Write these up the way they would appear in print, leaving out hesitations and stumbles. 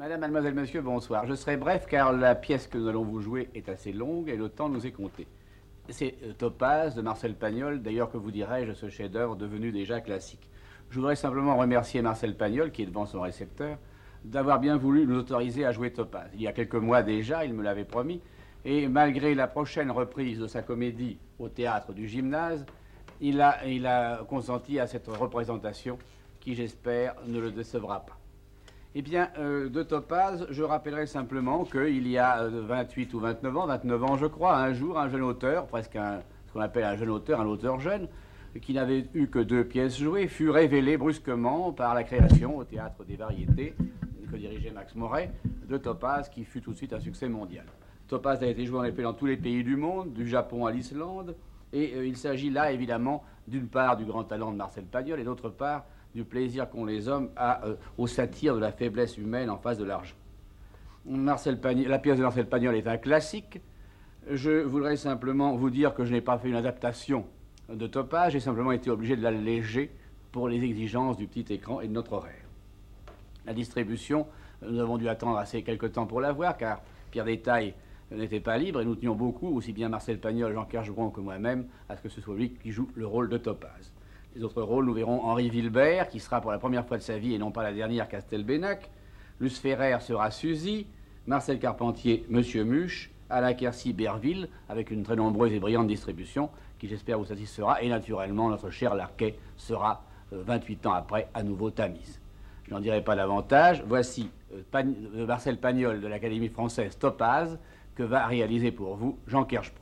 Madame, mademoiselle, monsieur, bonsoir. Je serai bref car la pièce que nous allons vous jouer est assez longue et le temps nous est compté. C'est Topaz de Marcel Pagnol, d'ailleurs que vous dirais-je, ce chef-d'œuvre devenu déjà classique. Je voudrais simplement remercier Marcel Pagnol, qui est devant son récepteur, d'avoir bien voulu nous autoriser à jouer Topaz. Il y a quelques mois déjà, il me l'avait promis, et malgré la prochaine reprise de sa comédie au théâtre du Gymnase, il a consenti à cette représentation qui, j'espère, ne le décevra pas. Eh bien, de Topaz, je rappellerai simplement qu'il y a 28 ou 29 ans je crois, un jour, un jeune auteur, ce qu'on appelle un jeune auteur, un auteur jeune, qui n'avait eu que 2 pièces jouées, fut révélé brusquement par la création au Théâtre des Variétés, que dirigeait Max Moret, de Topaz, qui fut tout de suite un succès mondial. Topaz a été joué en effet dans tous les pays du monde, du Japon à l'Islande, et il s'agit là évidemment d'une part du grand talent de Marcel Pagnol et d'autre part du plaisir qu'ont les hommes aux satires de la faiblesse humaine en face de l'argent. La pièce de Marcel Pagnol est un classique. Je voudrais simplement vous dire que je n'ai pas fait une adaptation de Topaz, j'ai simplement été obligé de l'alléger pour les exigences du petit écran et de notre horaire. La distribution, nous avons dû attendre assez quelque temps pour la voir, car Pierre Détaille n'était pas libre, et nous tenions beaucoup, aussi bien Marcel Pagnol, Jean Kergeron que moi-même, à ce que ce soit lui qui joue le rôle de Topaz. Les autres rôles, nous verrons Henri Wilbert, qui sera pour la première fois de sa vie, et non pas la dernière, Castelbenac. Luce Ferrer sera Suzy, Marcel Carpentier, Monsieur Muche, Alain Quercy, Berville, avec une très nombreuse et brillante distribution, qui j'espère vous satisfera, et naturellement, notre cher Larquet sera, 28 ans après, à nouveau Tamise. Je n'en dirai pas davantage. Voici Marcel Pagnol de l'Académie française Topaz, que va réaliser pour vous Jean Kerschpront.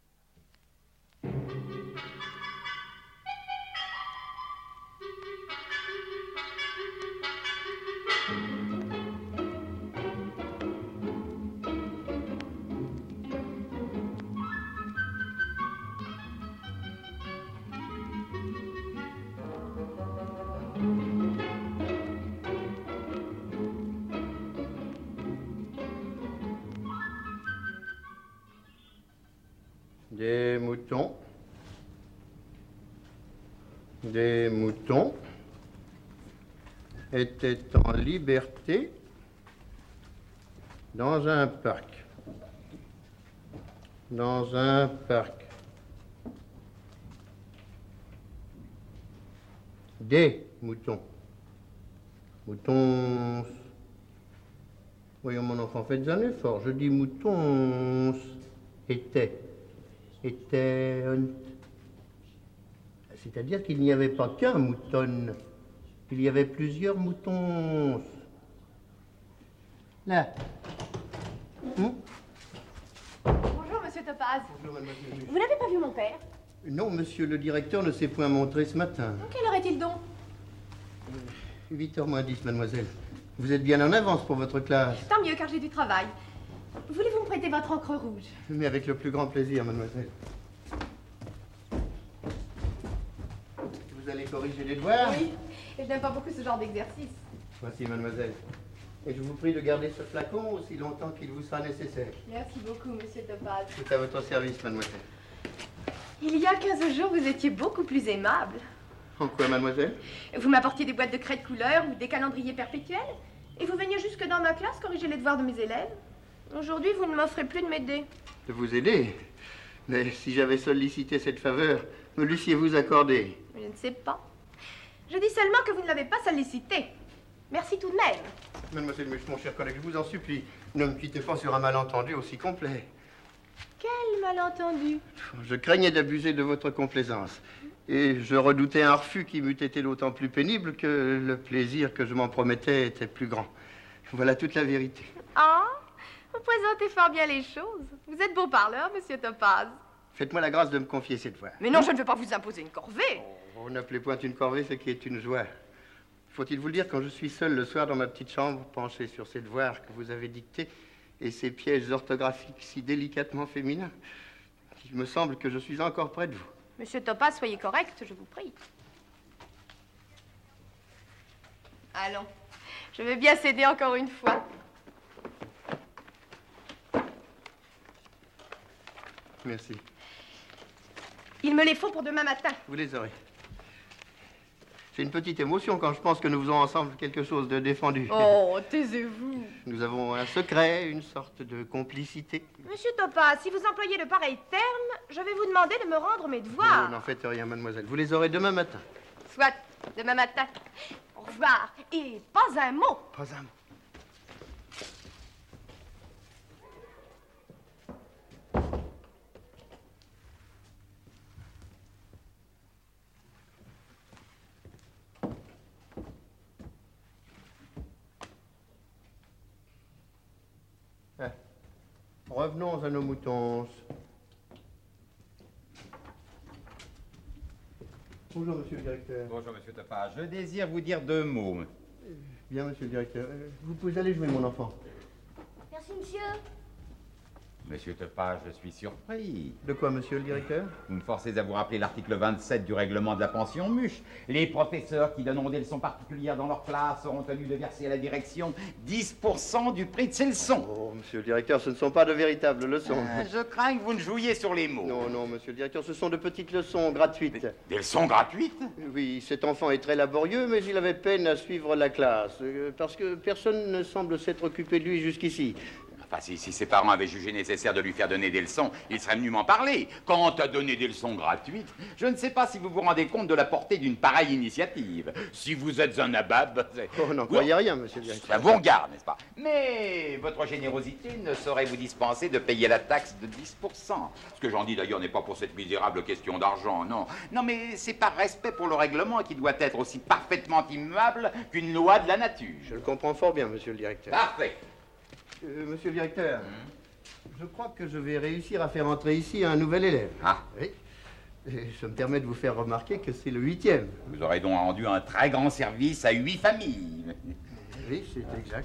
Des moutons étaient en liberté dans un parc. Dans un parc. Des moutons. Moutons. Voyons, mon enfant, faites un effort. Je dis moutons étaient. C'est-à-dire qu'il n'y avait pas qu'un mouton. Il y avait plusieurs moutons. Là. Bonjour, monsieur Topaz. Bonjour, mademoiselle. Vous n'avez pas vu mon père? Non, monsieur le directeur ne s'est point montré ce matin. Quelle heure est-il donc? 8h moins 10, mademoiselle. Vous êtes bien en avance pour votre classe. Tant mieux, car j'ai du travail. Voulez-vous me prêter votre encre rouge? Mais avec le plus grand plaisir, mademoiselle. Vous allez corriger les devoirs? Oui, et je n'aime pas beaucoup ce genre d'exercice. Voici, mademoiselle. Et je vous prie de garder ce flacon aussi longtemps qu'il vous sera nécessaire. Merci beaucoup, monsieur Topaz. C'est à votre service, mademoiselle. Il y a 15 jours, vous étiez beaucoup plus aimable. En quoi, mademoiselle? Vous m'apportiez des boîtes de craie de couleur ou des calendriers perpétuels, et vous veniez jusque dans ma classe corriger les devoirs de mes élèves. Aujourd'hui, vous ne m'offrez plus de m'aider. De vous aider? Mais si j'avais sollicité cette faveur, me l'eussiez-vous accordée? Je ne sais pas. Je dis seulement que vous ne l'avez pas sollicité. Merci tout de même. Mademoiselle Muche, mon cher collègue, je vous en supplie, ne me quittez pas sur un malentendu aussi complet. Quel malentendu. Je craignais d'abuser de votre complaisance. Et je redoutais un refus qui m'eût été d'autant plus pénible que le plaisir que je m'en promettais était plus grand. Voilà toute la vérité. Ah, vous présentez fort bien les choses. Vous êtes beau parleur, monsieur Topaz. Faites-moi la grâce de me confier cette fois. Mais non, je ne veux pas vous imposer une corvée. Oh, n'appelez point une corvée ce qui est une joie. Faut-il vous le dire, quand je suis seul le soir dans ma petite chambre, penché sur ces devoirs que vous avez dictés et ces pièges orthographiques si délicatement féminins, il me semble que je suis encore près de vous. Monsieur Topaz, soyez correct, je vous prie. Allons, je vais bien céder encore une fois. Merci. Il me les faut pour demain matin. Vous les aurez. C'est une petite émotion quand je pense que nous faisons ensemble quelque chose de défendu. Oh, taisez-vous. Nous avons un secret, une sorte de complicité. Monsieur Topaz, si vous employez de pareils termes, je vais vous demander de me rendre mes devoirs. N'en faites rien, mademoiselle. Vous les aurez demain matin. Soit, demain matin. Au revoir. Et pas un mot. Pas un mot. Revenons à nos moutons. Bonjour, monsieur le directeur. Bonjour, monsieur Topaz. Je désire vous dire 2 mots. Bien, monsieur le directeur. Vous pouvez aller jouer, mon enfant. Merci, monsieur. Monsieur Topaz, je suis surpris. De quoi, monsieur le directeur? Vous me forcez à vous rappeler l'article 27 du règlement de la pension Muche. Les professeurs qui donneront des leçons particulières dans leur classe seront tenus de verser à la direction 10% du prix de ces leçons. Oh, monsieur le directeur, ce ne sont pas de véritables leçons. Je crains que vous ne jouiez sur les mots. Non, non, monsieur le directeur, ce sont de petites leçons gratuites. Des leçons gratuites? Oui, cet enfant est très laborieux, mais il avait peine à suivre la classe, parce que personne ne semble s'être occupé de lui jusqu'ici. Enfin, si ses parents avaient jugé nécessaire de lui faire donner des leçons, il serait venu m'en parler. Quant à donner des leçons gratuites, je ne sais pas si vous vous rendez compte de la portée d'une pareille initiative. Si vous êtes un nabab... Oh, n'en croyez rien, monsieur le directeur. Ça vous regarde, n'est-ce pas? Mais votre générosité ne saurait vous dispenser de payer la taxe de 10%. Ce que j'en dis d'ailleurs n'est pas pour cette misérable question d'argent, non. Non, mais c'est par respect pour le règlement qui doit être aussi parfaitement immuable qu'une loi de la nature. Je le comprends fort bien, monsieur le directeur. Parfait. Monsieur le directeur, je crois que je vais réussir à faire entrer ici un nouvel élève. Ah. Oui. Et je me permets de vous faire remarquer que c'est le 8e. Vous aurez donc rendu un très grand service à 8 familles. Oui, c'est exact.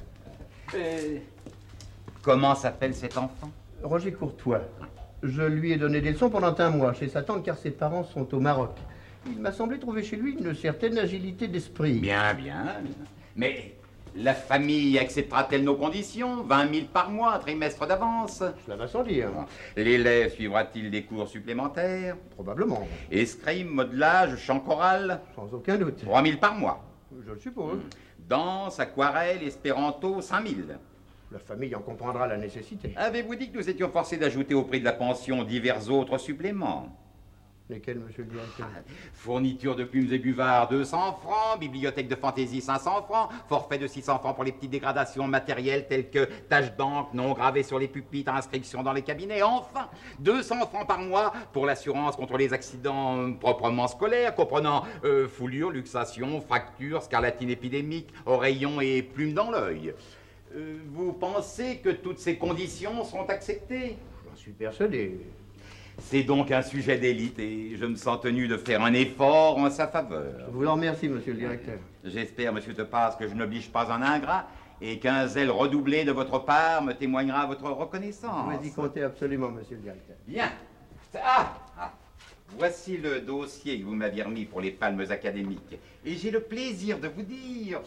Comment s'appelle cet enfant? Roger Courtois. Je lui ai donné des leçons pendant un mois chez sa tante car ses parents sont au Maroc. Il m'a semblé trouver chez lui une certaine agilité d'esprit. Bien, bien. Mais la famille acceptera-t-elle nos conditions? 20 000 par mois, un trimestre d'avance? Cela va sans dire. L'élève suivra-t-il des cours supplémentaires? Probablement. Escrime, modelage, chant choral? Sans aucun doute. 3 000 par mois. Je le suppose. Danse, aquarelle, espéranto, 5 000. La famille en comprendra la nécessité. Avez-vous dit que nous étions forcés d'ajouter au prix de la pension divers autres suppléments? Lesquels, monsieur le directeur? Fourniture de plumes et buvards, 200 francs. Bibliothèque de fantaisie, 500 francs. Forfait de 600 francs pour les petites dégradations matérielles telles que taches d'encre, noms gravés sur les pupitres, inscriptions dans les cabinets. Enfin, 200 francs par mois pour l'assurance contre les accidents proprement scolaires, comprenant foulures, luxations, fractures, scarlatine épidémique, oreillons et plumes dans l'œil. Vous pensez que toutes ces conditions sont acceptées? J'en suis persuadé. C'est donc un sujet d'élite et je me sens tenu de faire un effort en sa faveur. Je vous en remercie, monsieur le directeur. J'espère, monsieur Topaz, que je n'oblige pas un ingrat et qu'un zèle redoublé de votre part me témoignera votre reconnaissance. Vous y comptez absolument, monsieur le directeur. Bien. Voici le dossier que vous m'aviez remis pour les palmes académiques. Et j'ai le plaisir de vous dire...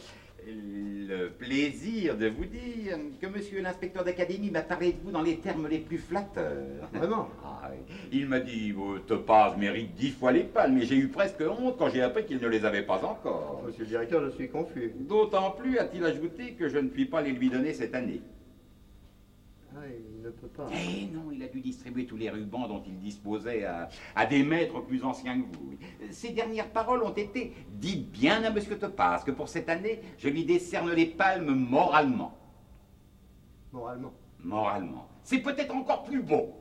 que monsieur l'inspecteur d'académie m'a parlé de vous dans les termes les plus flatteurs. Vraiment? Il m'a dit, Topaz mérite 10 fois les palmes, mais j'ai eu presque honte quand j'ai appris qu'il ne les avait pas encore. Monsieur le directeur, je suis confus. D'autant plus, a-t-il ajouté, que je ne puis pas les lui donner cette année. Ah, il ne peut pas. Eh non, il a dû distribuer tous les rubans dont il disposait à des maîtres plus anciens que vous. Ces dernières paroles ont été dites bien à monsieur Topaz, que pour cette année, je lui décerne les palmes moralement. Moralement? Moralement. C'est peut-être encore plus beau.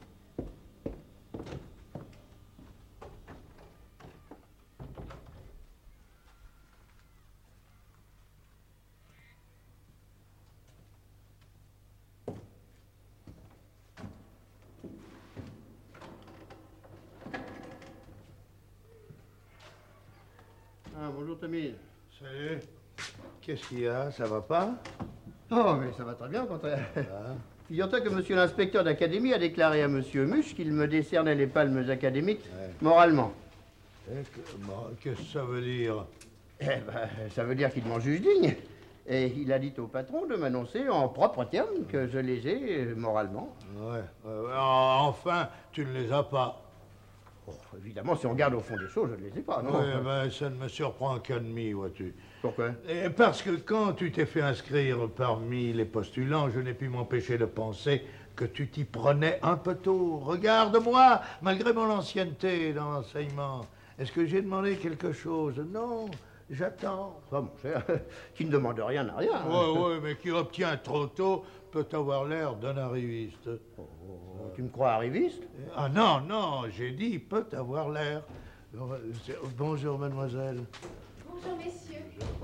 Ah, bonjour, Tommy. Salut. Qu'est-ce qu'il y a? Ça va pas? Oh, mais ça va très bien, au contraire. Figure-toi que monsieur l'inspecteur d'académie a déclaré à monsieur Muche qu'il me décernait les palmes académiques moralement. Qu'est-ce que ça veut dire? Eh ben, ça veut dire qu'il m'en juge digne. Et il a dit au patron de m'annoncer en propres termes que je les ai moralement. Ouais. Enfin, tu ne les as pas. Oh, évidemment, si on regarde au fond des choses, je ne les ai pas, non? Oui, ben, ça ne me surprend qu'à demi, vois-tu. Pourquoi? Parce que quand tu t'es fait inscrire parmi les postulants, je n'ai pu m'empêcher de penser que tu t'y prenais un peu tôt. Regarde-moi, malgré mon ancienneté dans l'enseignement. Est-ce que j'ai demandé quelque chose? Non, j'attends. Ah, mon cher, qui ne demande rien n'a rien. Oui, mais qui obtient trop tôt peut avoir l'air d'un arriviste. Oh, tu me crois arriviste? Ah non, j'ai dit peut avoir l'air. Bonjour, mademoiselle. Bonjour, messieurs.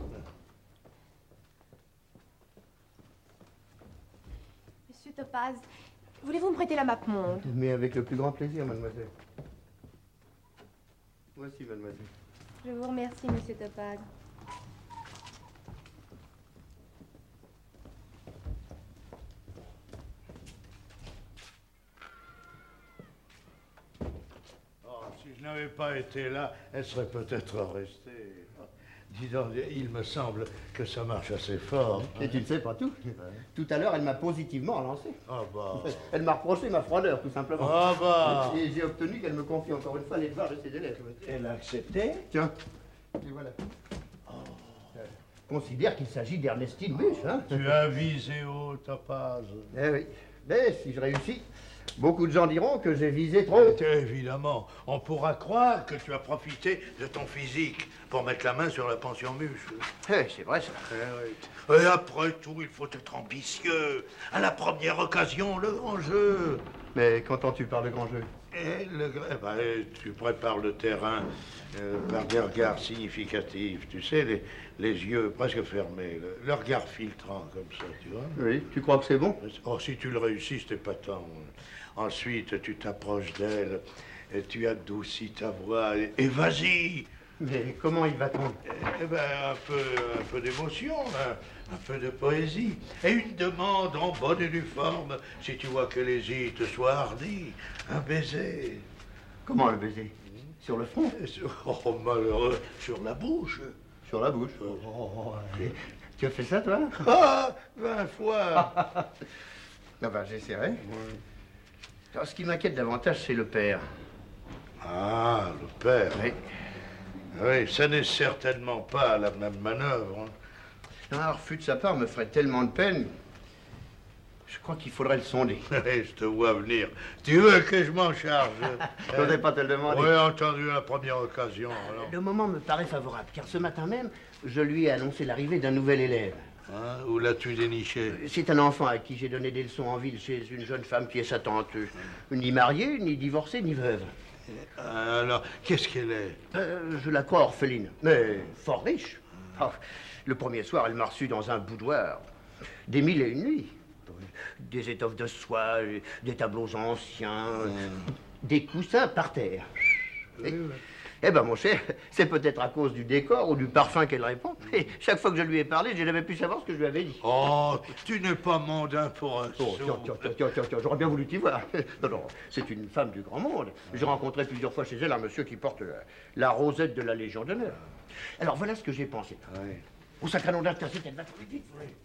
Monsieur Topaz, voulez-vous me prêter la map monde? Mais avec le plus grand plaisir, mademoiselle. Voici, mademoiselle. Je vous remercie, monsieur Topaz. Si je n'avais pas été là, elle serait peut-être restée. Dis donc, il me semble que ça marche assez fort. Et tu ne sais pas tout. Tout à l'heure, elle m'a positivement relancé. Ah bah. Elle m'a reproché ma froideur, tout simplement. Ah bah. Et j'ai obtenu qu'elle me confie encore une fois les devoirs de ses élèves. Elle a accepté? Tiens, et voilà. Considère qu'il s'agit d'Ernestine Muche, hein? Tu as visé haut, Topaz. Eh oui. Mais si je réussis, beaucoup de gens diront que j'ai visé trop. Évidemment, on pourra croire que tu as profité de ton physique pour mettre la main sur la pension Muche. C'est vrai, ça. Et après tout, il faut être ambitieux. À la première occasion, le grand jeu. Mais qu'entends-tu par le grand jeu? Tu prépares le terrain par des regards significatifs. Tu sais, les yeux presque fermés, le regard filtrant comme ça, tu vois. Oui, tu crois que c'est bon? Oh, si tu le réussis, c'est épatant. Ensuite, tu t'approches d'elle, et tu adoucis ta voix, et vas-y. Mais comment il va-t-on? Eh ben, un peu d'émotion, un peu de poésie. Et une demande en bonne et due forme, si tu vois qu'elle hésite, sois hardi. Un baiser. Comment le baiser? Sur le front? Oh, malheureux, sur la bouche. Sur la bouche. Tu as fait ça, toi? Ah, 20 fois. Ah ben, j'essaierai. Alors, ce qui m'inquiète davantage, c'est le père. Ah, le père. Oui. Oui, ça n'est certainement pas la même manœuvre. Non, un refus de sa part me ferait tellement de peine. Je crois qu'il faudrait le sonder. Je te vois venir. Tu veux que je m'en charge? Je n'osais pas te le demander. Oui, entendu à la première occasion. Alors. Le moment me paraît favorable, car ce matin même, je lui ai annoncé l'arrivée d'un nouvel élève. Hein, où l'as-tu déniché? C'est un enfant à qui j'ai donné des leçons en ville chez une jeune femme qui est sa tante. Ni mariée, ni divorcée, ni veuve. Alors, qu'est-ce qu'elle est? Je la crois orpheline, mais fort riche. Ah, le premier soir, elle m'a reçu dans un boudoir. Des 1001 nuits. Des étoffes de soie, des tableaux anciens, des coussins par terre. Eh ben, mon cher, c'est peut-être à cause du décor ou du parfum qu'elle répond. Et chaque fois que je lui ai parlé, j'ai jamais pu savoir ce que je lui avais dit. Oh, tu n'es pas mondain pour un sou. Tiens, j'aurais bien voulu t'y voir. Non, c'est une femme du grand monde. J'ai rencontré plusieurs fois chez elle un monsieur qui porte la rosette de la Légion d'honneur. Alors, voilà ce que j'ai pensé. Oui. Au sacré nom d'Intercite, elle va trop vite.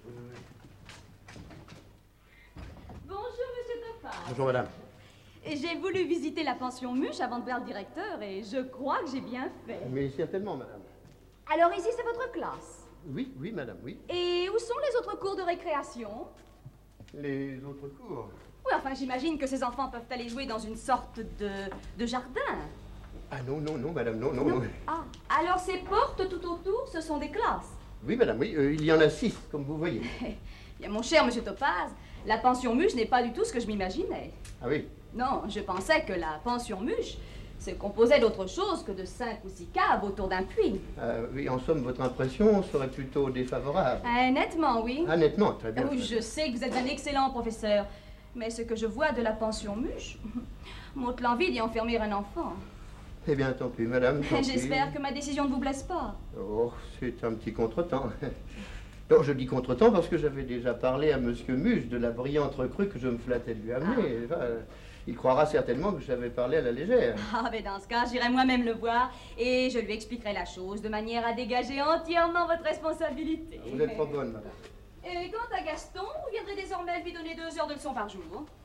Bonjour, monsieur Topaz. Bonjour, madame. Et j'ai voulu visiter la pension Muche avant de voir le directeur et je crois que j'ai bien fait. Mais certainement, madame. Alors ici, c'est votre classe. Oui, madame, oui. Et où sont les autres cours de récréation? Les autres cours? Oui, enfin, j'imagine que ces enfants peuvent aller jouer dans une sorte de jardin. Ah non, madame, non. Ah, alors ces portes tout autour, ce sont des classes? Oui, madame, oui, il y en a 6, comme vous voyez. Bien, mon cher monsieur Topaz, la pension Muche n'est pas du tout ce que je m'imaginais. Ah oui? Non, je pensais que la pension Muche se composait d'autre chose que de 5 ou 6 caves autour d'un puits. Oui, en somme, votre impression serait plutôt défavorable. Nettement, oui. Ah, nettement, très bien. Oui, je sais que vous êtes un excellent professeur, mais ce que je vois de la pension Muche m'ôte l'envie d'y enfermer un enfant. Eh bien, tant pis, madame. J'espère que ma décision ne vous blesse pas. Oh, c'est un petit contretemps. Non, je dis contretemps parce que j'avais déjà parlé à monsieur Muche de la brillante recrue que je me flattais de lui amener. Enfin, il croira certainement que j'avais parlé à la légère. Ah, mais dans ce cas, j'irai moi-même le voir et je lui expliquerai la chose de manière à dégager entièrement votre responsabilité. Vous êtes trop bonne, madame. Et quant à Gaston, vous viendrez désormais lui donner 2 heures de leçon par jour.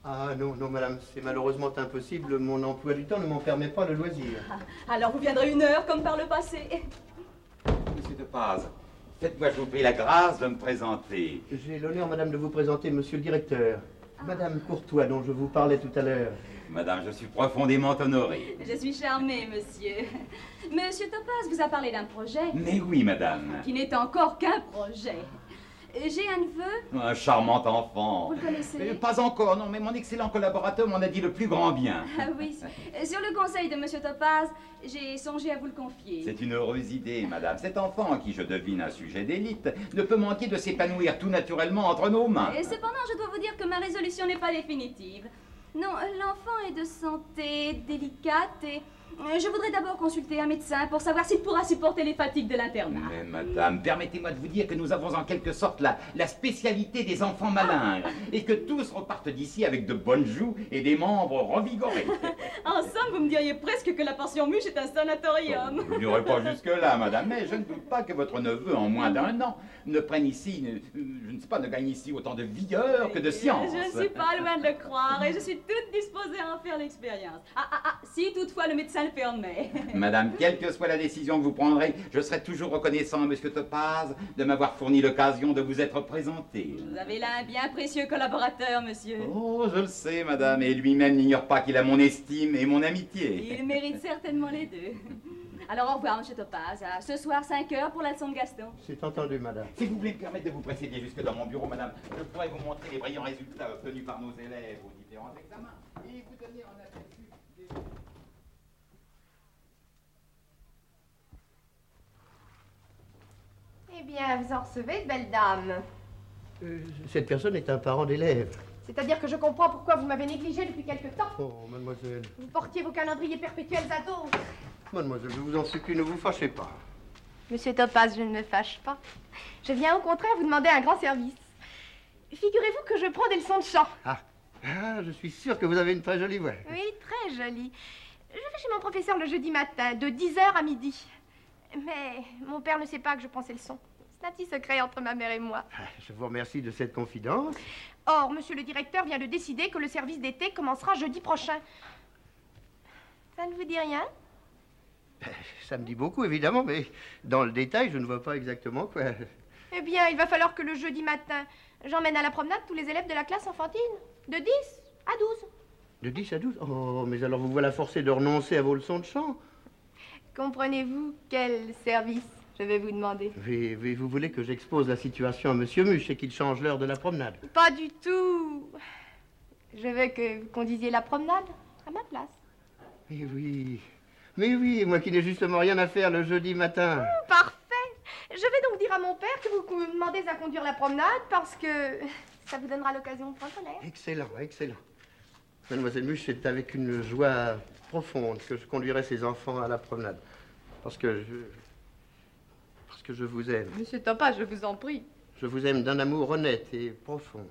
Ah non, non, madame, c'est malheureusement impossible. Mon emploi du temps ne m'en permet pas le loisir. Alors vous viendrez 1 heure comme par le passé. Monsieur Topaz, faites-moi, je vous prie, la grâce de me présenter. J'ai l'honneur, madame, de vous présenter monsieur le directeur. Madame Courtois, dont je vous parlais tout à l'heure. Madame, je suis profondément honoré. Je suis charmée, monsieur. Monsieur Topaz vous a parlé d'un projet. Mais oui, madame. Qui n'est encore qu'un projet. J'ai un neveu. Un charmant enfant. Vous le connaissez? Pas encore, non, mais mon excellent collaborateur m'en a dit le plus grand bien. Ah oui. Sur le conseil de monsieur Topaz, j'ai songé à vous le confier. C'est une heureuse idée, madame. Cet enfant, à qui je devine un sujet d'élite, ne peut manquer de s'épanouir tout naturellement entre nos mains. Et cependant, je dois vous dire que ma résolution n'est pas définitive. Non, l'enfant est de santé délicate et je voudrais d'abord consulter un médecin pour savoir s'il pourra supporter les fatigues de l'internat. Mais madame, permettez-moi de vous dire que nous avons en quelque sorte la spécialité des enfants malingres et que tous repartent d'ici avec de bonnes joues et des membres revigorés. En somme, vous me diriez presque que la pension Muche est un sanatorium. Je n'irai pas jusque-là, madame, mais je ne doute pas que votre neveu, en moins d'1 an, ne prenne ici, je ne sais pas, ne gagne ici autant de vigueur que de science. Je ne suis pas loin de le croire et je suis toute disposée à en faire l'expérience. Si toutefois le médecin le permet. Madame, quelle que soit la décision que vous prendrez, je serai toujours reconnaissant à monsieur Topaz de m'avoir fourni l'occasion de vous être présenté. Vous avez là un bien précieux collaborateur, monsieur. Oh, je le sais, madame, et lui-même n'ignore pas qu'il a mon estime et mon amitié. Il mérite certainement les deux. Alors au revoir, monsieur Topaz. Ce soir, 5 heures pour la leçon de Gaston. C'est entendu, madame. Si vous voulez me permettre de vous précéder jusque dans mon bureau, madame, je pourrais vous montrer les brillants résultats obtenus par nos élèves aux différents examens et vous donner un aperçu des... Eh bien, vous en recevez de belles dames. Cette personne est un parent d'élève. C'est-à-dire que je comprends pourquoi vous m'avez négligé depuis quelque temps. Oh, mademoiselle. Vous portiez vos calendriers perpétuels à dos. Mademoiselle, je vous en supplie, ne vous fâchez pas. Monsieur Topaz, je ne me fâche pas. Je viens au contraire vous demander un grand service. Figurez-vous que je prends des leçons de chant. Ah, je suis sûr que vous avez une très jolie voix. Oui, très jolie. Je vais chez mon professeur le jeudi matin, de 10h à midi. Mais mon père ne sait pas que je prends ces leçons. C'est un petit secret entre ma mère et moi. Je vous remercie de cette confidence. Or, monsieur le directeur vient de décider que le service d'été commencera jeudi prochain. Ça ne vous dit rien? Ça me dit beaucoup, évidemment, mais dans le détail, je ne vois pas exactement quoi. Eh bien, il va falloir que le jeudi matin, j'emmène à la promenade tous les élèves de la classe enfantine. De 10 à 12. De 10 à 12? Oh, mais alors vous voilà forcé de renoncer à vos leçons de chant. Comprenez-vous quel service je vais vous demander? Mais vous voulez que j'expose la situation à monsieur Muche et qu'il change l'heure de la promenade? Pas du tout. Je veux que vous conduisiez la promenade à ma place. Mais oui, moi qui n'ai justement rien à faire le jeudi matin. Parfait. Je vais donc dire à mon père que vous me demandez à conduire la promenade parce que ça vous donnera l'occasion de prendre l'air. Excellent, excellent. Mademoiselle Muche, c'est avec une joie profonde que je conduirai ces enfants à la promenade. Parce que je vous aime. Monsieur Topaz, je vous en prie. Je vous aime d'un amour honnête et profond.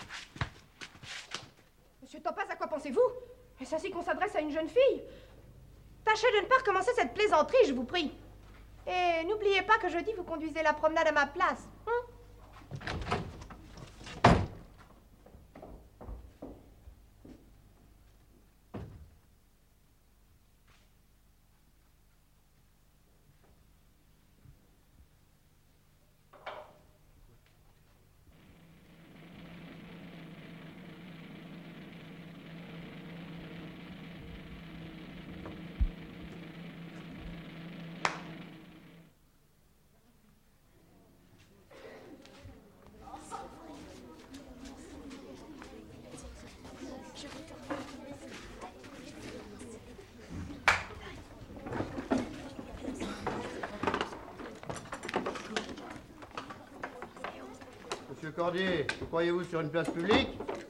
Monsieur Topaz, à quoi pensez-vous? Est-ce ainsi qu'on s'adresse à une jeune fille? Tâchez de ne pas recommencer cette plaisanterie, je vous prie. Et n'oubliez pas que jeudi, vous conduisez la promenade à ma place. Monsieur Cordier, que croyez-vous sur une place publique?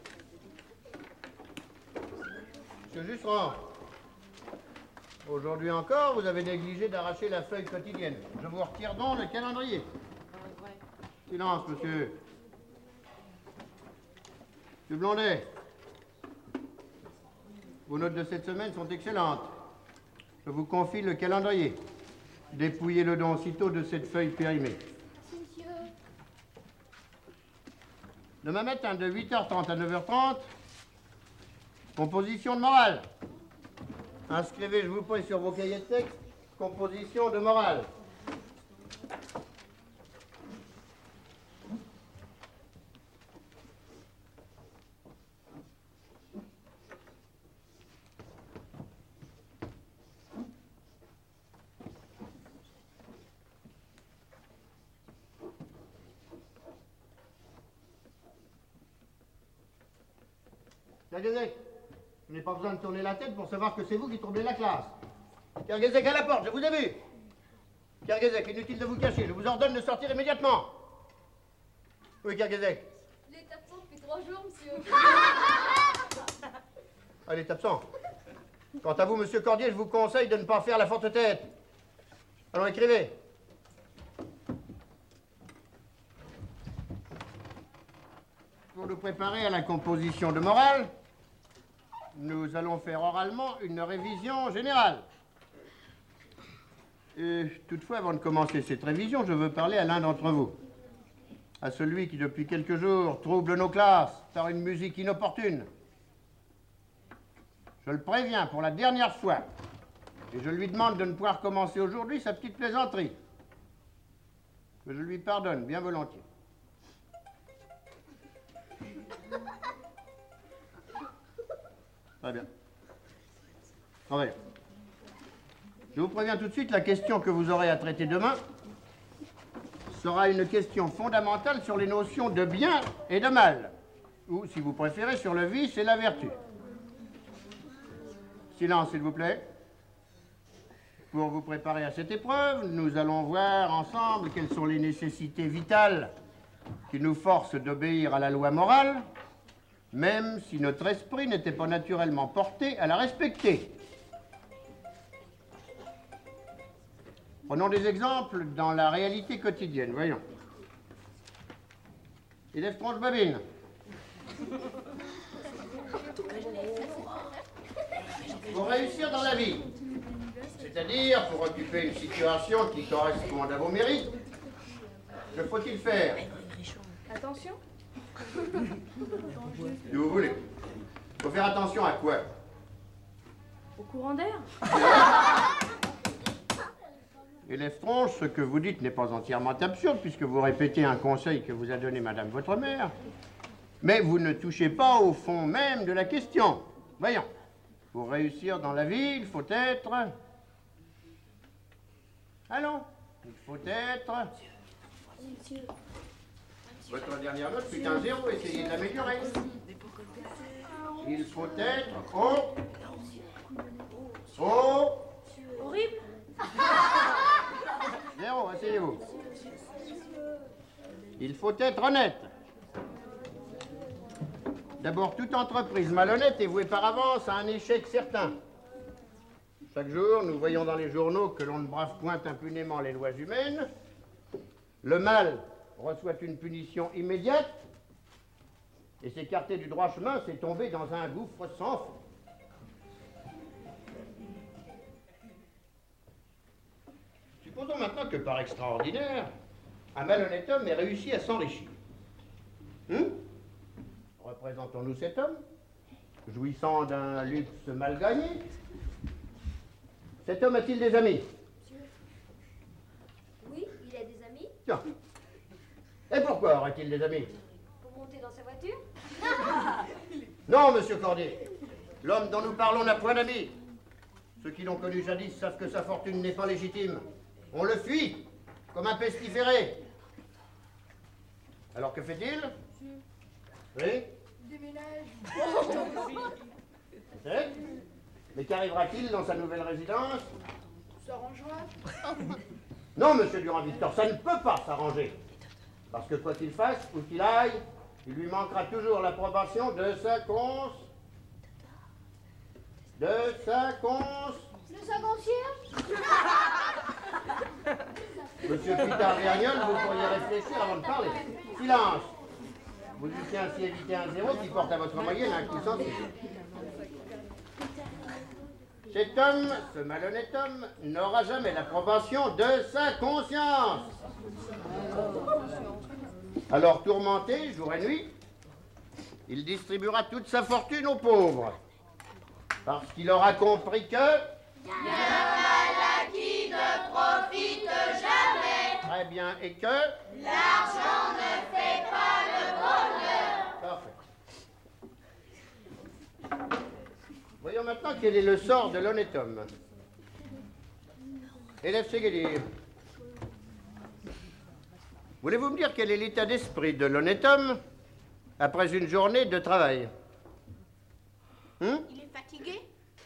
Monsieur Jusserand, aujourd'hui encore, vous avez négligé d'arracher la feuille quotidienne. Je vous retire donc le calendrier. Silence, monsieur. Monsieur Blondet, vos notes de cette semaine sont excellentes. Je vous confie le calendrier. Dépouillez-le donc aussitôt de cette feuille périmée. Demain matin, de 8h30 à 9h30, Composition de morale. Inscrivez, je vous prie, sur vos cahiers de texte, composition de morale. Kergezek, je n'ai pas besoin de tourner la tête pour savoir que c'est vous qui troublez la classe. Kergezek, à la porte, je vous ai vu. Kergezek, inutile de vous cacher, je vous ordonne de sortir immédiatement. Oui, Kergezek. Il est absent depuis 3 jours, monsieur. Ah, il est absent. Quant à vous, monsieur Cordier, je vous conseille de ne pas faire la forte tête. Allons, écrivez. Pour nous préparer à la composition de morale, nous allons faire oralement une révision générale. Et toutefois, avant de commencer cette révision, je veux parler à l'un d'entre vous. À celui qui, depuis quelques jours, trouble nos classes par une musique inopportune. Je le préviens pour la dernière fois, et je lui demande de ne pouvoir commencer aujourd'hui sa petite plaisanterie. Que je lui pardonne bien volontiers. Très bien. Très bien. Je vous préviens tout de suite, la question que vous aurez à traiter demain sera une question fondamentale sur les notions de bien et de mal, ou, si vous préférez, sur le vice et la vertu. Silence, s'il vous plaît. Pour vous préparer à cette épreuve, nous allons voir ensemble quelles sont les nécessités vitales qui nous forcent d'obéir à la loi morale, même si notre esprit n'était pas naturellement porté à la respecter. Prenons des exemples dans la réalité quotidienne, voyons. Élève tronche-babine. Pour réussir dans la vie, c'est-à-dire pour occuper une situation qui corresponde à vos mérites, que faut-il faire? Attention. Si vous voulez. Il faut faire attention à quoi? Au courant d'air. Élève tronche, ce que vous dites n'est pas entièrement absurde, puisque vous répétez un conseil que vous a donné madame votre mère. Mais vous ne touchez pas au fond même de la question. Voyons. Pour réussir dans la vie, il faut être... Allons. Il faut être... Votre dernière note fut un 0, essayez de l'améliorer. Il faut être Horrible. 0, asseyez-vous. Il faut être honnête. D'abord, toute entreprise malhonnête est vouée par avance à un échec certain. Chaque jour, nous voyons dans les journaux que l'on ne brave point impunément les lois humaines. Le mal reçoit une punition immédiate, et s'écarter du droit chemin, c'est tomber dans un gouffre sans fond. Supposons maintenant que, par extraordinaire, un malhonnête homme ait réussi à s'enrichir. Représentons-nous cet homme, jouissant d'un luxe mal gagné. Cet homme a-t-il des amis? Oui, il a des amis. Tiens. Et pourquoi aurait-il des amis? Pour monter dans sa voiture. Non, monsieur Cordier. L'homme dont nous parlons n'a point d'amis. Ceux qui l'ont connu jadis savent que sa fortune n'est pas légitime. On le fuit, comme un pestiféré. Alors que fait-il? Oui? Déménage. Peut-être. Mais qu'arrivera-t-il dans sa nouvelle résidence? S'arrangera. Non, monsieur Durand-Victor, ça ne peut pas s'arranger. Parce que quoi qu'il fasse, où qu'il aille, il lui manquera toujours l'approbation de sa Le secondaire. Monsieur Pitard Vergnol, vous pourriez réfléchir avant de parler. Silence. Vous eussiez ainsi évité un 0 qui porte à votre moyenne un coup sensible. Cet homme, ce malhonnête homme, n'aura jamais l'approbation de sa conscience. Alors, tourmenté, jour et nuit, il distribuera toute sa fortune aux pauvres. Parce qu'il aura compris que... Bien mal acquis ne profite jamais. Très bien, et que... L'argent ne fait pas le bonheur. Parfait. Voyons maintenant quel est le sort de l'honnête homme. Élève Ségédi. Voulez-vous me dire quel est l'état d'esprit de l'honnête homme après une journée de travail? Il est fatigué?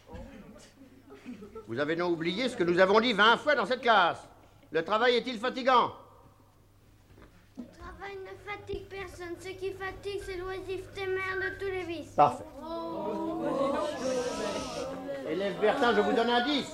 Vous avez non oublié ce que nous avons dit 20 fois dans cette classe. Le travail est-il fatigant? Le travail ne fatigue personne. Ce qui fatigue, c'est l'oisiveté mère de tous les vices. Parfait. Élève Bertin, je vous donne un 10.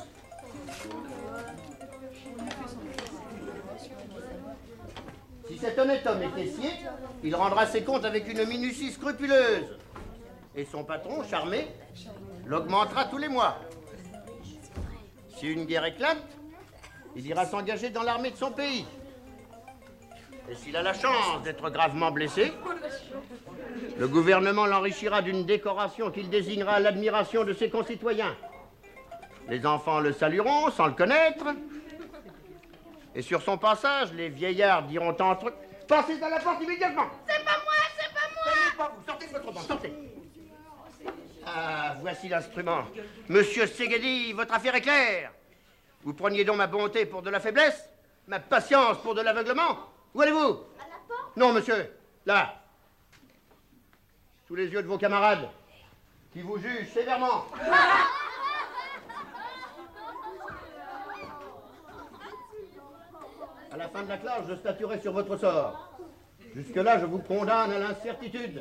Si cet honnête homme est caissier, il rendra ses comptes avec une minutie scrupuleuse. Et son patron, charmé, l'augmentera tous les mois. Si une guerre éclate, il ira s'engager dans l'armée de son pays. Et s'il a la chance d'être gravement blessé, le gouvernement l'enrichira d'une décoration qu'il désignera à l'admiration de ses concitoyens. Les enfants le salueront sans le connaître. Et sur son passage, les vieillards diront entre eux: passez à la porte immédiatement. C'est pas moi, c'est pas moi. Ce n'est pas vous. Sortez de votre banc, sortez. Ah, voici l'instrument. Monsieur Ségédi, votre affaire est claire. Vous preniez donc ma bonté pour de la faiblesse, ma patience pour de l'aveuglement. Où allez-vous? À la porte. Non, monsieur, là. Sous les yeux de vos camarades, qui vous jugent sévèrement. À la fin de la classe, je statuerai sur votre sort. Jusque-là, je vous condamne à l'incertitude.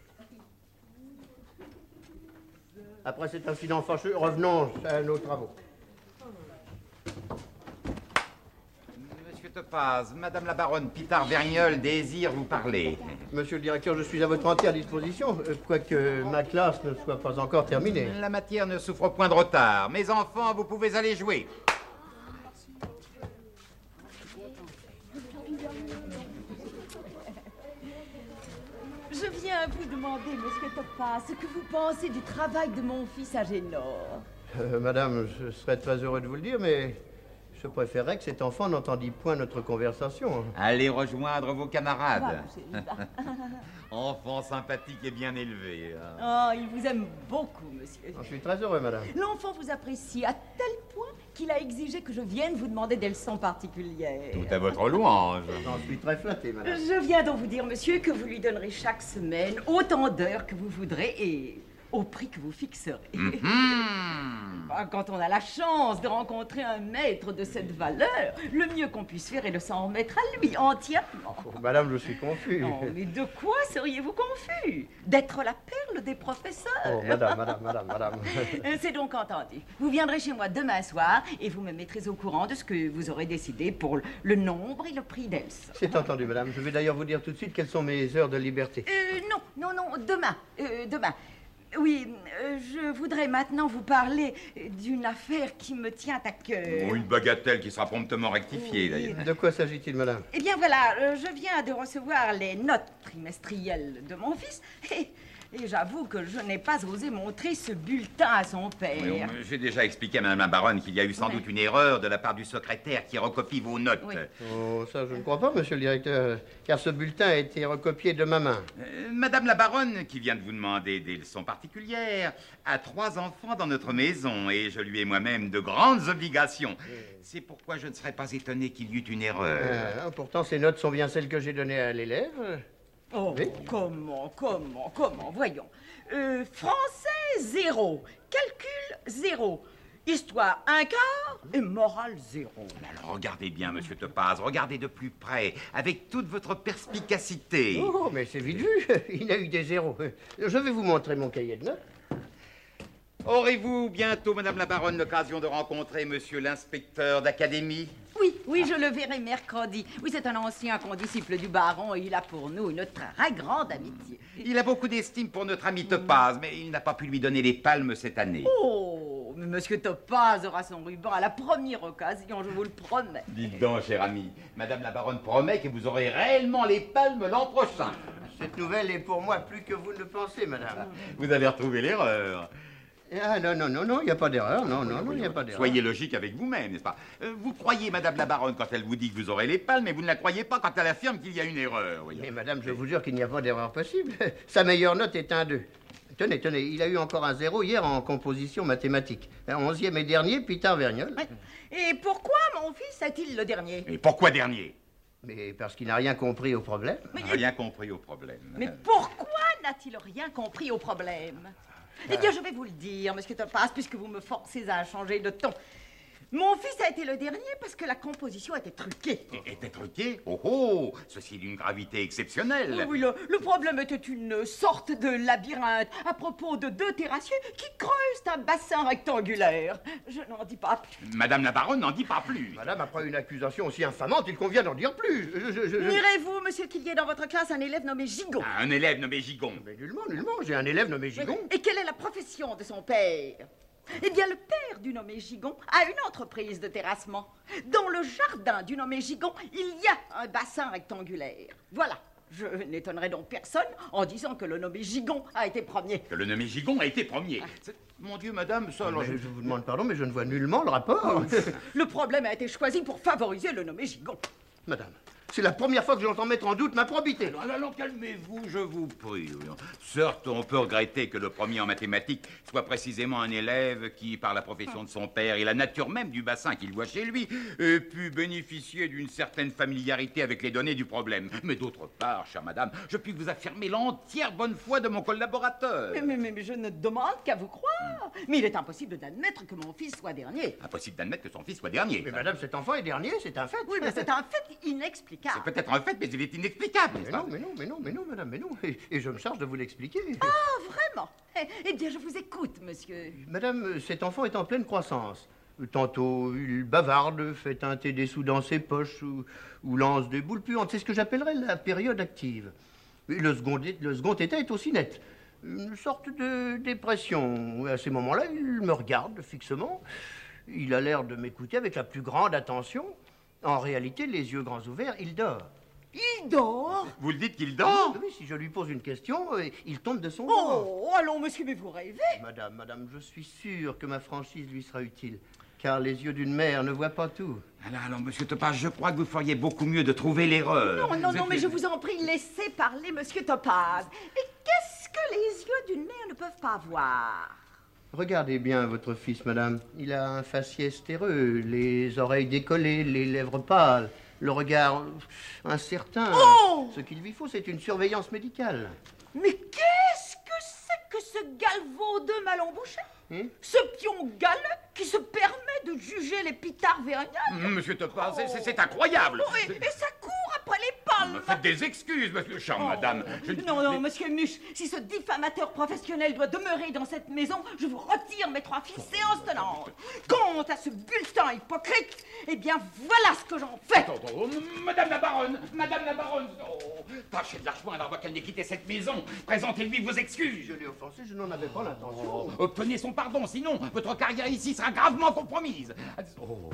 Après cet incident fâcheux, revenons à nos travaux. Monsieur Topaz, Madame la baronne Pitard-Vergnol désire vous parler. Monsieur le directeur, je suis à votre entière disposition, quoique ma classe ne soit pas encore terminée. La matière ne souffre point de retard. Mes enfants, vous pouvez aller jouer. Je viens vous demander, monsieur Topaz, ce que vous pensez du travail de mon fils Agénor. Madame, je serais très heureux de vous le dire, mais je préférerais que cet enfant n'entendît point notre conversation. Allez rejoindre vos camarades. Voilà, Enfant sympathique et bien élevé. oh, il vous aime beaucoup, monsieur. Je suis très heureux, madame. L'enfant vous apprécie à tel point qu'il a exigé que je vienne vous demander des leçons particulières. Tout à votre louange. J'en suis très flatté, madame. Je viens donc vous dire, monsieur, que vous lui donnerez chaque semaine autant d'heures que vous voudrez et au prix que vous fixerez. Quand on a la chance de rencontrer un maître de cette valeur, le mieux qu'on puisse faire est de s'en remettre à lui entièrement. Oh, madame, je suis confus. Non, mais de quoi seriez-vous confus? D'être la perle des professeurs. Oh, madame. C'est donc entendu. Vous viendrez chez moi demain soir et vous me mettrez au courant de ce que vous aurez décidé pour le nombre et le prix d'Else. C'est entendu, madame. Je vais d'ailleurs vous dire tout de suite quelles sont mes heures de liberté. Non, demain. Demain. Oui, je voudrais maintenant vous parler d'une affaire qui me tient à cœur. Oh, une bagatelle qui sera promptement rectifiée, d'ailleurs. De quoi s'agit-il, madame? Eh bien voilà, je viens de recevoir les notes trimestrielles de mon fils et j'avoue que je n'ai pas osé montrer ce bulletin à son père. Oui, j'ai déjà expliqué à Madame la baronne qu'il y a eu sans doute une erreur de la part du secrétaire qui recopie vos notes. Oui. Oh, ça, je ne crois pas, monsieur le directeur, car ce bulletin a été recopié de ma main. Madame la baronne, qui vient de vous demander des leçons particulières, a 3 enfants dans notre maison et je lui ai moi-même de grandes obligations. C'est pourquoi je ne serais pas étonné qu'il y eût une erreur. Pourtant, ces notes sont bien celles que j'ai données à l'élève. Oh, Oui. comment, voyons. Français, 0. Calcul, 0. Histoire, 1 quart. Et morale, 0. Alors regardez bien, monsieur Topaz, regardez de plus près, avec toute votre perspicacité. Oh, mais c'est vite vu. Il a eu des zéros. Je vais vous montrer mon cahier de notes. Aurez-vous bientôt, Madame la baronne, l'occasion de rencontrer monsieur l'inspecteur d'académie? Oui, je le verrai mercredi. Oui, c'est un ancien condisciple du baron et il a pour nous une très grande amitié. Il a beaucoup d'estime pour notre ami Topaz, mais il n'a pas pu lui donner les palmes cette année. Oh, mais monsieur Topaz aura son ruban à la première occasion, je vous le promets. Dites donc, cher ami, Madame la baronne promet que vous aurez réellement les palmes l'an prochain. Cette nouvelle est pour moi plus que vous ne le pensez, madame. Vous avez retrouvé l'erreur. Ah non, il n'y a pas d'erreur. Non, il n'y a pas d'erreur. Soyez logique avec vous-même, n'est-ce pas? Vous croyez Madame la Baronne quand elle vous dit que vous aurez les palmes, mais vous ne la croyez pas quand elle affirme qu'il y a une erreur. Voyez. Mais madame, je vous jure qu'il n'y a pas d'erreur possible. Sa meilleure note est un 2. Tenez, il a eu encore un 0 hier en composition mathématique. 11e et dernier, Peter Vergnol. Et pourquoi mon fils est-il le dernier? Et pourquoi dernier? Mais parce qu'il n'a rien compris au problème. Rien compris au problème. Mais pourquoi n'a-t-il rien compris au problème? Eh bien, je vais vous le dire, monsieur Topaz, puisque vous me forcez à changer de ton. Mon fils a été le dernier parce que la composition était truquée. Était truquée? Oh, ceci d'une gravité exceptionnelle. Oui, le problème était une sorte de labyrinthe à propos de 2 terrassiers qui creusent un bassin rectangulaire. Je n'en dis pas plus. Madame la Baronne n'en dit pas plus. Madame, après une accusation aussi infamante, il convient d'en dire plus. Nirez-vous, monsieur, qu'il y ait dans votre classe un élève nommé Gigon? Un élève nommé Gigon? Mais nullement, j'ai un élève nommé Gigon. Et quelle est la profession de son père? Eh bien, le père du nommé Gigon a une entreprise de terrassement. Dans le jardin du nommé Gigon, il y a un bassin rectangulaire. Voilà. Je n'étonnerai donc personne en disant que le nommé Gigon a été premier. Que le nommé Gigon a été premier. Mon Dieu, madame, ça... Alors, je vous demande pardon, mais je ne vois nullement le rapport. Le problème a été choisi pour favoriser le nommé Gigon. Madame, c'est la première fois que j'entends mettre en doute ma probité. Alors, calmez-vous, je vous prie. Certes, on peut regretter que le premier en mathématiques soit précisément un élève qui, par la profession de son père et la nature même du bassin qu'il voit chez lui, ait pu bénéficier d'une certaine familiarité avec les données du problème. Mais d'autre part, chère madame, je puis vous affirmer l'entière bonne foi de mon collaborateur. Mais je ne demande qu'à vous croire. Mais il est impossible d'admettre que mon fils soit dernier. Impossible d'admettre que son fils soit dernier. Mais madame, cet enfant est dernier, c'est un fait. Oui, mais c'est un fait inexplicable. C'est peut-être un fait, mais il est inexplicable, n'est-ce pas? Mais non, madame, mais non. Et je me charge de vous l'expliquer. Ah, vraiment? Eh bien, je vous écoute, monsieur. Madame, cet enfant est en pleine croissance. Tantôt, il bavarde, fait teinter des sous dans ses poches ou lance des boules puantes. C'est ce que j'appellerais la période active. Le second état est aussi net. Une sorte de dépression. À ces moments-là, il me regarde fixement. Il a l'air de m'écouter avec la plus grande attention. En réalité, les yeux grands ouverts, il dort. Il dort? Vous le dites qu'il dort? Oui, si je lui pose une question, il tombe de son Oh, allons, monsieur, mais vous rêvez. Madame, je suis sûr que ma franchise lui sera utile, car les yeux d'une mère ne voient pas tout. Alors, monsieur Topaz, je crois que vous feriez beaucoup mieux de trouver l'erreur. Non, mais je vous en prie, laissez parler monsieur Topaz. Et qu'est-ce que les yeux d'une mère ne peuvent pas voir? Regardez bien votre fils, madame. Il a un faciès terreux, les oreilles décollées, les lèvres pâles, le regard incertain. Oh! Ce qu'il lui faut, c'est une surveillance médicale. Mais qu'est-ce que c'est que ce galvaudeux malembouché? Ce pion galeux qui se permet de juger les pitards Vergnol? Monsieur Topaz, c'est incroyable. Oh, et ça court après les palmes. Faites des excuses, monsieur, chère madame. Non, monsieur Muche, si ce diffamateur professionnel doit demeurer dans cette maison, je vous retire mes 3 filles séances tenantes. Quant à ce bulletin hypocrite, eh bien, voilà ce que j'en fais. Madame la Baronne, tâchez de la rejoindre avant qu'elle n'ait quitté cette maison. Présentez-lui vos excuses. Je l'ai offensé, je n'en avais pas l'intention. Obtenez son pardon, sinon votre carrière ici sera gravement compromise. Bonjour,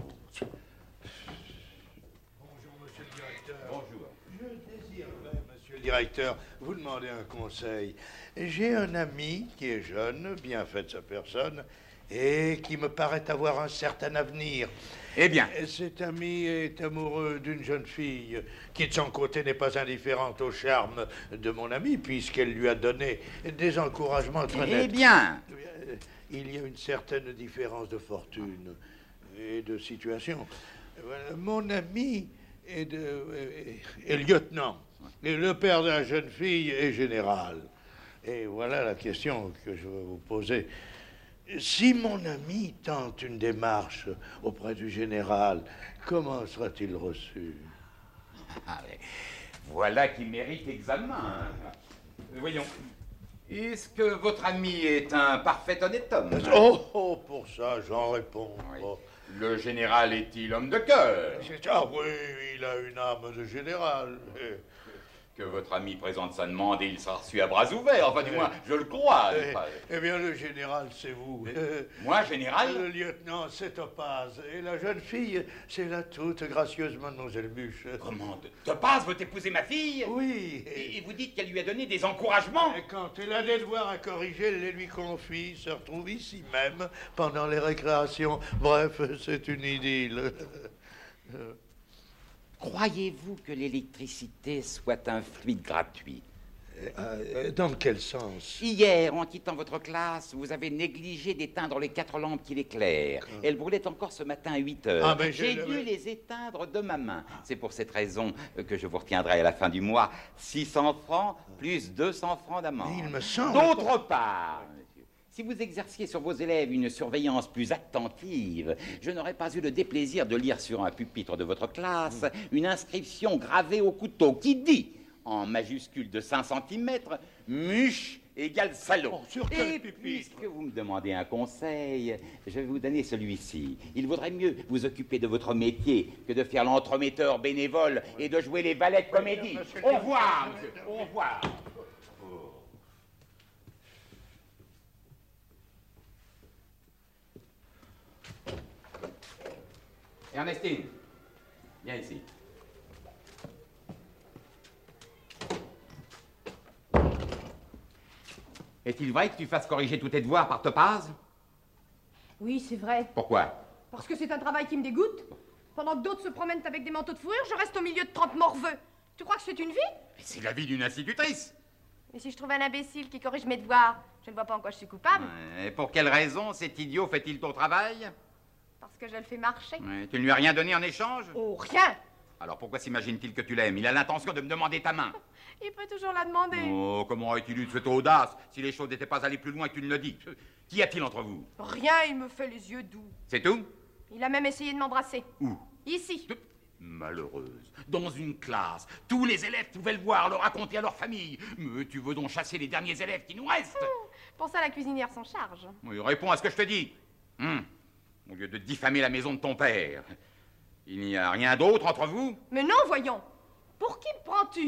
monsieur le directeur. Bonjour. Je désirerais, monsieur le directeur, vous demander un conseil. J'ai un ami qui est jeune, bien fait de sa personne, et qui me paraît avoir un certain avenir. Eh bien? Cet ami est amoureux d'une jeune fille qui, de son côté, n'est pas indifférente au charme de mon ami, puisqu'elle lui a donné des encouragements très nets. Eh bien? Il y a une certaine différence de fortune et de situation. Voilà, mon ami est lieutenant, et le père de la jeune fille est général. Et voilà la question que je veux vous poser. Si mon ami tente une démarche auprès du général, comment sera-t-il reçu? Voilà qui mérite examen. Voyons. Est-ce que votre ami est un parfait honnête homme? Oh, pour ça, j'en réponds. Oui. Le général est-il homme de cœur? Ah oui, il a une âme de général. Que votre ami présente sa demande et il sera reçu à bras ouverts. Enfin, du moins, je le crois. Eh bien, le général, c'est vous. Moi, général? Le lieutenant, c'est Topaz. Et la jeune fille, c'est la toute gracieuse mademoiselle Buche. Comment? Topaz veut épouser ma fille? Oui. Et vous dites qu'elle lui a donné des encouragements? Et quand elle a des devoirs à corriger, elle les lui confie, se retrouve ici même, pendant les récréations. Bref, c'est une idylle. Croyez-vous que l'électricité soit un fluide gratuit? Dans quel sens? Hier, en quittant votre classe, vous avez négligé d'éteindre les 4 lampes qui l'éclairent. Elles brûlaient encore ce matin à 8 heures. Ah, ben, j'ai dû les éteindre de ma main. C'est pour cette raison que je vous retiendrai à la fin du mois 600 francs plus 200 francs d'amende. Il me semble... D'autre part, monsieur, si vous exerciez sur vos élèves une surveillance plus attentive, je n'aurais pas eu le déplaisir de lire sur un pupitre de votre classe une inscription gravée au couteau qui dit, en majuscule de 5 cm, Muche égale salaud. Sur quel Et pupitre? puisque vous me demandez un conseil, je vais vous donner celui-ci. Il vaudrait mieux vous occuper de votre métier que de faire l'entremetteur bénévole et de jouer les valets de comédie. Au revoir, monsieur. Au revoir. Ernestine, viens ici. Est-il vrai que tu fasses corriger tous tes devoirs par Topaz? Oui, c'est vrai. Pourquoi? Parce que c'est un travail qui me dégoûte. Pendant que d'autres se promènent avec des manteaux de fourrure, je reste au milieu de 30 morveux. Tu crois que c'est une vie? Mais c'est la vie d'une institutrice. Mais si je trouve un imbécile qui corrige mes devoirs, je ne vois pas en quoi je suis coupable. Et pour quelle raison cet idiot fait-il ton travail? Parce que je le fais marcher. Tu ne lui as rien donné en échange? Oh, rien! Alors pourquoi s'imagine-t-il que tu l'aimes? Il a l'intention de me demander ta main. Il peut toujours la demander. Oh, comment aurait-il eu de cette audace si les choses n'étaient pas allées plus loin que tu ne le dis? Qu'y a-t-il entre vous? Rien, il me fait les yeux doux. C'est tout? Il a même essayé de m'embrasser. Où? Ici. Malheureuse. Dans une classe, tous les élèves pouvaient le voir, le raconter à leur famille. Mais tu veux donc chasser les derniers élèves qui nous restent? Pour ça, la cuisinière s'en charge. Oui, réponds à ce que je te dis. Au lieu de diffamer la maison de ton père. Il n'y a rien d'autre entre vous? Mais non, voyons. Pour qui me prends-tu?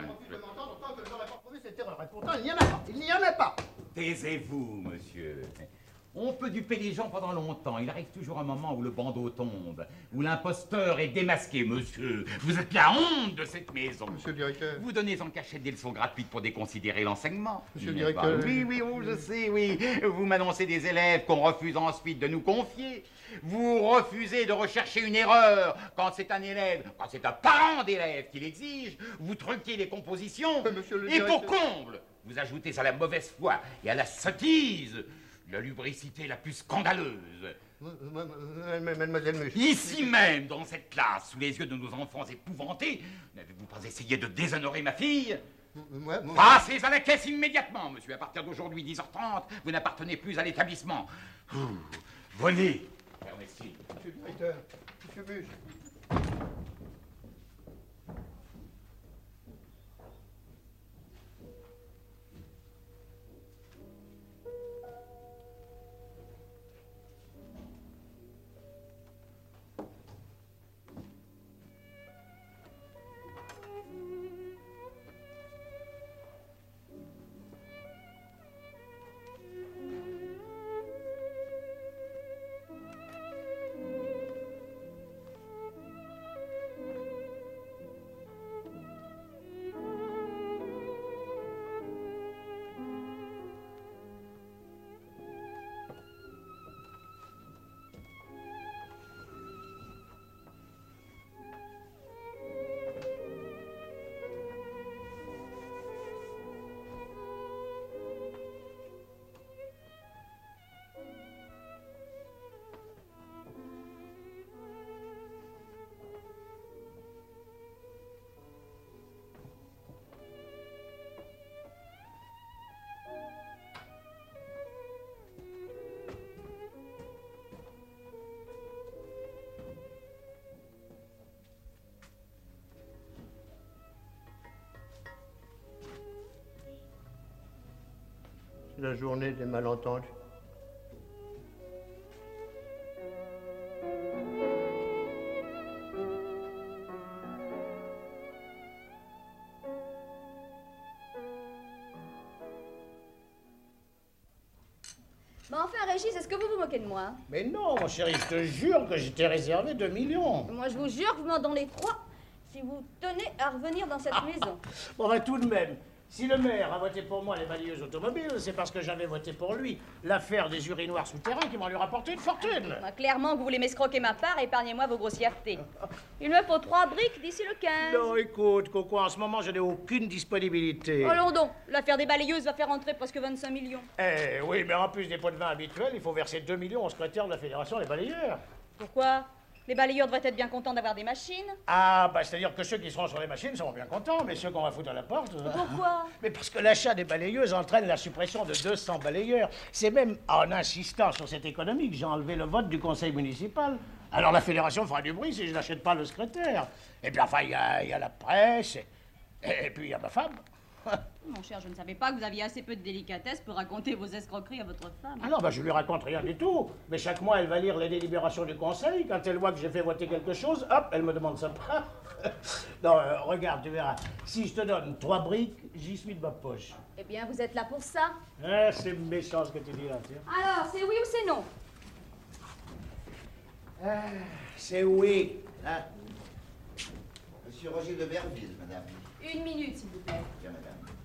Pourtant, il n'y en a pas. Il n'y en a pas. Taisez-vous, monsieur. On peut duper les gens pendant longtemps. Il arrive toujours un moment où le bandeau tombe, où l'imposteur est démasqué, monsieur. Vous êtes la honte de cette maison. Monsieur le directeur. Vous donnez en cachette des leçons gratuites pour déconsidérer l'enseignement. Monsieur le directeur. Oui, oh, je sais, oui. Vous m'annoncez des élèves qu'on refuse ensuite de nous confier. Vous refusez de rechercher une erreur quand c'est un élève, quand c'est un parent d'élève qui l'exige. Vous truquez les compositions. Monsieur le Et pour directeur. comble, vous ajoutez à la mauvaise foi et à la sottise la lubricité la plus scandaleuse. Mademoiselle Muche. Ici même, dans cette classe, sous les yeux de nos enfants épouvantés, n'avez-vous pas essayé de déshonorer ma fille? Moi, Passez à la caisse immédiatement, monsieur. À partir d'aujourd'hui, 10h30, vous n'appartenez plus à l'établissement. Venez, Ernestine. Monsieur le directeur. Monsieur Buche. C'est la journée des malentendus. Mais enfin, Régis, est-ce que vous vous moquez de moi? Mais non, mon chéri, je te jure que j'étais réservé 2 millions. Moi, je vous jure que vous m'en donnez 3 si vous tenez à revenir dans cette maison. Bon, ben tout de même, si le maire a voté pour moi les balayeuses automobiles, c'est parce que j'avais voté pour lui l'affaire des urinoirs souterrains qui m'ont lui rapporté une fortune. Bah, clairement que vous voulez m'escroquer ma part, épargnez-moi vos grossièretés. Il me faut 3 briques d'ici le 15. Non, écoute, Coco, en ce moment, je n'ai aucune disponibilité. Allons donc, l'affaire des balayeuses va faire entrer presque 25 millions. Eh oui, mais en plus des pots de vin habituels, il faut verser 2 millions au secrétaire de la Fédération des balayeurs. Pourquoi? Les balayeurs devraient être bien contents d'avoir des machines. Ah, bah c'est-à-dire que ceux qui seront sur les machines seront bien contents, mais ceux qu'on va foutre à la porte... Pourquoi? Mais parce que l'achat des balayeuses entraîne la suppression de 200 balayeurs. C'est même en insistant sur cette économie que j'ai enlevé le vote du conseil municipal. Alors la fédération fera du bruit si je n'achète pas le secrétaire. Et puis enfin, il y a la presse, et puis il y a ma femme. Mon cher, je ne savais pas que vous aviez assez peu de délicatesse pour raconter vos escroqueries à votre femme. Ah non, bah je lui raconte rien du tout. Mais chaque mois, elle va lire les délibérations du conseil. Quand elle voit que j'ai fait voter quelque chose, hop, elle me demande sa part. Non, regarde, tu verras. Si je te donne 3 briques, j'y suis de ma poche. Eh bien, vous êtes là pour ça. Ah, c'est méchant ce que tu dis là, tiens. Alors, c'est oui ou c'est non? Ah, c'est oui. Hein? Monsieur Roger de Berville, madame. 1 minute, s'il vous plaît. Bien, madame.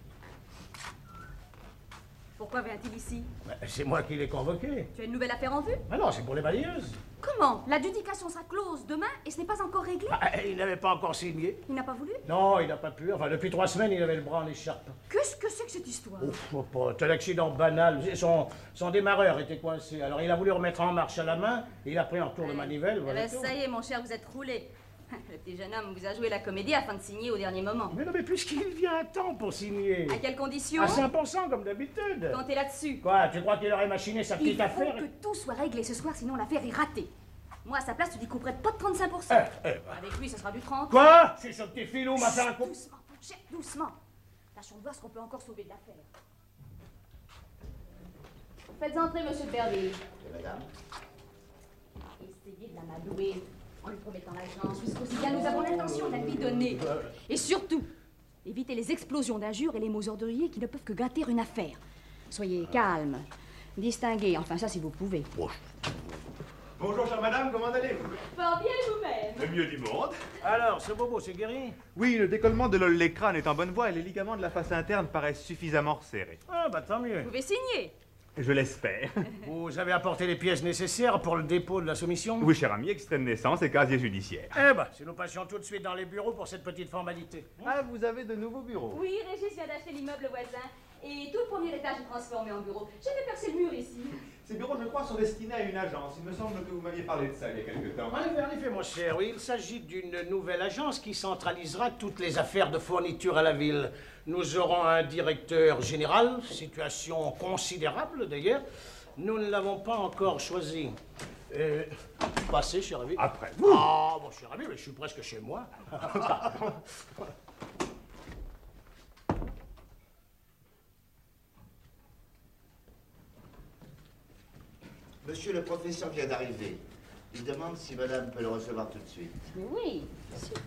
Pourquoi vient-il ici? C'est moi qui l'ai convoqué. Tu as une nouvelle affaire en vue? Ah non, c'est pour les balayeuses. Comment? L'adjudication sera close demain et ce n'est pas encore réglé? Ah, il n'avait pas encore signé. Il n'a pas voulu? Non, il n'a pas pu. Enfin, depuis 3 semaines, il avait le bras en écharpe. Qu'est-ce que c'est que cette histoire? Ouf, c'est un accident banal. Son démarreur était coincé. Alors, il a voulu remettre en marche à la main. Et il a pris un retour de manivelle. Voilà Eh ben, tout. ça y est, mon cher, vous êtes roulé. Le petit jeune homme vous a joué la comédie afin de signer au dernier moment. Mais non, mais puisqu'il vient à temps pour signer. À quelles conditions? À 5% comme d'habitude. Comptez là-dessus. Quoi, tu crois qu'il aurait machiné sa petite affaire? Il faut que tout soit réglé ce soir, sinon l'affaire est ratée. Moi, à sa place, tu découperais pas de 35%. Avec lui, ce sera du 30%. Quoi? C'est ce petit filou m'a fait un coup. Doucement, mon cher, doucement. Tâchons de voir ce qu'on peut encore sauver de l'affaire. Faites entrer monsieur Berville. Madame. Essayez de l'amadouer en lui promettant l'agence, puisqu'aussi bien nous avons l'intention de la lui donner. Et surtout, évitez les explosions d'injures et les mots orduriers qui ne peuvent que gâter une affaire. Soyez calme, distingué, enfin ça si vous pouvez. Bonjour, chère madame, comment allez-vous? Fort bien vous-même. Le mieux du monde. Alors, ce bobo, c'est guéri? Oui, le décollement de l'écran est en bonne voie et les ligaments de la face interne paraissent suffisamment resserrés. Ah, bah tant mieux. Vous pouvez signer. Je l'espère. Vous avez apporté les pièces nécessaires pour le dépôt de la soumission? Oui, cher ami, extrait de naissance et casier judiciaire. Eh ben, si nous passions tout de suite dans les bureaux pour cette petite formalité. Ah, vous avez de nouveaux bureaux? Oui, Régis vient d'acheter l'immeuble voisin. Et tout le premier étage est transformé en bureau. J'avais percé le mur ici. Ces bureaux, je crois, sont destinés à une agence. Il me semble que vous m'aviez parlé de ça il y a quelque temps. En effet, mon cher, oui, il s'agit d'une nouvelle agence qui centralisera toutes les affaires de fourniture à la ville. Nous aurons un directeur général, situation considérable d'ailleurs. Nous ne l'avons pas encore choisi. Passez, cher ami. Après vous. Ah, mon cher ami, mais je suis presque chez moi. Monsieur le professeur vient d'arriver. Il demande si madame peut le recevoir tout de suite. Mais oui, bien sûr.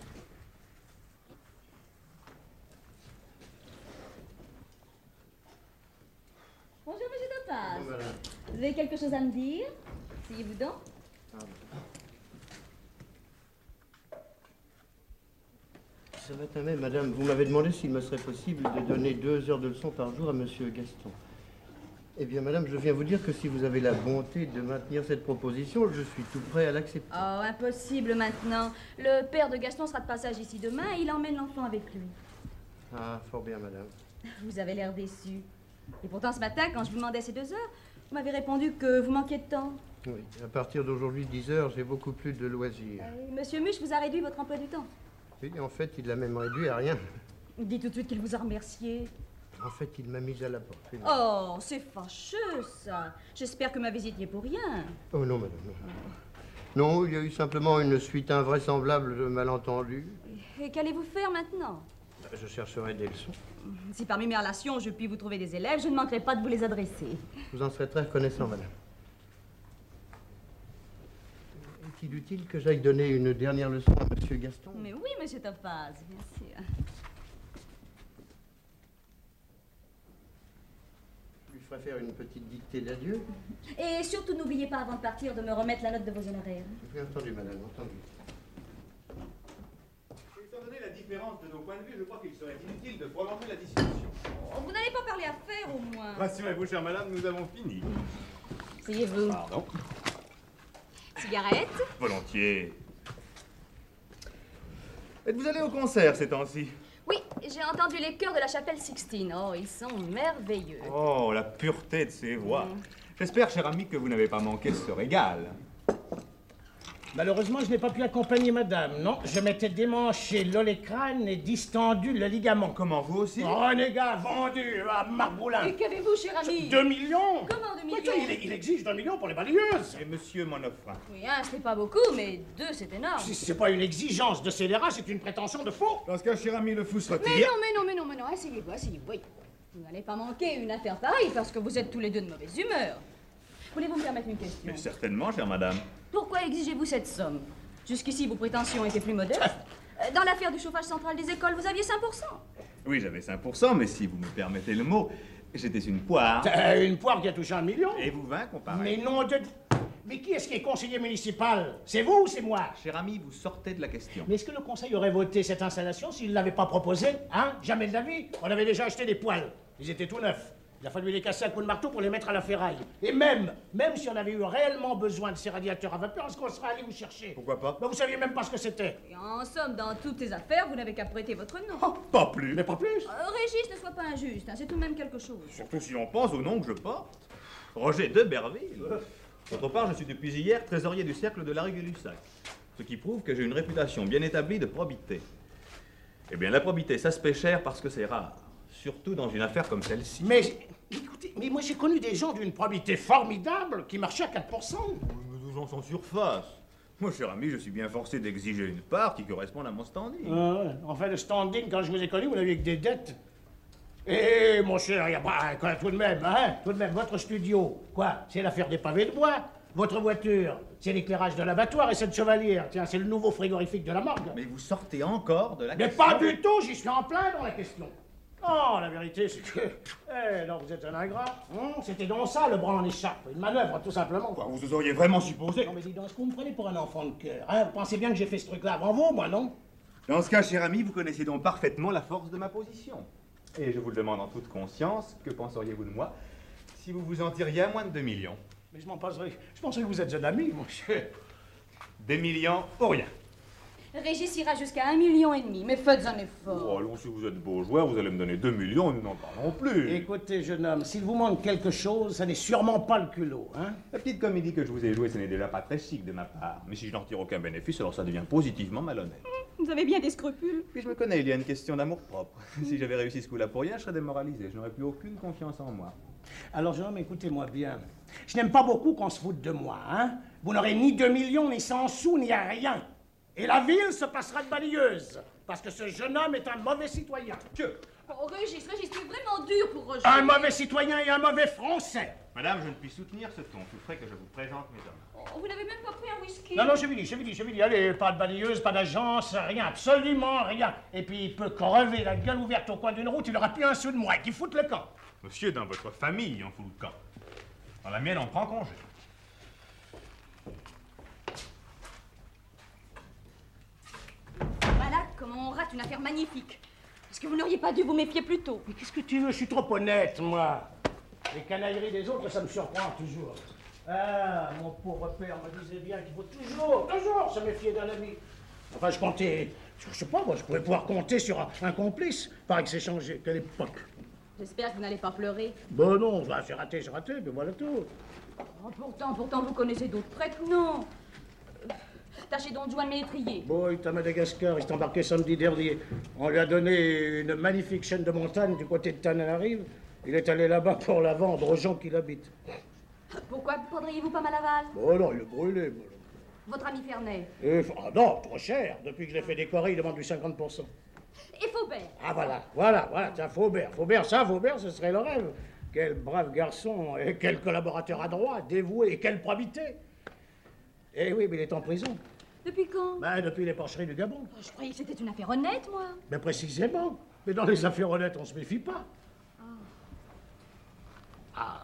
Bonjour, monsieur Topaz. Bonjour, madame. Vous avez quelque chose à me dire? Asseyez-vous donc. Ça va ta mère, madame. Vous m'avez demandé s'il me serait possible de donner 2 heures de leçon par jour à monsieur Gaston. Eh bien, madame, je viens vous dire que si vous avez la bonté de maintenir cette proposition, je suis tout prêt à l'accepter. Oh, impossible maintenant. Le père de Gaston sera de passage ici demain et il emmène l'enfant avec lui. Ah, fort bien, madame. Vous avez l'air déçu. Et pourtant, ce matin, quand je vous demandais ces 2 heures, vous m'avez répondu que vous manquiez de temps. Oui, à partir d'aujourd'hui, 10 heures, j'ai beaucoup plus de loisirs. Monsieur Muche vous a réduit votre emploi du temps. Oui, en fait, il l'a même réduit à rien. Dites tout de suite qu'il vous a remercié. En fait, il m'a mise à la porte. Oui, Oh, c'est fâcheux, ça. J'espère que ma visite y est pour rien. Oh non, madame. Non, il y a eu simplement une suite invraisemblable de malentendus. Et qu'allez-vous faire maintenant? Je chercherai des leçons. Si parmi mes relations, je puis vous trouver des élèves, je ne manquerai pas de vous les adresser. Je vous en serai très reconnaissant, madame. Est-il utile que j'aille donner une dernière leçon à monsieur Gaston? Mais oui, monsieur Topaz, bien sûr. lui ferai faire une petite dictée d'adieu. Et surtout, n'oubliez pas avant de partir de me remettre la note de vos honoraires. Bien entendu, madame, entendu. Étant donné la différence de nos points de vue, je crois qu'il serait inutile de prolonger la discussion. Oh, vous n'allez pas parler affaires, au moins. Rassurez-vous, chère madame, nous avons fini. Asseyez-vous. Pardon. Cigarette? Volontiers. Êtes-vous allé au concert ces temps-ci? Oui, j'ai entendu les chœurs de la chapelle Sixtine. Oh, ils sont merveilleux. Oh, la pureté de ces voix. J'espère, cher ami, que vous n'avez pas manqué ce régal. Malheureusement, je n'ai pas pu accompagner madame, non. Je m'étais démanché l'olécrane et distendu le ligament. Comment, vous aussi? Renégat vendu à Marc Boulin. Et qu'avez-vous, cher ami? 2 millions. Comment 2 millions? Il exige 2 millions pour les balayeuses. Et monsieur m'en offre un. Oui, un, ce n'est pas beaucoup, mais 2, c'est énorme. C'est pas une exigence de scélérat, c'est une prétention de faux. Dans ce cas, cher ami, le fou se retire. Mais non, asseyez-vous, asseyez-vous. Oui. Vous n'allez pas manquer une affaire pareille parce que vous êtes tous les deux de mauvaise humeur. Voulez-vous me permettre une question? Mais certainement, chère madame. Pourquoi exigez-vous cette somme? Jusqu'ici, vos prétentions étaient plus modestes. Dans l'affaire du chauffage central des écoles, vous aviez 5%. Oui, j'avais 5%, mais si vous me permettez le mot, j'étais une poire. Une poire qui a touché 1 million. Et vous 20 comparé. Mais non de... Mais qui est-ce qui est conseiller municipal? C'est vous ou c'est moi? Cher ami, vous sortez de la question. Mais est-ce que le conseil aurait voté cette installation s'il ne l'avait pas proposée? Hein? Jamais de la vie. On avait déjà acheté des poêles. Ils étaient tout neufs. Il a fallu les casser à coups de marteau pour les mettre à la ferraille. Et même si on avait eu réellement besoin de ces radiateurs à vapeur, est-ce qu'on serait allé vous chercher? Pourquoi pas? Ben, vous saviez même pas ce que c'était. Et en somme, dans toutes les affaires, vous n'avez qu'à prêter votre nom. Oh, pas plus. Mais pas plus. Régis, ne sois pas injuste, hein, c'est tout de même quelque chose. Surtout si on pense au nom que je porte. Roger de Berville. D'autre part, je suis depuis hier trésorier du cercle de la Rue-Gay-Lussac. Ce qui prouve que j'ai une réputation bien établie de probité. Eh bien, la probité, ça se paie cher parce que c'est rare. Surtout dans une affaire comme celle-ci. Mais écoutez, mais moi j'ai connu des gens d'une probité formidable qui marchaient à 4%. Nous en sans surface. Moi, cher ami, je suis bien forcé d'exiger une part qui corresponde à mon standing. Enfin, le standing, quand je vous ai connu, vous n'aviez que des dettes. Eh, mon cher, il y a pas... Quoi, tout de même, votre studio, quoi, c'est l'affaire des pavés de bois. Votre voiture, c'est l'éclairage de l'abattoir et cette chevalière. Tiens, c'est le nouveau frigorifique de la morgue. Mais vous sortez encore de la Mais question. pas du tout, j'y suis en plein dans la question. Non, la vérité, c'est que... non, vous êtes un ingrat. C'était donc ça, le bras en écharpe. Une manœuvre, tout simplement. Quoi, vous auriez vraiment supposé? Non, mais dis donc, est-ce que vous me prenez pour un enfant de cœur? Vous pensez bien que j'ai fait ce truc-là avant vous, moi, non? Dans ce cas, cher ami, vous connaissez donc parfaitement la force de ma position. Et je vous le demande en toute conscience, que penseriez-vous de moi si vous vous en tiriez à moins de 2 millions? Mais je pensais que vous êtes un ami, mon cher. 2 millions pour rien. Régis ira jusqu'à 1,5 million, mais faites un effort. Oh, allons, si vous êtes beau joueur, vous allez me donner 2 millions, nous n'en parlons plus. Écoutez, jeune homme, s'il vous manque quelque chose, ça n'est sûrement pas le culot, hein? La petite comédie que je vous ai jouée, ce n'est déjà pas très chic de ma part. Mais si je n'en tire aucun bénéfice, alors ça devient positivement malhonnête. Vous avez bien des scrupules. Puis je me connais, il y a une question d'amour-propre. Si j'avais réussi ce coup-là pour rien, je serais démoralisé. Je n'aurais plus aucune confiance en moi. Alors, jeune homme, écoutez-moi bien. Je n'aime pas beaucoup qu'on se foute de moi, hein? Vous n'aurez ni 2 millions, ni 100 sous, ni rien. Et la ville se passera de balayeuse. Parce que ce jeune homme est un mauvais citoyen. Oh, Régis, tu es vraiment dur pour Roger. Un mauvais citoyen et un mauvais français. Madame, je ne puis soutenir ce ton. Je ferai que je vous présente mes hommes. Oh, vous n'avez même pas pris un whisky. Non, j'ai vu. Allez, pas de balayeuse, pas d'agence, rien, absolument rien. Et puis il peut crever la gueule ouverte au coin d'une route, il n'aura plus un sou de moi, et qu'il foute le camp. Monsieur, dans votre famille, on fout le camp. Dans la mienne, on prend congé. Voilà comment on rate une affaire magnifique. Est-ce que vous n'auriez pas dû vous méfier plus tôt? Mais qu'est-ce que tu veux? Je suis trop honnête, moi. Les canailleries des autres, ça me surprend toujours. Ah, mon pauvre père me disait bien qu'il faut toujours se méfier d'un ami. Enfin, je comptais, je sais pas, moi, je pourrais pouvoir compter sur un complice. Pareil que c'est changé. Quelle époque. J'espère que vous n'allez pas pleurer. Ben non, c'est raté, mais voilà tout. Oh, pourtant, vous connaissez d'autres prêtres, non? Tâchez donc de joindre mes étriers. Bon, il est à Madagascar, il s'est embarqué samedi dernier. On lui a donné une magnifique chaîne de montagne du côté de Tananarive. Il est allé là-bas pour la vendre aux gens qui l'habitent. Pourquoi ne prendriez-vous pas ma Laval? Bon, non, il est brûlé. Bon. Votre ami Ferney? Ah non, trop cher. Depuis que je l'ai fait décorer, il demande du 50%. Et Faubert? Ah voilà, tiens, Faubert, ce serait le rêve. Quel brave garçon, et quel collaborateur adroit, dévoué, et quelle probité. Eh oui, mais il est en prison. Depuis quand? Ben, depuis l'épancherie du Gabon. Je croyais que c'était une affaire honnête, moi. Mais précisément. Mais dans les affaires honnêtes, on se méfie pas. Ah,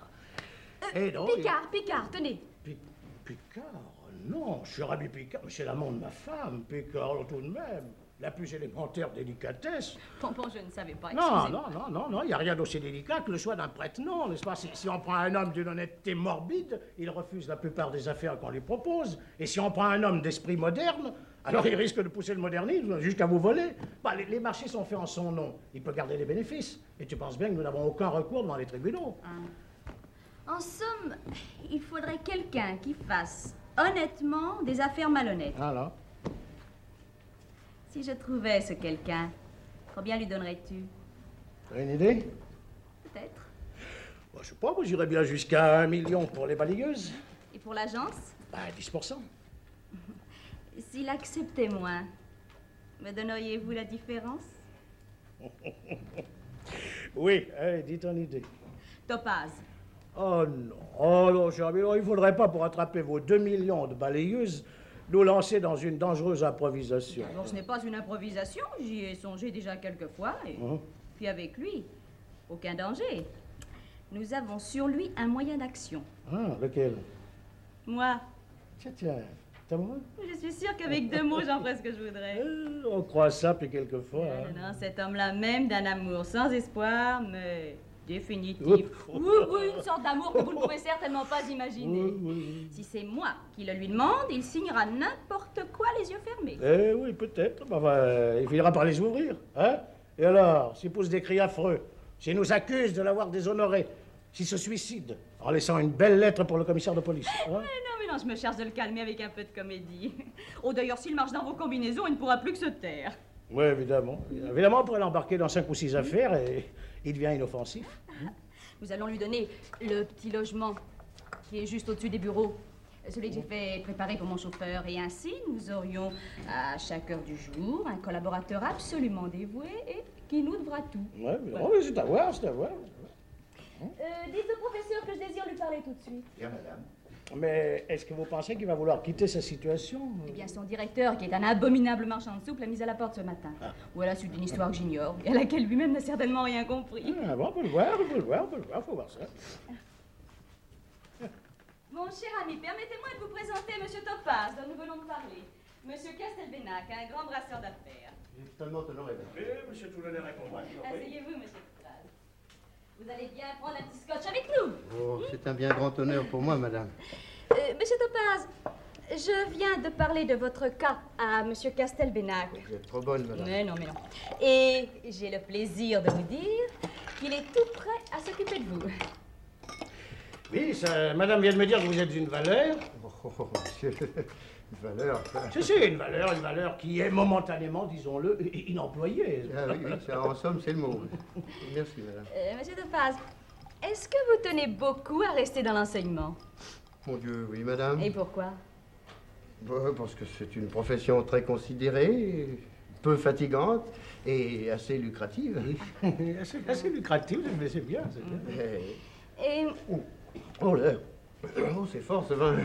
Eh non. Picard, tenez. Picard? Non, cher ami Picard, c'est l'amant de ma femme, Picard, tout de même. La plus élémentaire délicatesse. Pompon, je ne savais pas. Non, il n'y a rien d'aussi délicat que le choix d'un prête-nom, n'est-ce pas? Si on prend un homme d'une honnêteté morbide, il refuse la plupart des affaires qu'on lui propose. Et si on prend un homme d'esprit moderne, alors il risque de pousser le modernisme jusqu'à vous voler. Bah, les marchés sont faits en son nom. Il peut garder des bénéfices. Et tu penses bien que nous n'avons aucun recours devant les tribunaux. En somme, il faudrait quelqu'un qui fasse honnêtement des affaires malhonnêtes. Alors? Si je trouvais ce quelqu'un, combien lui donnerais-tu? T'as une idée? Peut-être. Bah, je sais pas, moi j'irais bien jusqu'à 1 million pour les balayeuses. Et pour l'agence? Bah, 10%. S'il acceptait moins, me donneriez-vous la différence? Oui, dis ton idée. Topaz. Oh non, cher ami, il ne faudrait pas, pour attraper vos 2 millions de balayeuses, nous lancer dans une dangereuse improvisation. Alors, ce n'est pas une improvisation, j'y ai songé déjà quelques fois, et puis avec lui, aucun danger. Nous avons sur lui un moyen d'action. Ah, lequel? Moi. Tiens, t'as moi? Je suis sûre qu'avec 2 mots, j'en ferai ce que je voudrais. On croit ça, puis quelquefois. Non, cet homme-là même d'un amour sans espoir, mais définitif. Oui, une sorte d'amour que vous ne pouvez certainement pas imaginer. Si c'est moi qui le lui demande, il signera n'importe quoi les yeux fermés. Eh oui, peut-être. Enfin, il finira par les ouvrir. Hein? Et alors, s'il pousse des cris affreux, s'il nous accuse de l'avoir déshonoré, s'il se suicide en laissant une belle lettre pour le commissaire de police. Hein? Mais non, je me charge de le calmer avec un peu de comédie. Oh, d'ailleurs, s'il marche dans vos combinaisons, il ne pourra plus que se taire. Oui, évidemment. Évidemment, on pourrait l'embarquer dans 5 ou 6 affaires et il devient inoffensif. Nous allons lui donner le petit logement qui est juste au-dessus des bureaux. Celui que j'ai fait préparer pour mon chauffeur. Et ainsi, nous aurions à chaque heure du jour un collaborateur absolument dévoué et qui nous devra tout. Oui, c'est à voir, c'est à voir. Dites au professeur que je désire lui parler tout de suite. Bien, madame. Mais est-ce que vous pensez qu'il va vouloir quitter sa situation? Eh bien, son directeur, qui est un abominable marchand de soupe, l'a mise à la porte ce matin. Ou à la suite d'une histoire que j'ignore, et à laquelle lui-même n'a certainement rien compris. Ah bon, on peut le voir, faut voir ça. Mon cher ami, permettez-moi de vous présenter Monsieur Topaz, dont nous venons de parler. Monsieur Castelbenac, un grand brasseur d'affaires. Totalement honoré. Monsieur Toulonnet répondra. Asseyez-vous, Monsieur Topaz. Vous allez bien prendre un petit scotch avec nous? Oh, c'est un bien grand honneur pour moi, madame. Monsieur Topaz, je viens de parler de votre cas à Monsieur Castelbenac. Vous êtes trop bonne, madame. Mais non. Et j'ai le plaisir de vous dire qu'il est tout prêt à s'occuper de vous. Oui, ça, madame vient de me dire que vous êtes une valeur. Oh, monsieur, une valeur. C'est une valeur qui est momentanément, disons-le, inemployée. Ah oui, ça, en somme, c'est le mot. Merci, madame. Monsieur Topaz, est-ce que vous tenez beaucoup à rester dans l'enseignement? Mon Dieu, oui, madame. Et pourquoi? Parce que c'est une profession très considérée, peu fatigante et assez lucrative. assez lucrative, mais c'est bien, Et... Oh là, c'est fort ce vin.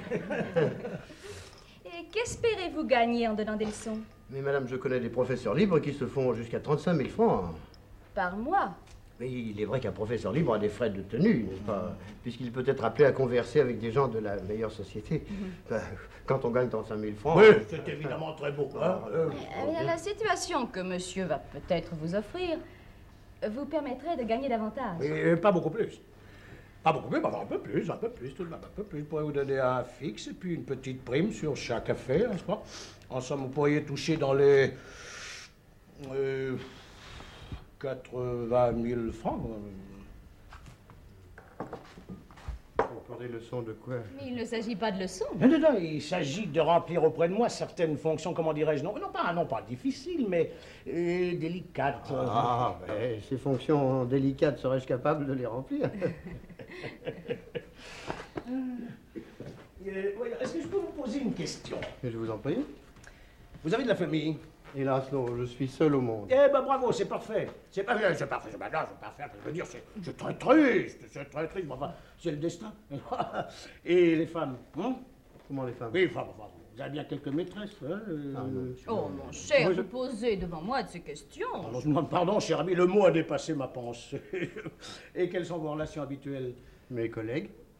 Et qu'espérez-vous gagner en donnant des leçons? Mais madame, je connais des professeurs libres qui se font jusqu'à 35 000 francs. Par mois? Mais il est vrai qu'un professeur libre a des frais de tenue, n'est-ce pas? Puisqu'il peut être appelé à converser avec des gens de la meilleure société. Quand on gagne 35 000 francs... Oui, c'est évidemment très beau. Hein? La situation que monsieur va peut-être vous offrir vous permettrait de gagner davantage. Et pas beaucoup plus. Pas beaucoup plus, un peu plus, tout de même, un peu plus. Je pourrais vous donner un fixe et puis une petite prime sur chaque affaire, n'est-ce pas? En somme, vous pourriez toucher dans les 80 000 francs. Pour des leçons de quoi? Mais il ne s'agit pas de leçons. Non, il s'agit de remplir auprès de moi certaines fonctions, comment dirais-je, non pas difficiles, mais délicates. Ah, mais ces fonctions délicates, serais-je capable de les remplir? Est-ce que je peux vous poser une question? Je vous en prie. Vous avez de la famille? Hélas, non, je suis seul au monde. Eh ben bravo, c'est parfait. C'est parfait, c'est parfait. Je veux dire, c'est très triste, enfin, c'est le destin. Et les femmes, hein? Comment les femmes? Oui, enfin, vous avez bien quelques maîtresses, hein? Oh, mon cher, vous posez devant moi de ces questions. Alors, je demande pardon, cher ami, le mot a dépassé ma pensée. Et quelles sont vos relations habituelles? Mes collègues.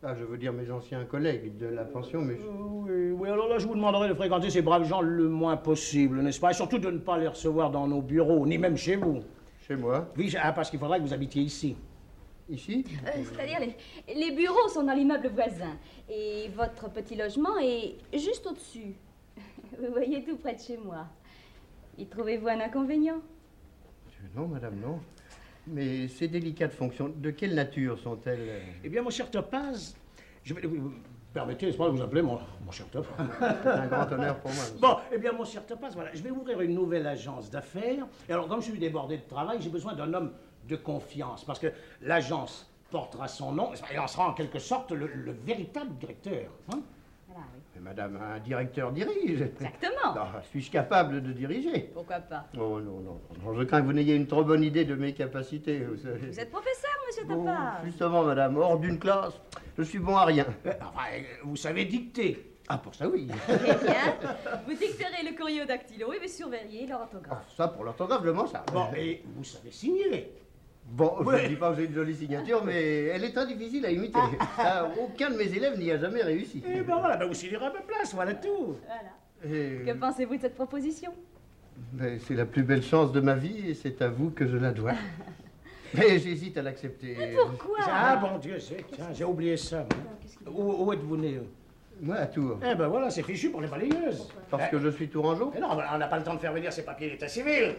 Ah, je veux dire mes anciens collègues de la pension, mais... Oui, alors là, je vous demanderai de fréquenter ces braves gens le moins possible, n'est-ce pas? Et surtout de ne pas les recevoir dans nos bureaux, ni même chez vous. Chez moi? Oui, parce qu'il faudra que vous habitiez ici. Ici? C'est-à-dire, les bureaux sont dans l'immeuble voisin. Et votre petit logement est juste au-dessus. Vous voyez, tout près de chez moi. Y trouvez-vous un inconvénient? Non, madame, non. Mais ces délicates fonctions, de quelle nature sont-elles? Eh bien, mon cher Topaz, je vais... Permettez, n'est-ce pas, de vous appeler mon cher Topaz. C'est un grand honneur pour moi. Bon, eh bien, mon cher Topaz, voilà, je vais ouvrir une nouvelle agence d'affaires. Et alors, comme je suis débordé de travail, j'ai besoin d'un homme de confiance, parce que l'agence portera son nom, et en sera en quelque sorte le véritable directeur. Hein? Voilà, oui. Mais madame, un directeur dirige. Exactement. Non, suis-je capable de diriger? Pourquoi pas? Oh non, je crains que vous n'ayez une trop bonne idée de mes capacités. Vous êtes professeur, monsieur Topaz. Justement, madame, hors d'une classe, je suis bon à rien. Enfin, vous savez dicter. Ah, pour ça, oui. Eh bien, vous dicterez le courrier au dactylo et vous surveillerez l'orthographe. Ça, pour l'orthographe, je m'en charge. Bon, et vous savez signer. Bon, je ne dis pas que j'ai une jolie signature, mais elle est très difficile à imiter. Aucun de mes élèves n'y a jamais réussi. Eh ben voilà, vous signerez à ma place, voilà tout. Voilà. Que pensez-vous de cette proposition? C'est la plus belle chance de ma vie et c'est à vous que je la dois. Mais j'hésite à l'accepter. Mais pourquoi? Ah, bon Dieu, j'ai oublié ça. Où êtes-vous né? Moi, à Tours. Eh ben voilà, c'est fichu pour les balayeuses. Parce que je suis tourangeau? Non, on n'a pas le temps de faire venir ces papiers d'état civil.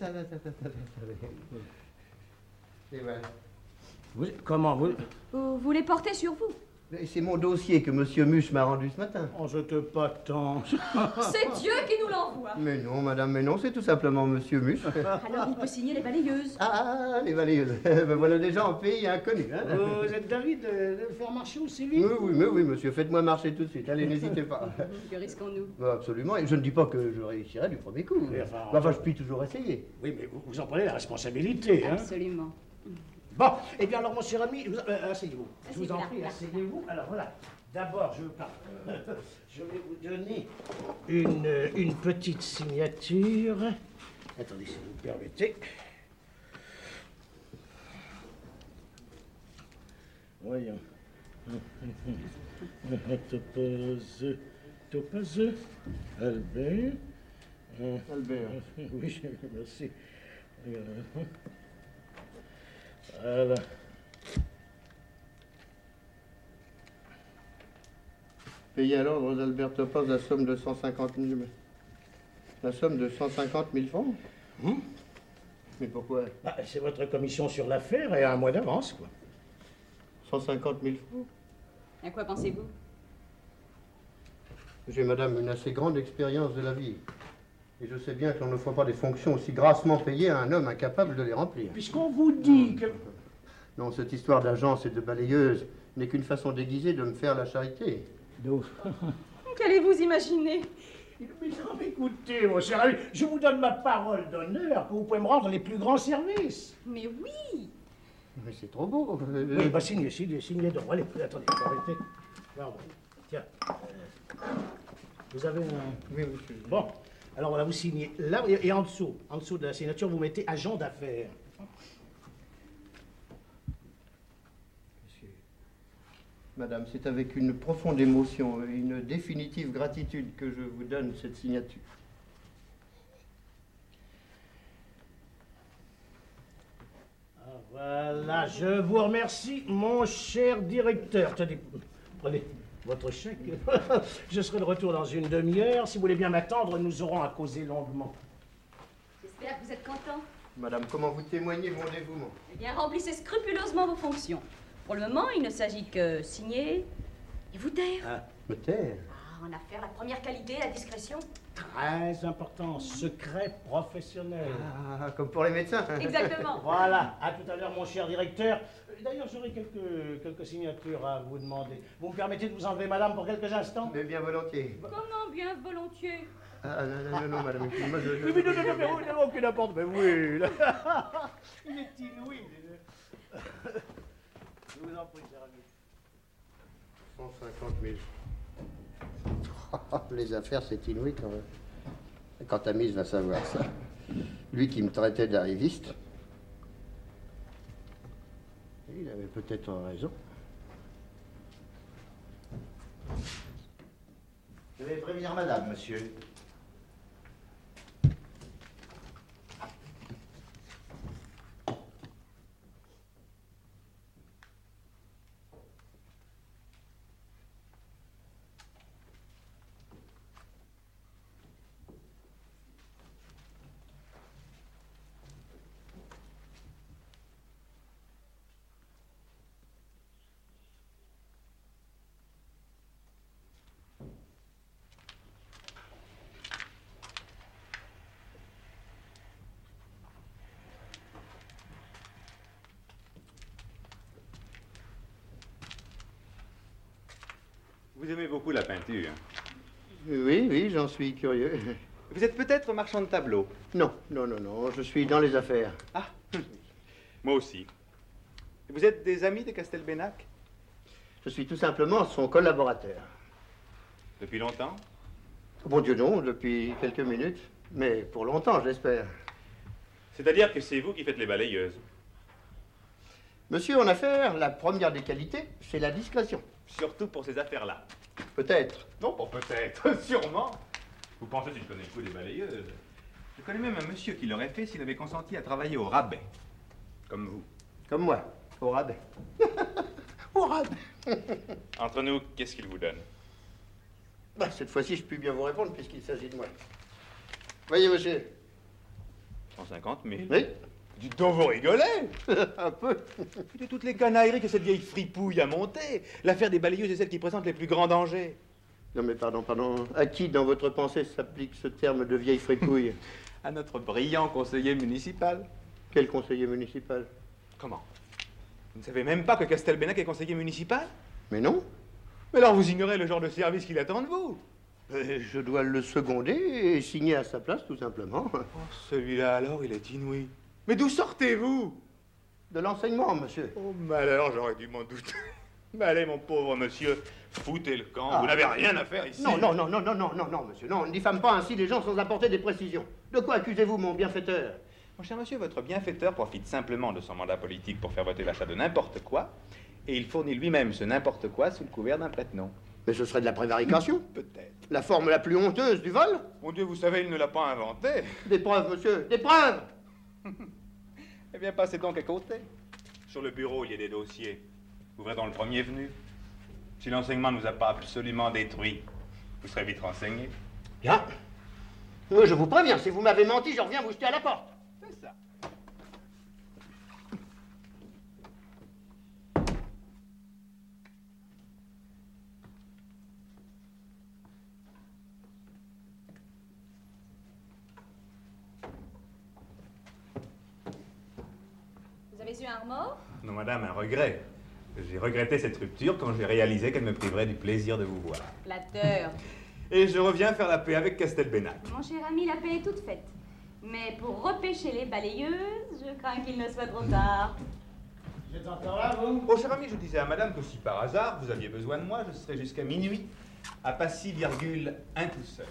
Et voilà. Comment vous... Vous les portez sur vous? C'est mon dossier que Monsieur Muche m'a rendu ce matin. Oh, je te pas tant. C'est Dieu qui nous l'envoie. Mais non, madame, mais non, c'est tout simplement Monsieur Muche. Alors il peut signer les balayeuses. Ah, les balayeuses. Ben voilà déjà en pays inconnu. Hein. Vous êtes d'avis de le faire marcher au civil? Oui, monsieur, faites-moi marcher tout de suite. Allez, n'hésitez pas. Que risquons-nous? Absolument, et je ne dis pas que je réussirai du premier coup. Enfin, je puis toujours essayer. Oui, mais vous en prenez la responsabilité. Hein. Absolument. Bon, eh bien alors, mon cher ami, asseyez-vous. Je vous en prie, asseyez-vous. Alors voilà, d'abord, je vais vous donner une petite signature. Attendez, si vous permettez. Voyons. Topaz, Albert. Albert. Oui, merci. Voilà. Payez à l'ordre d'Albert Topaz la somme de 150 000... La somme de 150 000 francs? Mais pourquoi? C'est votre commission sur l'affaire et à un mois d'avance, quoi. 150 000 francs? À quoi pensez-vous? J'ai, madame, une assez grande expérience de la vie. Et je sais bien qu'on ne fera pas des fonctions aussi grassement payées à un homme incapable de les remplir. Puisqu'on vous dit que... Non, cette histoire d'agence et de balayeuse n'est qu'une façon déguisée de me faire la charité. Qu'allez-vous imaginer? Mais non, écoutez, mon cher ami, je vous donne ma parole d'honneur que vous pouvez me rendre les plus grands services. Mais oui! Mais c'est trop beau. Oui, bah signez donc. Allez, attendez, arrêtez. Pardon. Tiens. Vous avez un... Oui, monsieur. Bon. Alors voilà, vous signez là et en dessous de la signature, vous mettez agent d'affaires. Madame, c'est avec une profonde émotion et une définitive gratitude que je vous donne cette signature. Ah, voilà, je vous remercie, mon cher directeur. Tenez, prenez votre chèque. Je serai de retour dans une demi-heure. Si vous voulez bien m'attendre, nous aurons à causer longuement. J'espère que vous êtes content. Madame, comment vous témoignez mon dévouement? Eh bien, remplissez scrupuleusement vos fonctions. Pour le moment, il ne s'agit que signer et vous taire. Ah, me taire? Ah, en affaires, la première qualité, la discrétion. Très important, secret professionnel. Ah, comme pour les médecins. Exactement. Voilà, à tout à l'heure, mon cher directeur. D'ailleurs, j'aurais quelques signatures à vous demander. Vous me permettez de vous enlever, madame, pour quelques instants? Mais bien volontiers. Comment bien volontiers? Ah, non, madame. Moi, Oui, mais non, il n'a aucune importe. Mais oui, là. Il est inouï. Je vous en prie, cher ami. 150 000. Les affaires, c'est inouï quand même. Quant à Mise va savoir ça. Lui qui me traitait d'arriviste. Il avait peut-être raison. Je vais prévenir madame, monsieur. Vous aimez beaucoup la peinture. Oui, oui, j'en suis curieux. Vous êtes peut-être marchand de tableaux. Non, non, non, non, je suis dans les affaires. Ah, moi aussi. Vous êtes des amis de Castelbenac? Je suis tout simplement son collaborateur. Depuis longtemps? Bon Dieu non, depuis quelques minutes. Mais pour longtemps, j'espère. C'est-à-dire que c'est vous qui faites les balayeuses? Monsieur, en affaires, la première des qualités, c'est la discrétion. Surtout pour ces affaires-là. Peut-être. Non, pas peut-être, sûrement. Vous pensez que je connais le coup des balayeuses? Je connais même un monsieur qui l'aurait fait s'il avait consenti à travailler au rabais. Comme vous. Comme moi, au rabais. Au rabais. Entre nous, qu'est-ce qu'il vous donne? Bah, cette fois-ci, je puis bien vous répondre puisqu'il s'agit de moi. Voyez, monsieur. 150 000. Oui. Dites donc, vous rigolez? Un peu. De toutes les canailleries que cette vieille fripouille a montées, l'affaire des balayeuses est celle qui présente les plus grands dangers. Non mais pardon, pardon. À qui dans votre pensée s'applique ce terme de vieille fripouille? À notre brillant conseiller municipal. Quel conseiller municipal? Comment? Vous ne savez même pas que Castelbenac est conseiller municipal? Mais non. Mais alors vous ignorez le genre de service qu'il attend de vous. Je dois le seconder et signer à sa place, tout simplement. Oh, celui-là alors, il est inouï. Mais d'où sortez-vous? De l'enseignement, monsieur. Oh malheur, j'aurais dû m'en douter. Mais allez, mon pauvre monsieur, foutez le camp, vous n'avez rien à faire ici. Non, non, non, non, non, non, non, non, monsieur, non, on ne diffame pas ainsi les gens sans apporter des précisions. De quoi accusez-vous mon bienfaiteur? Mon cher monsieur, votre bienfaiteur profite simplement de son mandat politique pour faire voter l'achat de n'importe quoi, et il fournit lui-même ce n'importe quoi sous le couvert d'un prête-nom. Mais ce serait de la prévarication? Peut-être. La forme la plus honteuse du vol? Mon Dieu, vous savez, il ne l'a pas inventé. Des preuves, monsieur, des preuves! Eh bien, passez donc à côté. Sur le bureau, il y a des dossiers. Ouvrez donc le premier venu. Si l'enseignement ne nous a pas absolument détruits, vous serez vite renseigné. Bien. Je vous préviens, si vous m'avez menti, je reviens vous jeter à la porte. C'est ça. Vous avez eu un remords? Non, madame, un regret. J'ai regretté cette rupture quand j'ai réalisé qu'elle me priverait du plaisir de vous voir. Flatteur. Et je reviens faire la paix avec Castelbenac. Mon cher ami, la paix est toute faite. Mais pour repêcher les balayeuses, je crains qu'il ne soit trop tard. Vous êtes encore là, vous? Oh, cher ami, je disais à madame que si par hasard vous aviez besoin de moi, je serais jusqu'à minuit à Passy, virgule, un tout seul.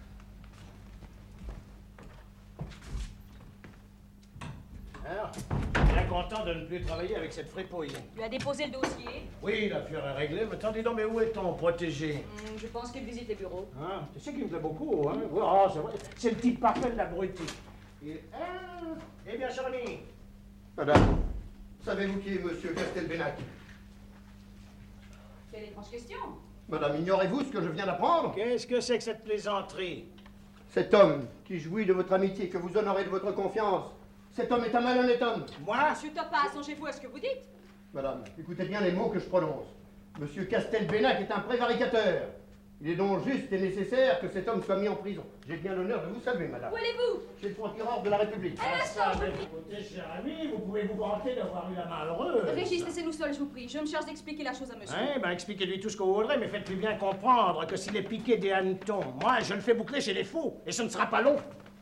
Alors, bien content de ne plus travailler avec cette fripouille. Tu as déposé le dossier? Oui, l'affaire est réglée, mais attendez donc, mais où est ton protégé? Je pense qu'il visite les bureaux. Hein? Tu sais qu'il me plaît beaucoup, hein? Oh, c'est vrai. C'est le type parfait de l'abruti. Eh bien, cher ami. Madame, savez-vous qui est monsieur Castelbenac? Quelle étrange question. Madame, ignorez-vous ce que je viens d'apprendre? Qu'est-ce que c'est que cette plaisanterie? Cet homme qui jouit de votre amitié, que vous honorez de votre confiance, cet homme est un malhonnête homme. Moi? Monsieur Topaz, songez-vous à ce que vous dites? Madame, écoutez bien les mots que je prononce. Monsieur Castelbenac est un prévaricateur. Il est donc juste et nécessaire que cet homme soit mis en prison. J'ai bien l'honneur de vous saluer, madame. Où allez-vous? Chez le procureur de la République. Un instant, je prie. Écoutez, cher ami, vous pouvez vous vanter d'avoir eu la main heureuse. Régis, laissez-nous seuls, je vous prie. Je me charge d'expliquer la chose à monsieur. Hein, ben expliquez-lui tout ce que vous voudrez, mais faites-lui bien comprendre que s'il est piqué des hannetons, moi, je le fais boucler chez les fous, et ce ne sera pas long.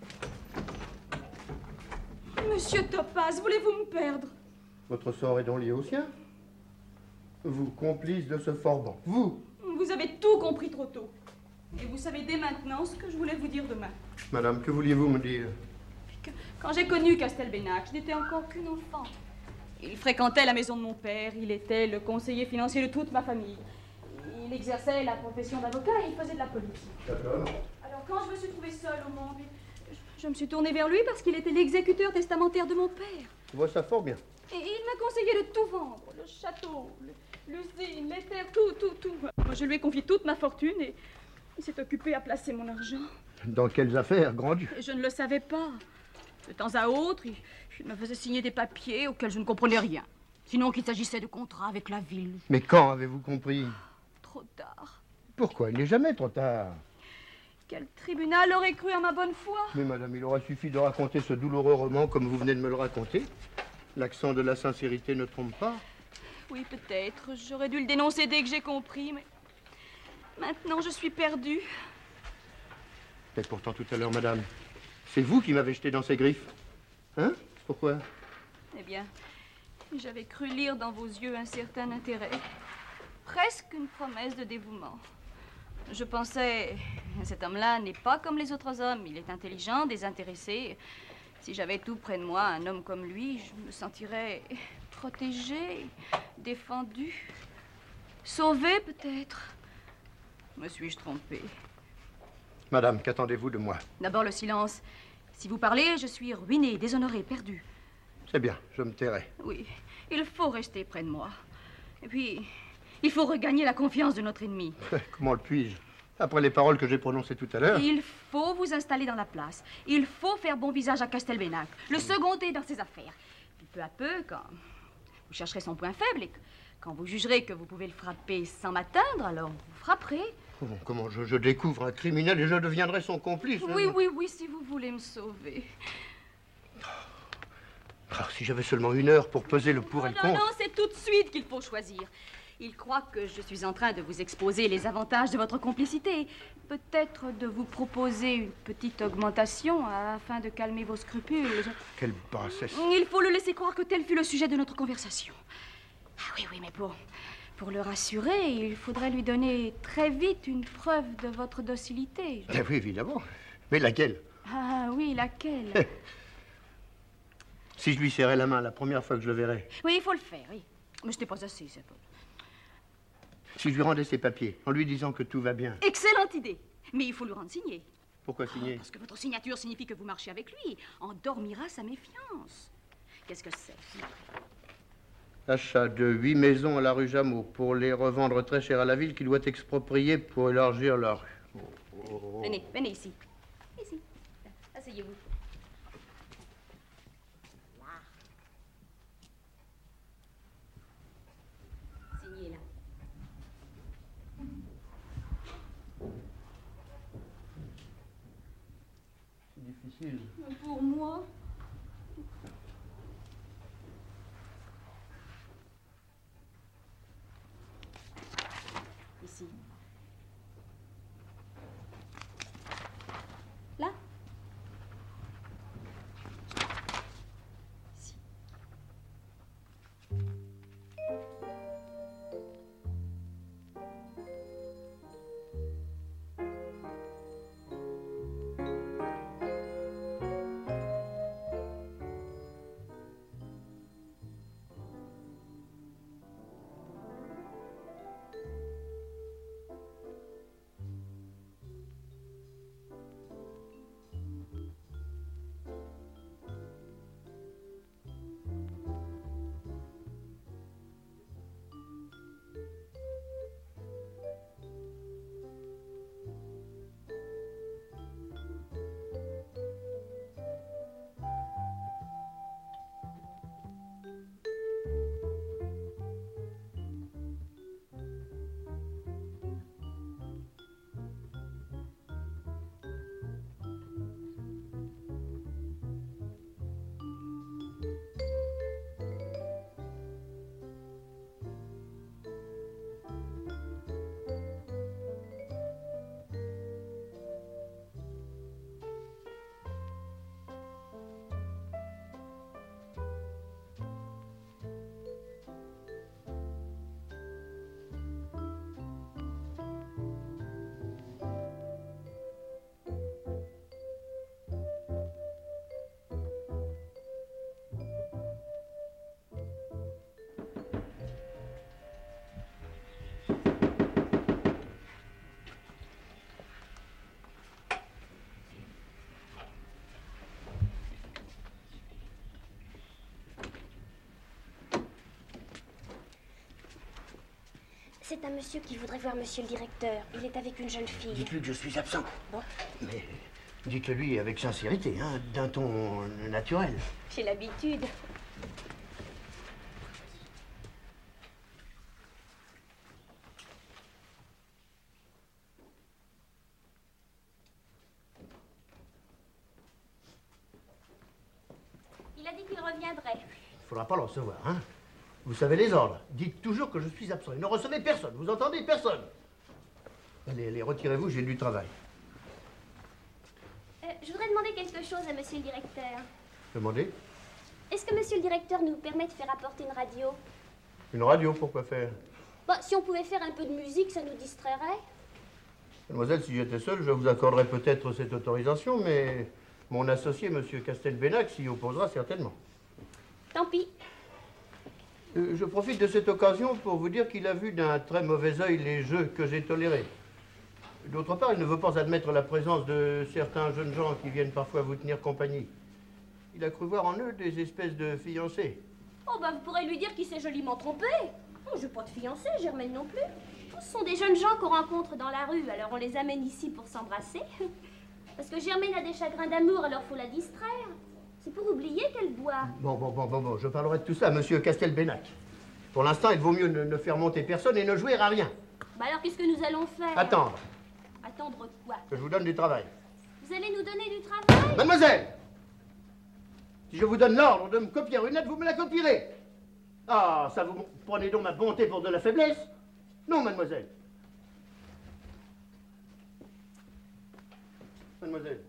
Monsieur Topaz, voulez-vous me perdre? Votre sort est donc lié au sien? Vous, complice de ce forban. Vous! Vous avez tout compris trop tôt. Et vous savez dès maintenant ce que je voulais vous dire demain. Madame, que vouliez-vous me dire? Quand j'ai connu Castelbenac, je n'étais encore qu'une enfant. Il fréquentait la maison de mon père, il était le conseiller financier de toute ma famille. il exerçait la profession d'avocat et il faisait de la politique. D'accord. Alors quand je me suis trouvée seule au monde, je me suis tournée vers lui parce qu'il était l'exécuteur testamentaire de mon père. Je vois ça fort bien. Et il m'a conseillé de tout vendre, le château, l'usine, les terres, tout. Moi, je lui ai confié toute ma fortune et il s'est occupé à placer mon argent. Dans quelles affaires, grand-Dieu? Et je ne le savais pas. De temps à autre, il me faisait signer des papiers auxquels je ne comprenais rien. Sinon qu'il s'agissait de contrats avec la ville. Mais quand avez-vous compris? Trop tard. Pourquoi? Il n'est jamais trop tard. Quel tribunal aurait cru à ma bonne foi? Mais madame, il aura suffi de raconter ce douloureux roman comme vous venez de me le raconter. L'accent de la sincérité ne trompe pas. Oui, peut-être. J'aurais dû le dénoncer dès que j'ai compris, mais... Maintenant, je suis perdue. Mais pourtant, tout à l'heure, madame, c'est vous qui m'avez jeté dans ces griffes. Hein? Pourquoi? Eh bien, j'avais cru lire dans vos yeux un certain intérêt. Presque une promesse de dévouement. Je pensais, cet homme-là n'est pas comme les autres hommes. Il est intelligent, désintéressé. Si j'avais tout près de moi, un homme comme lui, je me sentirais protégée, défendue, sauvée peut-être. Me suis-je trompée? Madame, qu'attendez-vous de moi? D'abord le silence. Si vous parlez, je suis ruinée, déshonorée, perdue. C'est bien, je me tairai. Oui, il faut rester près de moi. Et puis, il faut regagner la confiance de notre ennemi. Comment le puis-je? Après les paroles que j'ai prononcées tout à l'heure. Il faut vous installer dans la place. Il faut faire bon visage à Castelbenac, le seconder dans ses affaires. Puis peu à peu, quand vous chercherez son point faible et quand vous jugerez que vous pouvez le frapper sans m'atteindre, alors vous frapperez. Comment je découvre un criminel et je deviendrai son complice? Oui, si vous voulez me sauver. Si j'avais seulement 1 heure pour peser le pour et le contre. Non, c'est tout de suite qu'il faut choisir. Il croit que je suis en train de vous exposer les avantages de votre complicité. Peut-être de vous proposer une petite augmentation afin de calmer vos scrupules. Quelle bassesse. Il faut le laisser croire que tel fut le sujet de notre conversation. Ah oui, mais pour le rassurer, il faudrait lui donner très vite une preuve de votre docilité. Oui, évidemment. Mais laquelle? Ah oui, laquelle? Si je lui serrais la main la première fois que je le verrais. Oui, il faut le faire, oui. Mais je n'ai pas assez, c'est pas... Si je lui rendais ses papiers, en lui disant que tout va bien. Excellente idée. Mais il faut lui rendre signer. Pourquoi signer? Parce que votre signature signifie que vous marchez avec lui. Endormira sa méfiance. Qu'est-ce que c'est? Achat de 8 maisons à la rue Jameau pour les revendre très cher à la ville qui doit exproprier pour élargir la rue. Venez ici. Ici. Asseyez-vous. Là. Signez là. C'est difficile. Pour moi. Ici. Là. Ici. C'est un monsieur qui voudrait voir monsieur le directeur. Il est avec une jeune fille. Dites-lui que je suis absent. Bon. Mais dites-le lui avec sincérité, hein, d'un ton naturel. J'ai l'habitude. Il a dit qu'il reviendrait. Il faudra pas le recevoir, hein. Vous savez les ordres. Dites toujours que je suis absent. Et ne recevez personne. Vous entendez? Personne. Allez, retirez-vous, j'ai du travail. Je voudrais demander quelque chose à monsieur le directeur. Demandez. Est-ce que monsieur le directeur nous permet de faire apporter une radio? Une radio, pourquoi faire? Bah, si on pouvait faire un peu de musique, ça nous distrairait. Mademoiselle, si j'étais seul, je vous accorderais peut-être cette autorisation, mais mon associé, monsieur Castelbenac, s'y opposera certainement. Tant pis. Je profite de cette occasion pour vous dire qu'il a vu d'un très mauvais œil les jeux que j'ai tolérés. D'autre part, il ne veut pas admettre la présence de certains jeunes gens qui viennent parfois vous tenir compagnie. Il a cru voir en eux des espèces de fiancés. Oh, bah, vous pourrez lui dire qu'il s'est joliment trompé. Oh, je n'ai pas de fiancé, Germaine non plus. Ce sont des jeunes gens qu'on rencontre dans la rue, alors on les amène ici pour s'embrasser. Parce que Germaine a des chagrins d'amour, alors faut la distraire. C'est pour oublier qu'elle boit. Bon, je parlerai de tout ça à monsieur Castelbenac. Pour l'instant, il vaut mieux ne faire monter personne et ne jouer à rien. Bah alors, qu'est-ce que nous allons faire? Attendre. Attendre quoi? Que je vous donne du travail. Vous allez nous donner du travail? Mademoiselle! Si je vous donne l'ordre de me copier une lettre, vous me la copierez. Ah, ça vous prenez donc ma bonté pour de la faiblesse? Non, mademoiselle. Mademoiselle,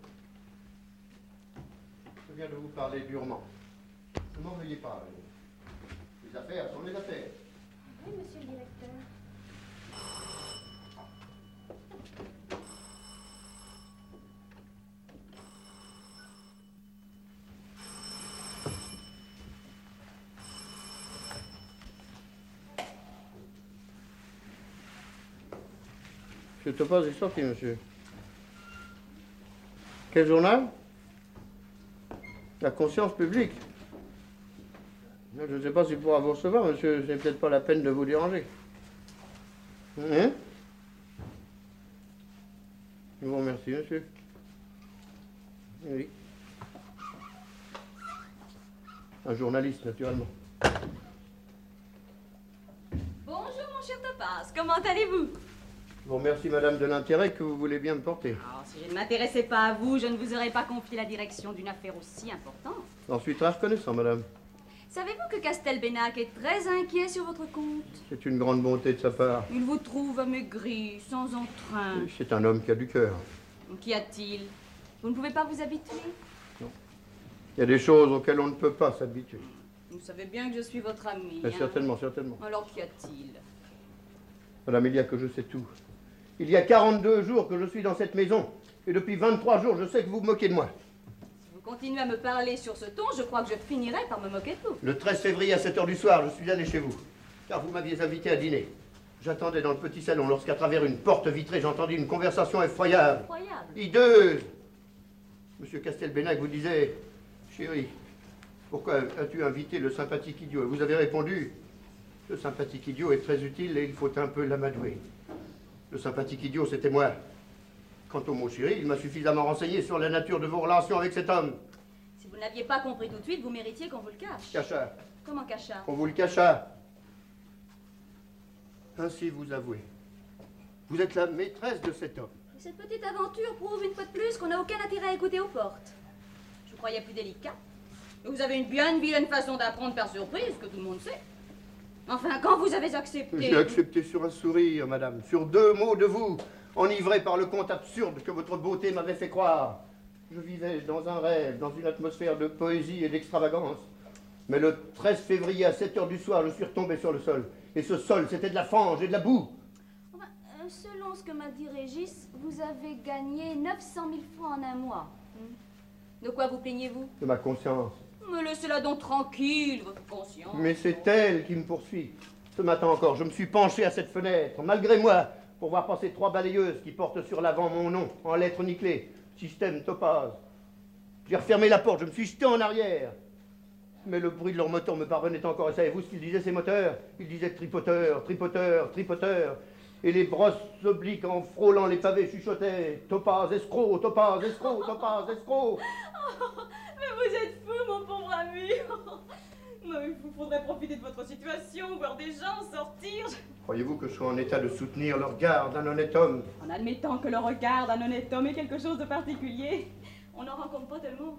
je viens de vous parler durement. Ne m'en veuillez pas. Les affaires sont les affaires. Oui, monsieur le directeur. Monsieur Topaz est sorti, monsieur. Quel journal? La conscience publique. Je ne sais pas s'il pourra vous recevoir, monsieur. C'est peut-être pas la peine de vous déranger. Hein? Je vous remercie, monsieur. Oui. Un journaliste, naturellement. Bonjour, mon cher Topaz. Comment allez-vous? Je vous remercie, madame, de l'intérêt que vous voulez bien me porter. Alors, si je ne m'intéressais pas à vous, je ne vous aurais pas confié la direction d'une affaire aussi importante. J'en suis très reconnaissant, madame. Savez-vous que Castelbenac est très inquiet sur votre compte? C'est une grande bonté de sa part. Il vous trouve amaigri, sans entrain. C'est un homme qui a du cœur. Qu'y a-t-il? Vous ne pouvez pas vous habituer? Non. Il y a des choses auxquelles on ne peut pas s'habituer. Vous savez bien que je suis votre ami. Mais certainement, certainement. Alors qu'y a-t-il? Madame, il y a que je sais tout. Il y a 42 jours que je suis dans cette maison. Et depuis 23 jours, je sais que vous vous moquez de moi. Si vous continuez à me parler sur ce ton, je crois que je finirai par me moquer de vous. Le 13 février à 7h du soir, je suis allé chez vous. Car vous m'aviez invité à dîner. J'attendais dans le petit salon lorsqu'à travers une porte vitrée, j'entendis une conversation effroyable. Effroyable? Hideuse. Monsieur Castelbenac vous disait, chérie, pourquoi as-tu invité le sympathique idiot? Vous avez répondu, le sympathique idiot est très utile et il faut un peu l'amadouer. Le sympathique idiot, c'était moi. Quant au mot chéri, il m'a suffisamment renseigné sur la nature de vos relations avec cet homme. Si vous n'aviez pas compris tout de suite, vous méritiez qu'on vous le cache. Cacha. Comment cacha? On vous le cacha. Ainsi vous avouez. Vous êtes la maîtresse de cet homme. Et cette petite aventure prouve une fois de plus qu'on n'a aucun intérêt à écouter aux portes. Je vous croyais plus délicat. Mais vous avez une bien vilaine façon d'apprendre par surprise, que tout le monde sait. Enfin, quand vous avez accepté... J'ai accepté sur un sourire, madame, sur 2 mots de vous, enivré par le conte absurde que votre beauté m'avait fait croire. Je vivais dans un rêve, dans une atmosphère de poésie et d'extravagance. Mais le 13 février à 7h du soir, je suis retombé sur le sol. Et ce sol, c'était de la fange et de la boue. Enfin, selon ce que m'a dit Régis, vous avez gagné 900 000 francs en un mois. De quoi vous plaignez-vous? De ma conscience. Mais laissez-la donc tranquille, votre conscience. Mais c'est elle qui me poursuit. Ce matin encore, je me suis penché à cette fenêtre, malgré moi, pour voir passer 3 balayeuses qui portent sur l'avant mon nom, en lettres nickelées. Système Topaz. J'ai refermé la porte, je me suis jeté en arrière. Mais le bruit de leur moteur me parvenait encore. Et savez-vous ce qu'ils disaient, ces moteurs? Ils disaient tripoteur, tripoteur, tripoteur. Et les brosses obliques, en frôlant les pavés, chuchotaient Topaz, escroc, Topaz, escroc, Topaz, escroc. Oh, mais vous êtes fou, mon pauvre ami. Non, il vous faudrait profiter de votre situation, voir des gens sortir. Croyez-vous que je sois en état de soutenir le regard d'un honnête homme? En admettant que le regard d'un honnête homme est quelque chose de particulier, on n'en rencontre pas tellement.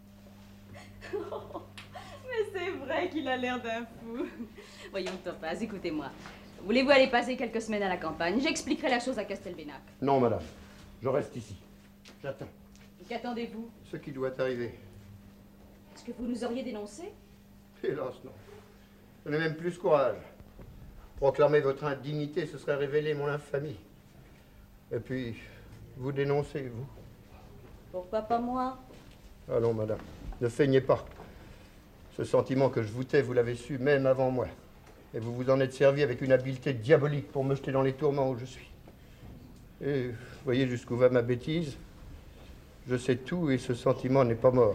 Mais c'est vrai qu'il a l'air d'un fou. Voyons, Topaz, écoutez-moi. Voulez-vous aller passer quelques semaines à la campagne? J'expliquerai la chose à Castelvenac. Non, madame. Je reste ici. J'attends. Qu'attendez-vous? Ce qui doit arriver. Est-ce que vous nous auriez dénoncé? Hélas, non. Je n'ai même plus ce courage. Proclamer votre indignité, ce serait révéler mon infamie. Et puis, vous dénoncez, vous? Pourquoi pas moi? Ah non, madame. Ne feignez pas. Ce sentiment que je vous tais, vous l'avez su même avant moi. Et vous vous en êtes servi avec une habileté diabolique pour me jeter dans les tourments où je suis. Et vous voyez jusqu'où va ma bêtise? Je sais tout et ce sentiment n'est pas mort.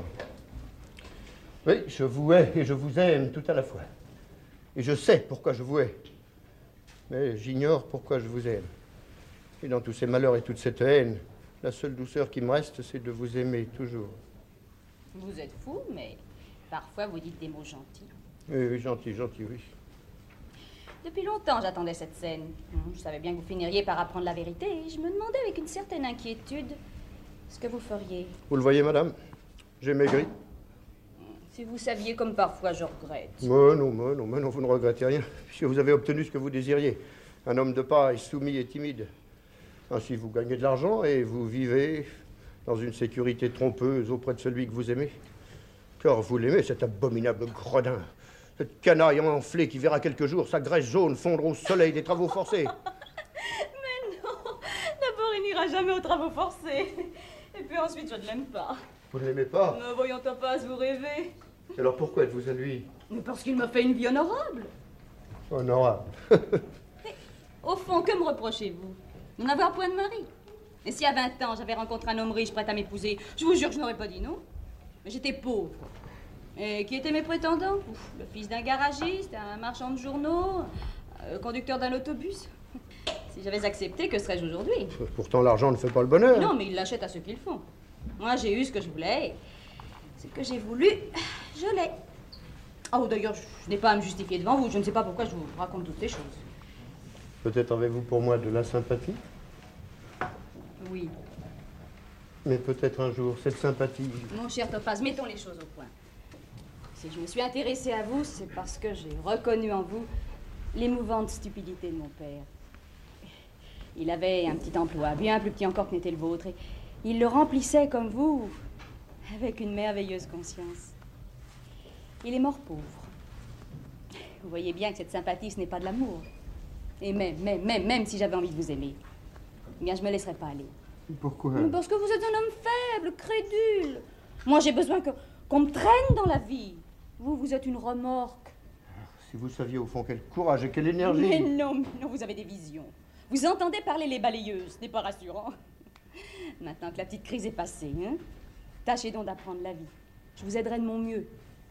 Oui, je vous hais et je vous aime tout à la fois. Et je sais pourquoi je vous hais. Mais j'ignore pourquoi je vous aime. Et dans tous ces malheurs et toute cette haine, la seule douceur qui me reste, c'est de vous aimer toujours. Vous êtes fou, mais parfois vous dites des mots gentils. Oui, oui, gentil, gentil, oui. Depuis longtemps, j'attendais cette scène. Je savais bien que vous finiriez par apprendre la vérité et je me demandais avec une certaine inquiétude ce que vous feriez. Vous le voyez, madame? J'ai maigri. Si vous saviez comme parfois je regrette. Mais non, vous ne regrettez rien, puisque vous avez obtenu ce que vous désiriez. Un homme de paille, soumis et timide. Ainsi, vous gagnez de l'argent et vous vivez dans une sécurité trompeuse auprès de celui que vous aimez. Car vous l'aimez, cet abominable gredin. Cette canaille enflée qui verra quelques jours sa graisse jaune fondre au soleil des travaux forcés. Mais non, d'abord il n'ira jamais aux travaux forcés. Et puis ensuite je ne l'aime pas. Vous ne l'aimez pas? Ne voyons Topaz, vous rêvez. Alors pourquoi êtes-vous à lui? Mais parce qu'il me fait une vie honorable. Honorable. Mais, au fond, que me reprochez-vous? De n'avoir point de mari. Et si à 20 ans j'avais rencontré un homme riche prêt à m'épouser, je vous jure que je n'aurais pas dit non. Mais j'étais pauvre. Et qui étaient mes prétendants? Le fils d'un garagiste, un marchand de journaux, conducteur d'un autobus. Si j'avais accepté, que serais-je aujourd'hui? Pourtant, l'argent ne fait pas le bonheur. Non, mais ils l'achètent à ceux qui le font. Moi, j'ai eu ce que je voulais. Ce que j'ai voulu, je l'ai. Oh, d'ailleurs, je n'ai pas à me justifier devant vous. Je ne sais pas pourquoi je vous raconte toutes ces choses. Peut-être avez-vous pour moi de la sympathie? Oui. Mais peut-être un jour, cette sympathie... Mon cher Topaz, mettons les choses au point. Si je me suis intéressée à vous, c'est parce que j'ai reconnu en vous l'émouvante stupidité de mon père. Il avait un petit emploi, bien plus petit encore que n'était le vôtre, et il le remplissait comme vous, avec une merveilleuse conscience. Il est mort pauvre. Vous voyez bien que cette sympathie, ce n'est pas de l'amour. Et même si j'avais envie de vous aimer, eh bien, je me laisserais pas aller. Pourquoi? Parce que vous êtes un homme faible, crédule. Moi, j'ai besoin qu'on me traîne dans la vie. Vous êtes une remorque. Si vous saviez au fond quel courage et quelle énergie... Mais non, vous avez des visions. Vous entendez parler les balayeuses, ce n'est pas rassurant. Maintenant que la petite crise est passée, hein, tâchez donc d'apprendre la vie. Je vous aiderai de mon mieux.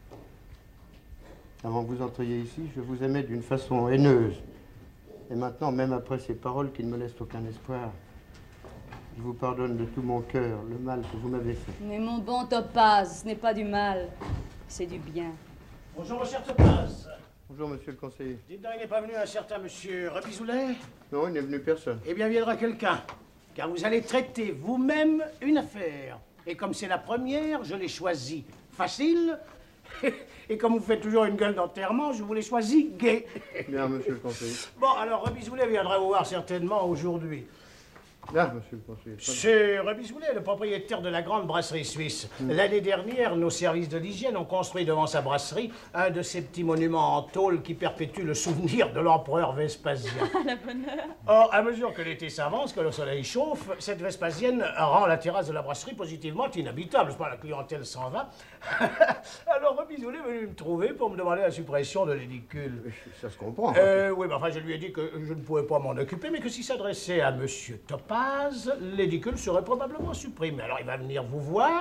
Avant que vous entriez ici, je vous aimais d'une façon haineuse. Et maintenant, même après ces paroles qui ne me laissent aucun espoir, je vous pardonne de tout mon cœur le mal que vous m'avez fait. Mais mon bon Topaz, ce n'est pas du mal, c'est du bien. Bonjour, mon cher Topaz. Bonjour, monsieur le conseiller. Dites donc, il n'est pas venu un certain monsieur Repizoulet? Non, il n'est venu personne. Eh bien, viendra quelqu'un, car vous allez traiter vous-même une affaire. Et comme c'est la première, je l'ai choisie facile. Et comme vous faites toujours une gueule d'enterrement, je vous l'ai choisi gai. Bien, monsieur le conseiller. Bon, alors, Repizoulet viendra vous voir certainement aujourd'hui. Là, monsieur le conseiller. C'est Repizoulet, le propriétaire de la grande brasserie suisse. L'année dernière, nos services de l'hygiène ont construit devant sa brasserie un de ces petits monuments en tôle qui perpétuent le souvenir de l'empereur Vespasien. À la bonne heure. Or, à mesure que l'été s'avance, que le soleil chauffe, cette Vespasienne rend la terrasse de la brasserie positivement inhabitable. C'est pas, la clientèle s'en va. Alors, Repizoulet est venu me trouver pour me demander la suppression de l'édicule. Ça se comprend. Oui, mais enfin, je lui ai dit que je ne pouvais pas m'en occuper, mais que s'il s'adressait à monsieur Topaz, l'édicule serait probablement supprimé. Alors, il va venir vous voir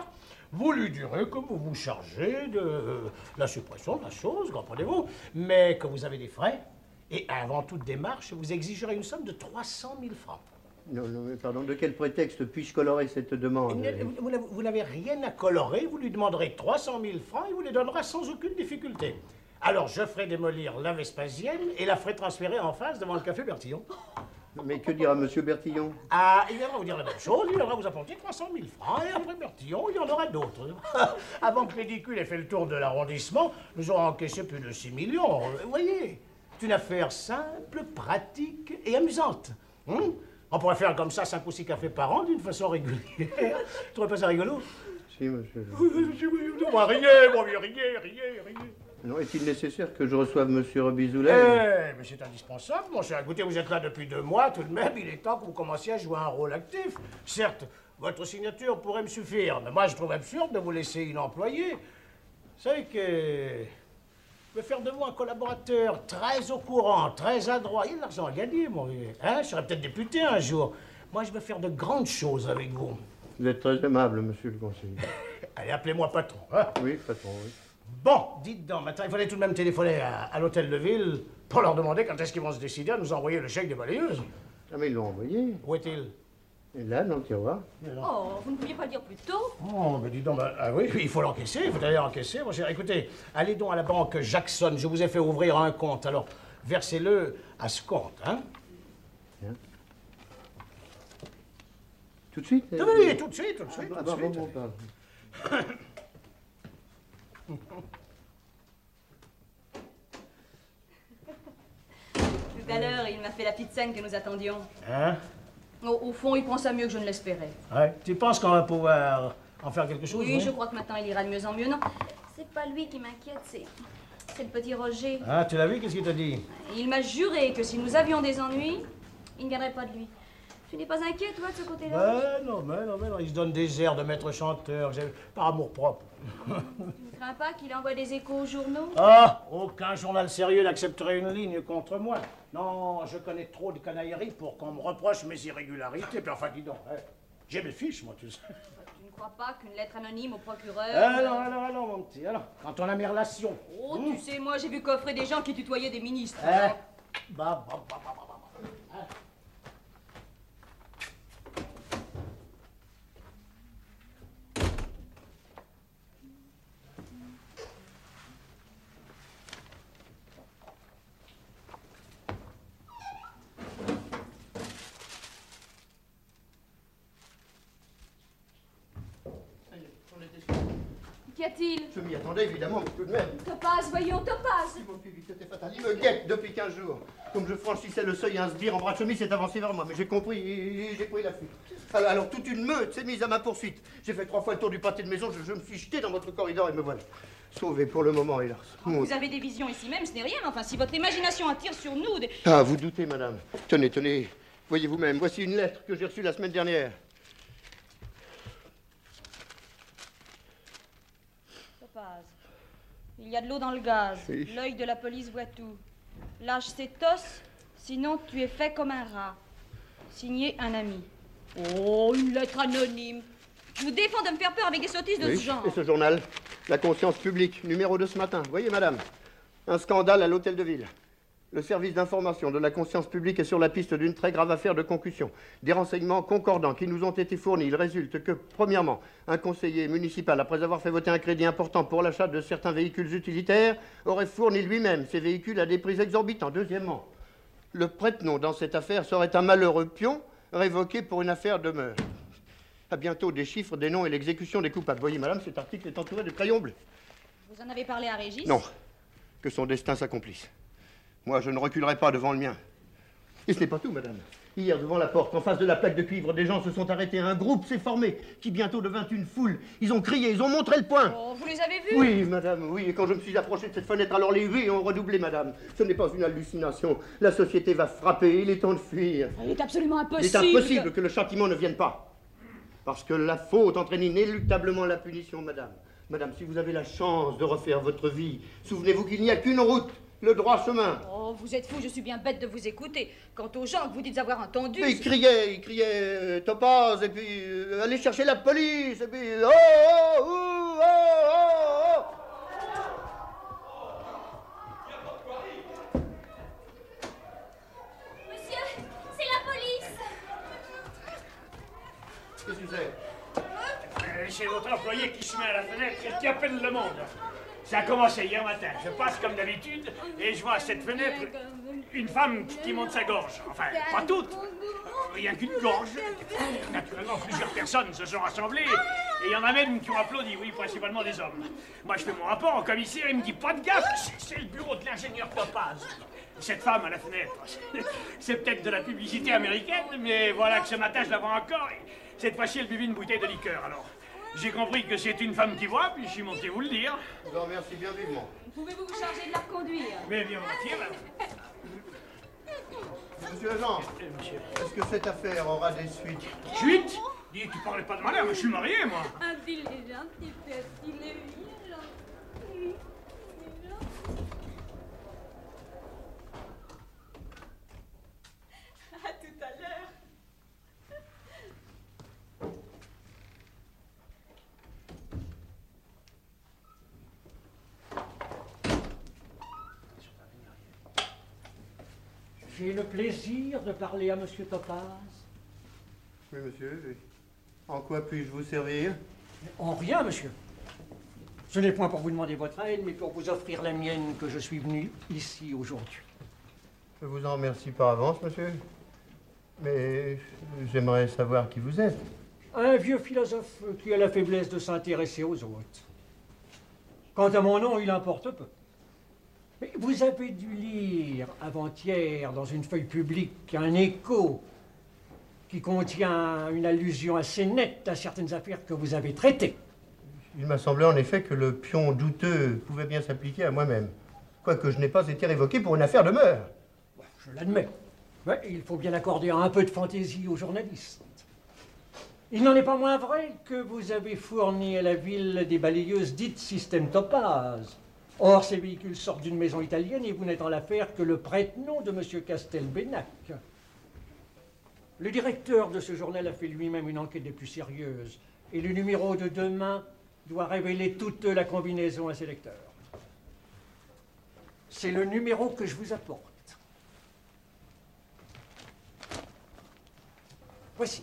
Vous lui direz que vous vous chargez de la suppression de la chose, comprenez-vous, mais que vous avez des frais. Et avant toute démarche, vous exigerez une somme de 300 000 francs. Non, mais pardon, de quel prétexte puis-je colorer cette demande? Vous n'avez rien à colorer, vous lui demanderez 300 000 francs et vous les donnera sans aucune difficulté. Alors je ferai démolir la Vespasienne et la ferai transférer en face devant le café Bertillon. Mais que dira Monsieur Bertillon? Ah, il viendra vous dire la même chose, il viendra vous apporter 300 000 francs et après Bertillon, il y en aura d'autres. Avant que l'édicule ait fait le tour de l'arrondissement, nous aurons encaissé plus de 6 millions. Vous voyez, c'est une affaire simple, pratique et amusante. On pourrait faire comme ça 5 ou 6 cafés par an d'une façon régulière. Tu trouves pas ça rigolo? Si, monsieur. Riez, mon vieux, riez. Non, est-il nécessaire que je reçoive monsieur Robizoulet? Mais c'est indispensable, mon cher. Écoutez, vous êtes là depuis 2 mois, tout de même, il est temps que vous commenciez à jouer un rôle actif. Certes, votre signature pourrait me suffire, mais moi je trouve absurde de vous laisser inemployé. Vous savez que... Je vais faire de vous un collaborateur très au courant, très adroit. Il y a de l'argent à gagner, mon vieux. Hein? Je serai peut-être député un jour. Moi, je vais faire de grandes choses avec vous. Vous êtes très aimable, monsieur le conseiller. Allez, appelez-moi patron. Hein? Oui, patron, oui. Bon, dites donc, maintenant, il fallait tout de même téléphoner à l'hôtel de ville pour leur demander quand est-ce qu'ils vont se décider à nous envoyer le chèque des balayeuses. Ah, mais ils l'ont envoyé. Où est-il? Et là, dans le tiroir. Oh, vous ne pouviez pas le dire plus tôt? Oh, mais dis donc, ah oui, il faut l'encaisser, il faut aller l'encaisser, mon cher. Écoutez, allez donc à la banque Jackson, je vous ai fait ouvrir un compte, alors versez-le à ce compte, hein? Bien. Tout de suite? Oui, tout de suite. Bon, pardon. Tout à l'heure, il m'a fait la petite scène que nous attendions. Hein? Au fond, il prend ça mieux que je ne l'espérais. Ouais. Tu penses qu'on va pouvoir en faire quelque chose? Oui, je crois que maintenant il ira de mieux en mieux. Non, c'est pas lui qui m'inquiète, c'est le petit Roger. Ah, tu l'as vu? Qu'est-ce qu'il t'a dit? Il m'a juré que si nous avions des ennuis, il ne viendrait pas de lui. Tu n'es pas inquiet, toi, de ce côté-là? Non, il se donne des airs de maître chanteur, par amour propre. Tu ne crains pas qu'il envoie des échos aux journaux? Ah, aucun journal sérieux n'accepterait une ligne contre moi. Non, je connais trop de canailleries pour qu'on me reproche mes irrégularités. Puis enfin, dis donc, j'ai mes fiches, moi, tu sais. Tu ne crois pas qu'une lettre anonyme au procureur... Alors, mon petit, alors, quand on a mes relations... Oh, tu sais, moi, j'ai vu coffrer des gens qui tutoyaient des ministres. Qu'y a-t-il? Je m'y attendais, évidemment, mais tout de même. Topaz, voyons, Topaz. Mon publicité fatale, il me guette depuis 15 jours. Comme je franchissais le seuil, un sbire en bras de chemise s'est avancé vers moi, mais j'ai compris et j'ai pris la fuite. Alors toute une meute s'est mise à ma poursuite. J'ai fait 3 fois le tour du pâté de maison, je me suis jeté dans votre corridor et me voilà. Sauvé pour le moment, hélas. Vous avez des visions ici même, ce n'est rien. Enfin, si votre imagination attire sur nous des... Ah, vous doutez, madame. Tenez. Voyez vous-même, voici une lettre que j'ai reçue la semaine dernière. Il y a de l'eau dans le gaz. Oui. L'œil de la police voit tout. Lâche ses tosses, sinon tu es fait comme un rat. Signé un ami. Oh, une lettre anonyme. Je vous défends de me faire peur avec des sottises de ce genre. Et ce journal, La Conscience Publique, numéro de ce matin. Voyez, madame, un scandale à l'hôtel de ville. Le service d'information de la conscience publique est sur la piste d'une très grave affaire de concussion. Des renseignements concordants qui nous ont été fournis. Il résulte que, premièrement, un conseiller municipal, après avoir fait voter un crédit important pour l'achat de certains véhicules utilitaires, aurait fourni lui-même ces véhicules à des prix exorbitants. Deuxièmement, le prête-nom dans cette affaire serait un malheureux pion révoqué pour une affaire de meurtre. À bientôt des chiffres, des noms et l'exécution des coupables. Voyez, madame, cet article est entouré de crayons bleus. Vous en avez parlé à Régis? Non. Que son destin s'accomplisse. Moi, je ne reculerai pas devant le mien. Et ce n'est pas tout, madame. Hier, devant la porte, en face de la plaque de cuivre, des gens se sont arrêtés. Un groupe s'est formé, qui bientôt devint une foule. Ils ont crié, ils ont montré le poing. Oh, vous les avez vus? Oui, madame, oui. Et quand je me suis approché de cette fenêtre, alors les huées ont redoublé, madame. Ce n'est pas une hallucination. La société va frapper, il est temps de fuir. Il est absolument impossible. Il est impossible que le châtiment ne vienne pas. Parce que la faute entraîne inéluctablement la punition, madame. Madame, si vous avez la chance de refaire votre vie, souvenez-vous qu'il n'y a qu'une route. le droit chemin. Oh, vous êtes fou, je suis bien bête de vous écouter. Quant aux gens que vous dites avoir entendus... Il criait Topaz, et puis allez chercher la police, et puis oh, oh, oh, oh, oh. Monsieur, c'est la police. Qu'est-ce que c'est? C'est votre employé qui se met à la fenêtre et qui appelle le monde. Ça a commencé hier matin. Je passe comme d'habitude et je vois à cette fenêtre une femme qui monte sa gorge. Enfin, pas toute. Rien qu'une gorge. Naturellement, plusieurs personnes se sont rassemblées et il y en a même qui ont applaudi, oui, principalement des hommes. Moi, je fais mon rapport au commissaire, il me dit pas de gaffe, c'est le bureau de l'ingénieur Topaz. Cette femme à la fenêtre, c'est peut-être de la publicité américaine, mais voilà que ce matin, je la vois encore. Et cette fois-ci, elle buvait une bouteille de liqueur, alors. J'ai compris que c'est une femme qui voit, puis je suis monté vous le dire. Je vous remercie bien vivement. Pouvez-vous vous charger de la reconduire? Mais bien volontiers, madame. Monsieur l'agent, est-ce que cette affaire aura des suites? Suite? Dis, tu parlais pas de malheur, mais je suis marié, moi. Ah, il est gentil, petit, il est bien gentil. À tout à l'heure. J'ai le plaisir de parler à Monsieur Topaz. Oui, monsieur. Oui. En quoi puis-je vous servir? En rien, monsieur. Ce n'est point pour vous demander votre aide, mais pour vous offrir la mienne que je suis venu ici aujourd'hui. Je vous en remercie par avance, monsieur. Mais j'aimerais savoir qui vous êtes. Un vieux philosophe qui a la faiblesse de s'intéresser aux autres. Quant à mon nom, il importe peu. Mais vous avez dû lire avant-hier dans une feuille publique un écho qui contient une allusion assez nette à certaines affaires que vous avez traitées. Il m'a semblé en effet que le pion douteux pouvait bien s'appliquer à moi-même, quoique je n'ai pas été révoqué pour une affaire de meurtre. Je l'admets. Mais il faut bien accorder un peu de fantaisie aux journalistes. Il n'en est pas moins vrai que vous avez fourni à la ville des balayeuses dites système Topaz. Or, ces véhicules sortent d'une maison italienne et vous n'êtes en l'affaire que le prête-nom de M. Castelbenac. Le directeur de ce journal a fait lui-même une enquête des plus sérieuses et le numéro de demain doit révéler toute la combinaison à ses lecteurs. C'est le numéro que je vous apporte. Voici.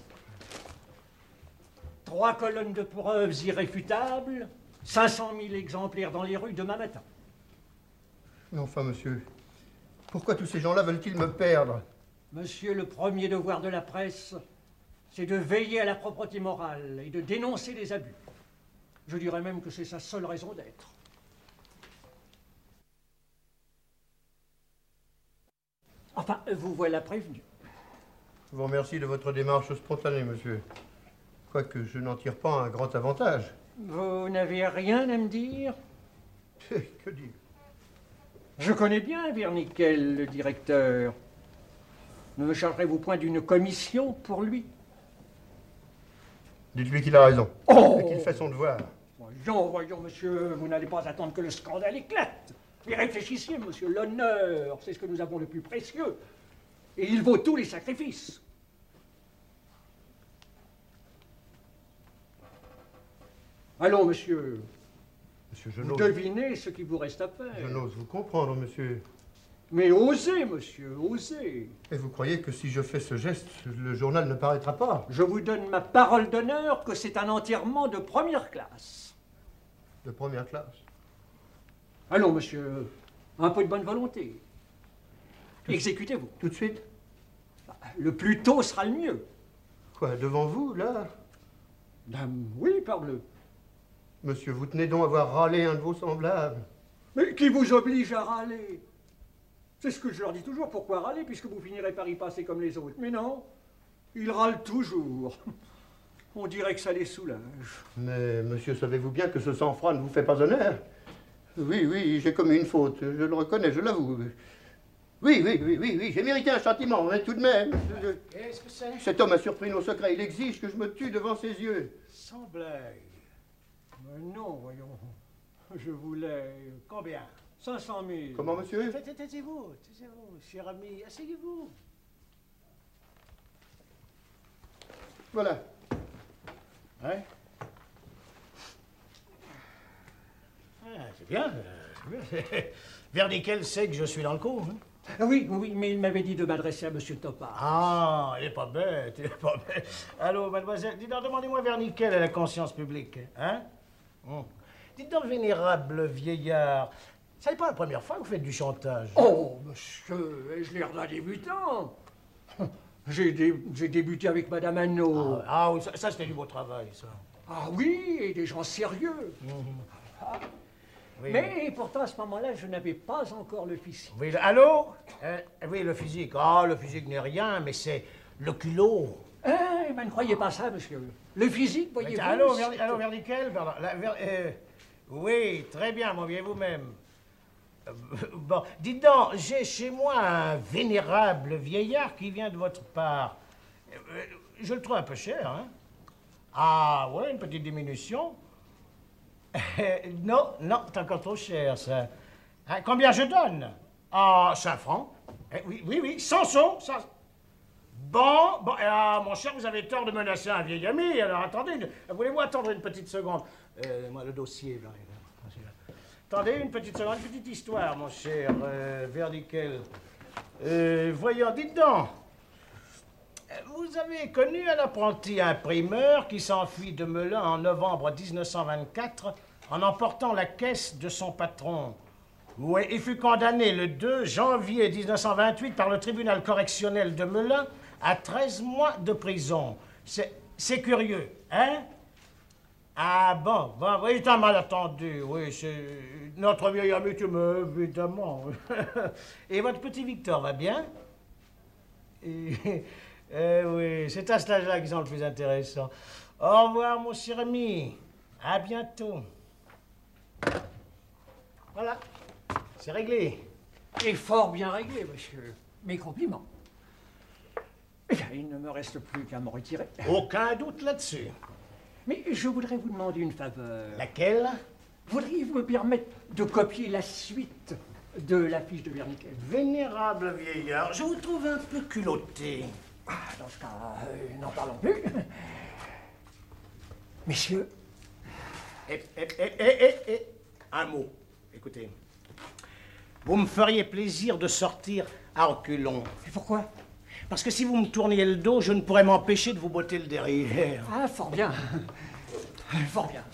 3 colonnes de preuves irréfutables, 500 000 exemplaires dans les rues demain matin. Mais enfin, monsieur, pourquoi tous ces gens-là veulent-ils me perdre? Monsieur, le premier devoir de la presse, c'est de veiller à la propreté morale et de dénoncer les abus. Je dirais même que c'est sa seule raison d'être. Enfin, vous voilà prévenu. Je vous remercie de votre démarche spontanée, monsieur. Quoique je n'en tire pas un grand avantage. Vous n'avez rien à me dire? Que dire? Je connais bien Vernickel, le directeur. Ne me chargerez-vous point d'une commission pour lui? Dites-lui qu'il a raison. Oh! Et qu'il fait son devoir. Voyons, monsieur, vous n'allez pas attendre que le scandale éclate. Mais réfléchissez, monsieur, l'honneur, c'est ce que nous avons le plus précieux. Et il vaut tous les sacrifices. Allons, monsieur. Monsieur, je vous n'ose... devinez ce qu'il vous reste à faire. Je n'ose vous comprendre, monsieur. Mais osez, monsieur, osez. Et vous croyez que si je fais ce geste, le journal ne paraîtra pas? Je vous donne ma parole d'honneur que c'est un enterrement de première classe. De première classe? Allons, monsieur, un peu de bonne volonté. Exécutez-vous. Tout de suite? Le plus tôt sera le mieux. Quoi, devant vous, là? Dame, oui, parbleu. Monsieur, vous tenez donc à voir râler un de vos semblables. Mais qui vous oblige à râler? C'est ce que je leur dis toujours, pourquoi râler, puisque vous finirez par y passer comme les autres. Mais non, ils râlent toujours. On dirait que ça les soulage. Mais, monsieur, savez-vous bien que ce sang-froid ne vous fait pas honneur? Oui, j'ai commis une faute, je le reconnais, je l'avoue. Oui, j'ai mérité un châtiment, mais tout de même. Qu'est-ce que c'est? Cet homme a surpris nos secrets, il exige que je me tue devant ses yeux. Sans blague. Mais non, voyons. Je voulais... Combien? 500 000. Comment, monsieur? Taisez-vous, cher ami, asseyez-vous. Voilà. Ouais. Ah, c'est bien, c'est bien. Vernickel sait que je suis dans le coup, hein? Oui, mais il m'avait dit de m'adresser à Monsieur Topaz. Ah, il est pas bête, Allô, mademoiselle, dites donc, demandez-moi Vernickel à la conscience publique, hein? Dites donc, vénérable vieillard, ça n'est pas la première fois que vous faites du chantage. Oh, monsieur, ai-je l'air d'un débutant? J'ai débuté avec Madame Hanot. Ah oui, ça c'était du beau travail, ça. Ah oui, et des gens sérieux. Ah. Oui. Mais pourtant, à ce moment-là, je n'avais pas encore le physique. Oui, allô? Oui, le physique. Ah, le physique n'est rien, mais c'est le culot. Ne croyez pas ça, monsieur. Le physique, voyez-vous... Allô, Vernickel? Oui, très bien, mon vieux, vous-même. Bon, dites donc, j'ai chez moi un vénérable vieillard qui vient de votre part. Je le trouve un peu cher, hein? Ah, ouais, une petite diminution. Non, c'est encore trop cher, ça. Combien je donne? Ah, 5 francs. Oui, sans son. Bon, mon cher, vous avez tort de menacer un vieil ami. Alors, attendez, voulez-vous attendre une petite seconde? Moi, le dossier, là. Attendez, une petite seconde, une petite histoire, mon cher Vernickel. Voyons, dites donc. Vous avez connu un apprenti imprimeur qui s'enfuit de Melun en novembre 1924 en emportant la caisse de son patron. Oui, il fut condamné le 2 janvier 1928 par le tribunal correctionnel de Melun à 13 mois de prison. C'est curieux, hein? Ah bon, oui, c'est un malentendu, oui, c'est notre vieil ami, évidemment. Et votre petit Victor va bien? Oui, c'est à cet âge-là qu'ils sont le plus intéressants. Au revoir, mon cher ami. À bientôt. Voilà, c'est réglé. Et fort bien réglé, monsieur. Mes compliments. Eh bien, il ne me reste plus qu'à me retirer. Aucun doute là-dessus. Mais je voudrais vous demander une faveur. Laquelle? Voudriez-vous me permettre de copier la suite de la fiche de Vernickel? Vénérable vieillard, je vous trouve un peu culotté. Dans ce cas, n'en parlons plus. Messieurs. Un mot. Écoutez. Vous me feriez plaisir de sortir à reculons. Et pourquoi? Parce que si vous me tourniez le dos, je ne pourrais m'empêcher de vous botter le derrière. Ah, fort bien. Fort bien.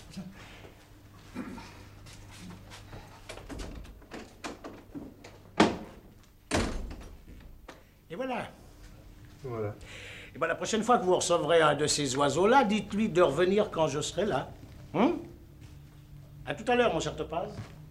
Et voilà. Voilà. Et bien, la prochaine fois que vous recevrez un de ces oiseaux-là, dites-lui de revenir quand je serai là. À tout à l'heure, mon cher Topaz.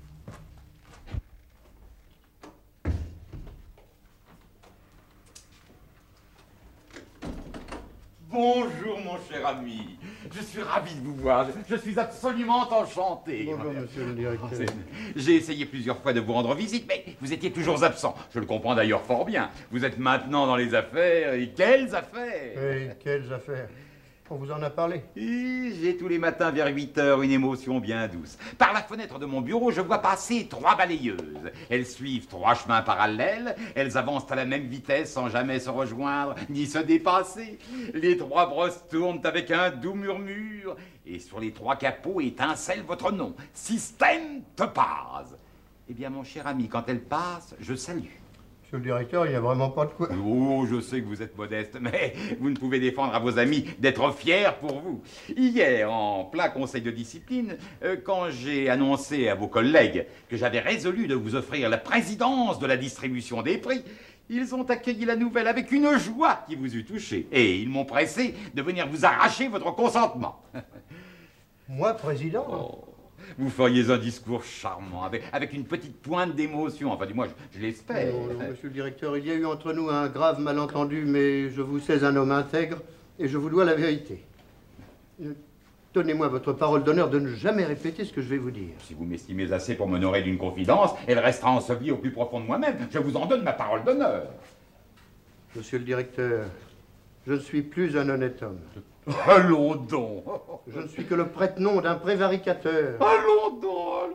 Bonjour, mon cher ami. Je suis ravi de vous voir. Je suis absolument enchanté. Bonjour, monsieur le directeur. J'ai essayé plusieurs fois de vous rendre visite, mais vous étiez toujours absent. Je le comprends d'ailleurs fort bien. Vous êtes maintenant dans les affaires. Et quelles affaires? Oui, quelles affaires? On vous en a parlé. J'ai tous les matins vers 8 heures une émotion bien douce. Par la fenêtre de mon bureau, je vois passer 3 balayeuses. Elles suivent 3 chemins parallèles. Elles avancent à la même vitesse sans jamais se rejoindre ni se dépasser. Les 3 brosses tournent avec un doux murmure. Et sur les 3 capots étincelle votre nom. Système Topaz. Eh bien, mon cher ami, quand elles passent, je salue. Monsieur le directeur, il n'y a vraiment pas de quoi. Oh, je sais que vous êtes modeste, mais vous ne pouvez défendre à vos amis d'être fiers pour vous. Hier, en plein conseil de discipline, quand j'ai annoncé à vos collègues que j'avais résolu de vous offrir la présidence de la distribution des prix, ils ont accueilli la nouvelle avec une joie qui vous eût touché. Et ils m'ont pressé de venir vous arracher votre consentement. Moi, président? Oh. Vous feriez un discours charmant, avec une petite pointe d'émotion. Enfin, du moins, je l'espère. Non, monsieur le directeur, il y a eu entre nous un grave malentendu, mais je vous sais un homme intègre et je vous dois la vérité. Donnez-moi votre parole d'honneur de ne jamais répéter ce que je vais vous dire. Si vous m'estimez assez pour m'honorer d'une confidence, elle restera ensevelie au plus profond de moi-même. Je vous en donne ma parole d'honneur. Monsieur le directeur, je ne suis plus un honnête homme. Allons donc. Je ne suis que le prête-nom d'un prévaricateur. Allons donc, allons donc.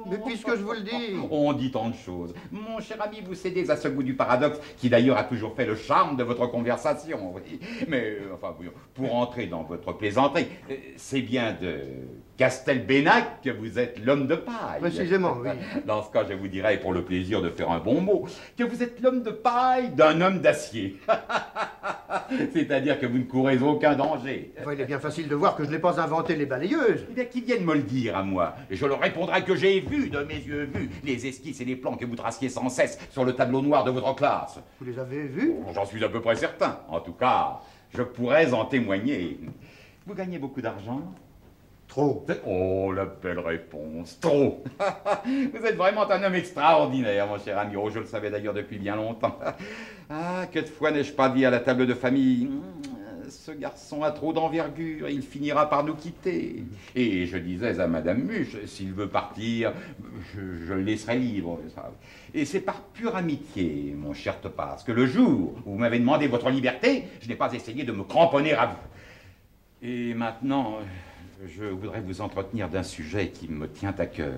Mais puisque je vous le dis... On dit tant de choses. Mon cher ami, vous cédez à ce goût du paradoxe qui d'ailleurs a toujours fait le charme de votre conversation. Oui. Mais, enfin, pour entrer dans votre plaisanterie, c'est bien de Castelbenac que vous êtes l'homme de paille. Précisément, oui. Dans ce cas, je vous dirais, pour le plaisir de faire un bon mot, que vous êtes l'homme de paille d'un homme d'acier. C'est-à-dire que vous ne courez aucun danger. Enfin, il est bien facile de voir que je n'ai pas inventé les balayeuses. Eh bien, qu'ils viennent me le dire à moi. Et je leur répondrai que j'ai vu, de mes yeux vus, les esquisses et les plans que vous traciez sans cesse sur le tableau noir de votre classe. Vous les avez vus? J'en suis à peu près certain. En tout cas, je pourrais en témoigner. Vous gagnez beaucoup d'argent? Trop. Oh, la belle réponse. Trop. Vous êtes vraiment un homme extraordinaire, mon cher ami. Oh, je le savais d'ailleurs depuis bien longtemps. Ah, que de fois n'ai-je pas dit à la table de famille, ce garçon a trop d'envergure, il finira par nous quitter. Et je disais à Madame Muche, s'il veut partir, je le laisserai libre. Et c'est par pure amitié, mon cher Topaz, que le jour où vous m'avez demandé votre liberté, je n'ai pas essayé de me cramponner à vous. Et maintenant... je voudrais vous entretenir d'un sujet qui me tient à cœur.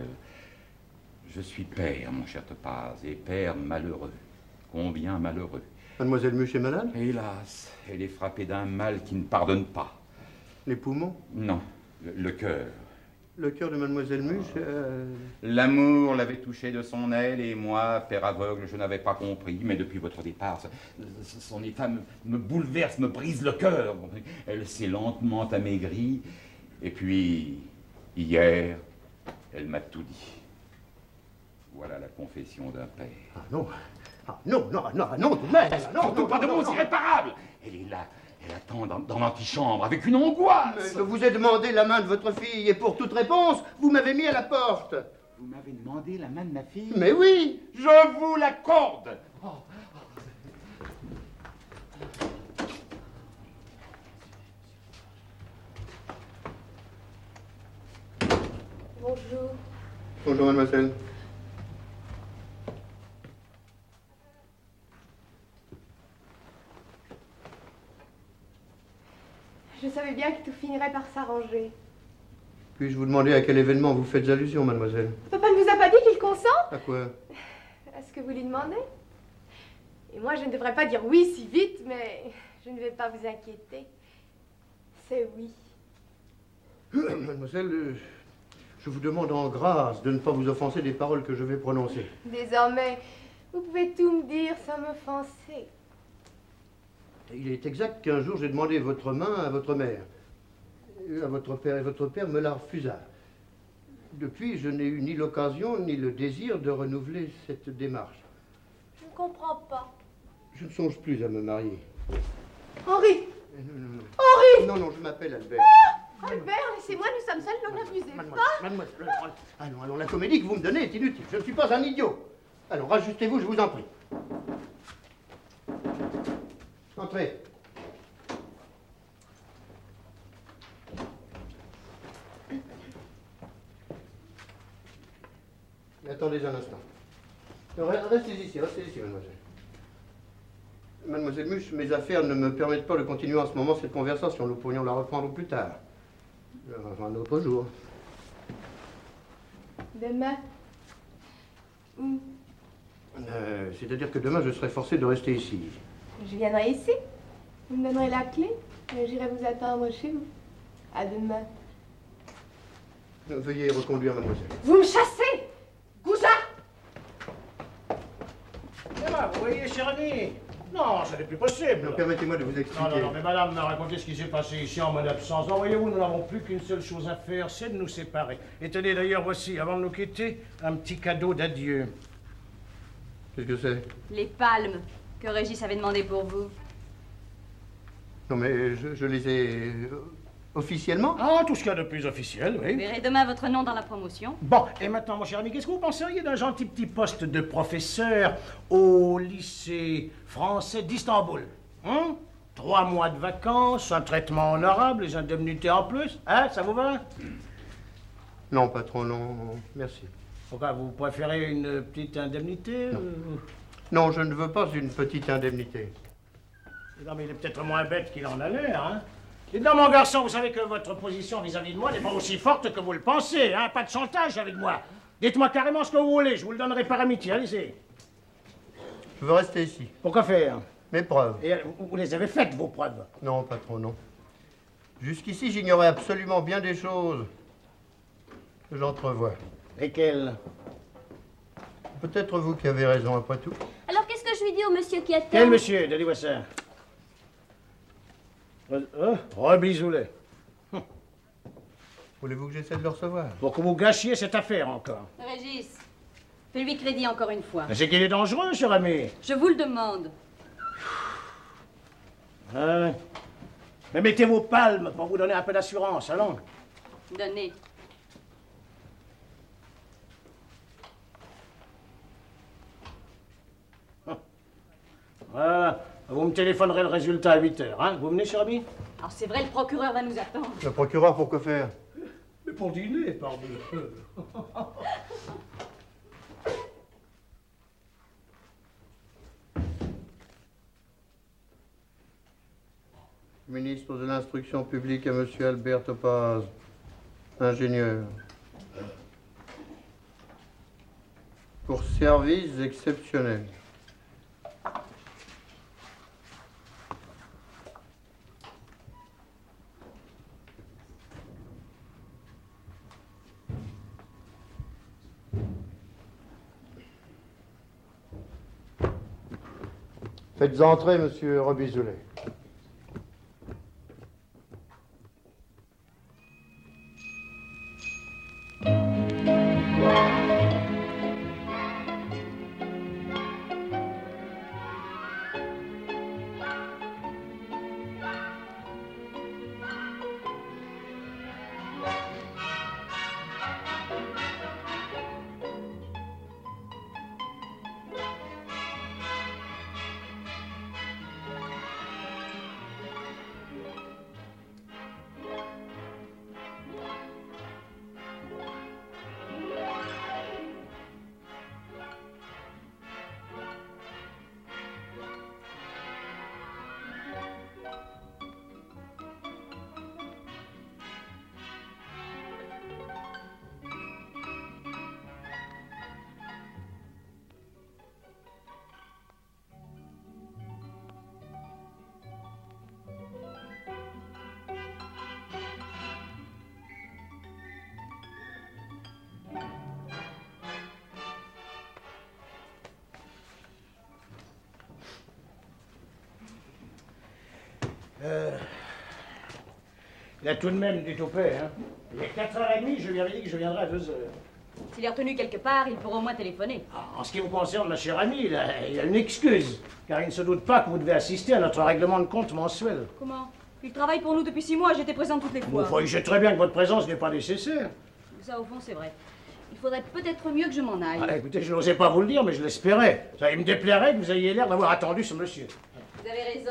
Je suis père, mon cher Topaz, et père malheureux. Combien malheureux. Mademoiselle Muche est malade? Hélas, elle est frappée d'un mal qui ne pardonne pas. Les poumons? Non, le cœur. Le cœur de Mademoiselle Muche... L'amour l'avait touché de son aile, et moi, père aveugle, je n'avais pas compris. Mais depuis votre départ, son état me bouleverse, me brise le cœur. Elle s'est lentement amaigrie. Et puis, hier, elle m'a tout dit. Voilà la confession d'un père. Ah non, non, tout de même. Surtout pas de mots irréparables. Elle est là, elle attend dans l'antichambre avec une angoisse. Mais je vous ai demandé la main de votre fille et pour toute réponse, vous m'avez mis à la porte. Vous m'avez demandé la main de ma fille? Mais oui. Je vous l'accorde. Oh. Bonjour. Bonjour, mademoiselle. Je savais bien que tout finirait par s'arranger. Puis-je vous demander à quel événement vous faites allusion, mademoiselle? Papa ne vous a pas dit qu'il consent? À quoi? À ce que vous lui demandez. Et moi, je ne devrais pas dire oui si vite, mais je ne vais pas vous inquiéter. C'est oui. Mademoiselle, je vous demande en grâce de ne pas vous offenser des paroles que je vais prononcer. Désormais, vous pouvez tout me dire sans m'offenser. Il est exact qu'un jour, j'ai demandé votre main à votre mère, à votre père, et votre père me la refusa. Depuis, je n'ai eu ni l'occasion ni le désir de renouveler cette démarche. Je ne comprends pas. Je ne songe plus à me marier. Henri! Non. Henri! Non, je m'appelle Albert. Ah, Albert, laissez-moi, nous sommes seuls, n'en abusez pas. Mademoiselle, allons, la comédie que vous me donnez est inutile. Je ne suis pas un idiot. Allons, rajustez-vous, je vous en prie. Entrez. Attendez un instant. Restez ici, mademoiselle. Mademoiselle Muche, mes affaires ne me permettent pas de continuer en ce moment cette conversation. Nous pourrions la reprendre plus tard. Un autre jour. Demain? Où? C'est-à-dire que demain, je serai forcé de rester ici. Je viendrai ici. Vous me donnerez la clé. J'irai vous attendre chez vous. À demain. Veuillez reconduire, mademoiselle. Vous me chassez! Goujat! Vous voyez, cher ami, non, ce n'est plus possible. Permettez-moi de vous expliquer. Non, mais madame m'a raconté ce qui s'est passé ici en mon absence. Non, voyez-vous, nous n'avons plus qu'une seule chose à faire, c'est de nous séparer. Et tenez, d'ailleurs, voici, avant de nous quitter, un petit cadeau d'adieu. Qu'est-ce que c'est? Les palmes que Régis avait demandées pour vous. Non, mais je les ai... officiellement? Ah, tout ce qu'il y a de plus officiel, Vous oui. verrez demain votre nom dans la promotion. Bon, et maintenant, mon cher ami, qu'est-ce que vous penseriez d'un gentil petit poste de professeur au lycée français d'Istanbul? 3 mois de vacances, un traitement honorable, les indemnités en plus. Hein, ça vous va? Non, patron, non, merci. Pourquoi, vous préférez une petite indemnité? Non, je ne veux pas une petite indemnité. Non, mais il est peut-être moins bête qu'il en a l'air, hein. Et non, mon garçon, vous savez que votre position vis-à-vis de moi n'est pas aussi forte que vous le pensez, hein. Pas de chantage avec moi. Dites-moi carrément ce que vous voulez, je vous le donnerai par amitié, allez-y. Je veux rester ici. Pourquoi faire? Mes preuves. Et vous les avez faites, vos preuves? Non, patron, non. Jusqu'ici, j'ignorais absolument bien des choses que j'entrevois. Lesquelles? Peut-être vous qui avez raison, après tout. Alors qu'est-ce que je lui dis au monsieur qui attend? Quel monsieur? Donnez-moi ça. Robisoulet. Voulez-vous que j'essaie de le recevoir? Pour que vous gâchiez cette affaire encore. Régis, fais-lui crédit encore une fois. C'est qu'il est dangereux, cher ami. Je vous le demande. Mais mettez vos palmes pour vous donner un peu d'assurance, allons. Donnez. Voilà. Vous me téléphonerez le résultat à 8 heures, hein? Vous venez, cher ami? Alors c'est vrai, le procureur va nous attendre. Le procureur, pour que faire? Mais pour dîner, pardon. Ministre de l'Instruction publique à Monsieur Albert Topaz, ingénieur. Pour services exceptionnels. Faites entrer, Monsieur Robisoulet. Il a tout de même du toupet, hein. Il est 4h30, je lui avais dit que je viendrais à 2h. S'il est retenu quelque part, il pourra au moins téléphoner. En ce qui vous concerne, ma chère amie, il a une excuse, car il ne se doute pas que vous devez assister à notre règlement de compte mensuel. Comment? Il travaille pour nous depuis 6 mois, j'étais présente toutes les fois. Enfin, il sait très bien que votre présence n'est pas nécessaire. Ça, au fond, c'est vrai. Il faudrait peut-être mieux que je m'en aille. Ah, écoutez, je n'osais pas vous le dire, mais je l'espérais. Ça me déplairait que vous ayez l'air d'avoir attendu ce monsieur. Vous avez raison.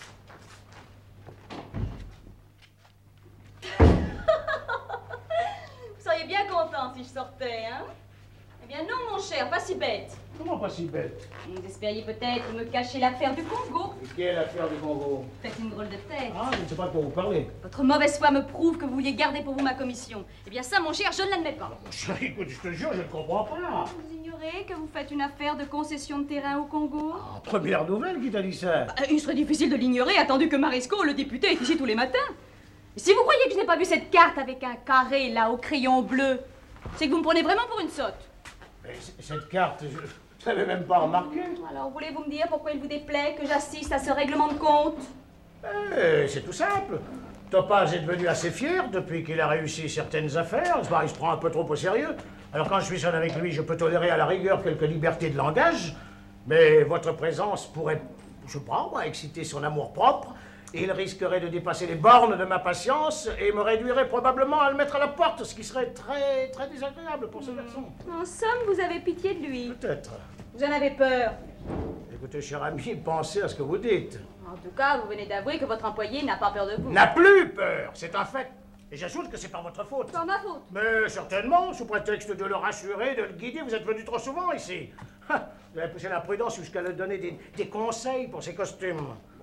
Vous seriez bien content si je sortais, hein? Eh bien non, mon cher, pas si bête. Comment pas si bête? Vous espériez peut-être me cacher l'affaire du Congo. Et quelle affaire du Congo? Faites une drôle de tête. Ah, je ne sais pas de quoi vous parlez. Votre mauvaise foi me prouve que vous vouliez garder pour vous ma commission. Eh bien ça, mon cher, je ne l'admets pas. Mon chéri, écoute, je te jure, je ne comprends pas. Vous ignorez que vous faites une affaire de concession de terrain au Congo? Première nouvelle qui t'a dit ça? Il serait difficile de l'ignorer, attendu que Marisco, le député, est ici tous les matins. Et si vous croyez que je n'ai pas vu cette carte avec un carré, là, au crayon bleu, c'est que vous me prenez vraiment pour une sotte. Mais cette carte, je n'avais même pas remarqué. Alors, voulez-vous me dire pourquoi il vous déplaît que j'assiste à ce règlement de compte? C'est tout simple. Topaz est devenu assez fier depuis qu'il a réussi certaines affaires. Il se prend un peu trop au sérieux. Alors quand je suis seul avec lui, je peux tolérer à la rigueur quelques libertés de langage. Mais votre présence pourrait, je sais pas, moi, exciter son amour-propre. Il risquerait de dépasser les bornes de ma patience et me réduirait probablement à le mettre à la porte, ce qui serait très, très désagréable pour ce garçon. En somme, vous avez pitié de lui. Peut-être. Vous en avez peur. Écoutez, cher ami, pensez à ce que vous dites. En tout cas, vous venez d'avouer que votre employé n'a pas peur de vous. N'a plus peur, c'est un fait. Et j'ajoute que c'est pas votre faute. Pas ma faute. Mais certainement, sous prétexte de le rassurer, de le guider, vous êtes venu trop souvent ici. Vous avez poussé la prudence jusqu'à lui donner des conseils pour ses costumes.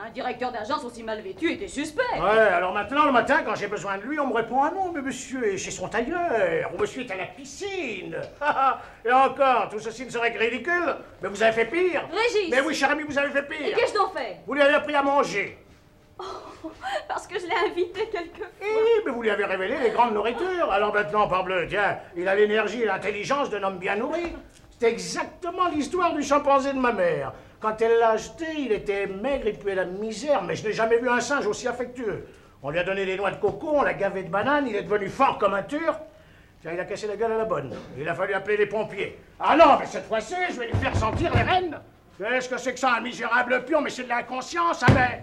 Un directeur d'agence aussi mal vêtu était suspect. Ouais, alors maintenant, le matin, quand j'ai besoin de lui, on me répond ah non, mais monsieur est chez son tailleur, ou monsieur est à la piscine. Et encore, tout ceci ne serait que ridicule. Mais vous avez fait pire. Régis. Mais oui, cher ami, vous avez fait Et pire. qu'ai-je donc fait? Vous lui avez appris à manger. Oh, parce que je l'ai invité quelquefois. Oui, mais vous lui avez révélé les grandes nourritures. Alors maintenant, parbleu, tiens, il a l'énergie et l'intelligence d'un homme bien nourri. C'est exactement l'histoire du chimpanzé de ma mère. Quand elle l'a acheté, il était maigre et puait la misère, mais je n'ai jamais vu un singe aussi affectueux. On lui a donné des noix de coco, on l'a gavé de bananes, il est devenu fort comme un turc. Tiens, il a cassé la gueule à la bonne. Il a fallu appeler les pompiers. Ah non, mais cette fois-ci, je vais lui faire sentir les rênes. Qu'est-ce que c'est que ça, un misérable pion? Mais c'est de l'inconscience, hein, mais...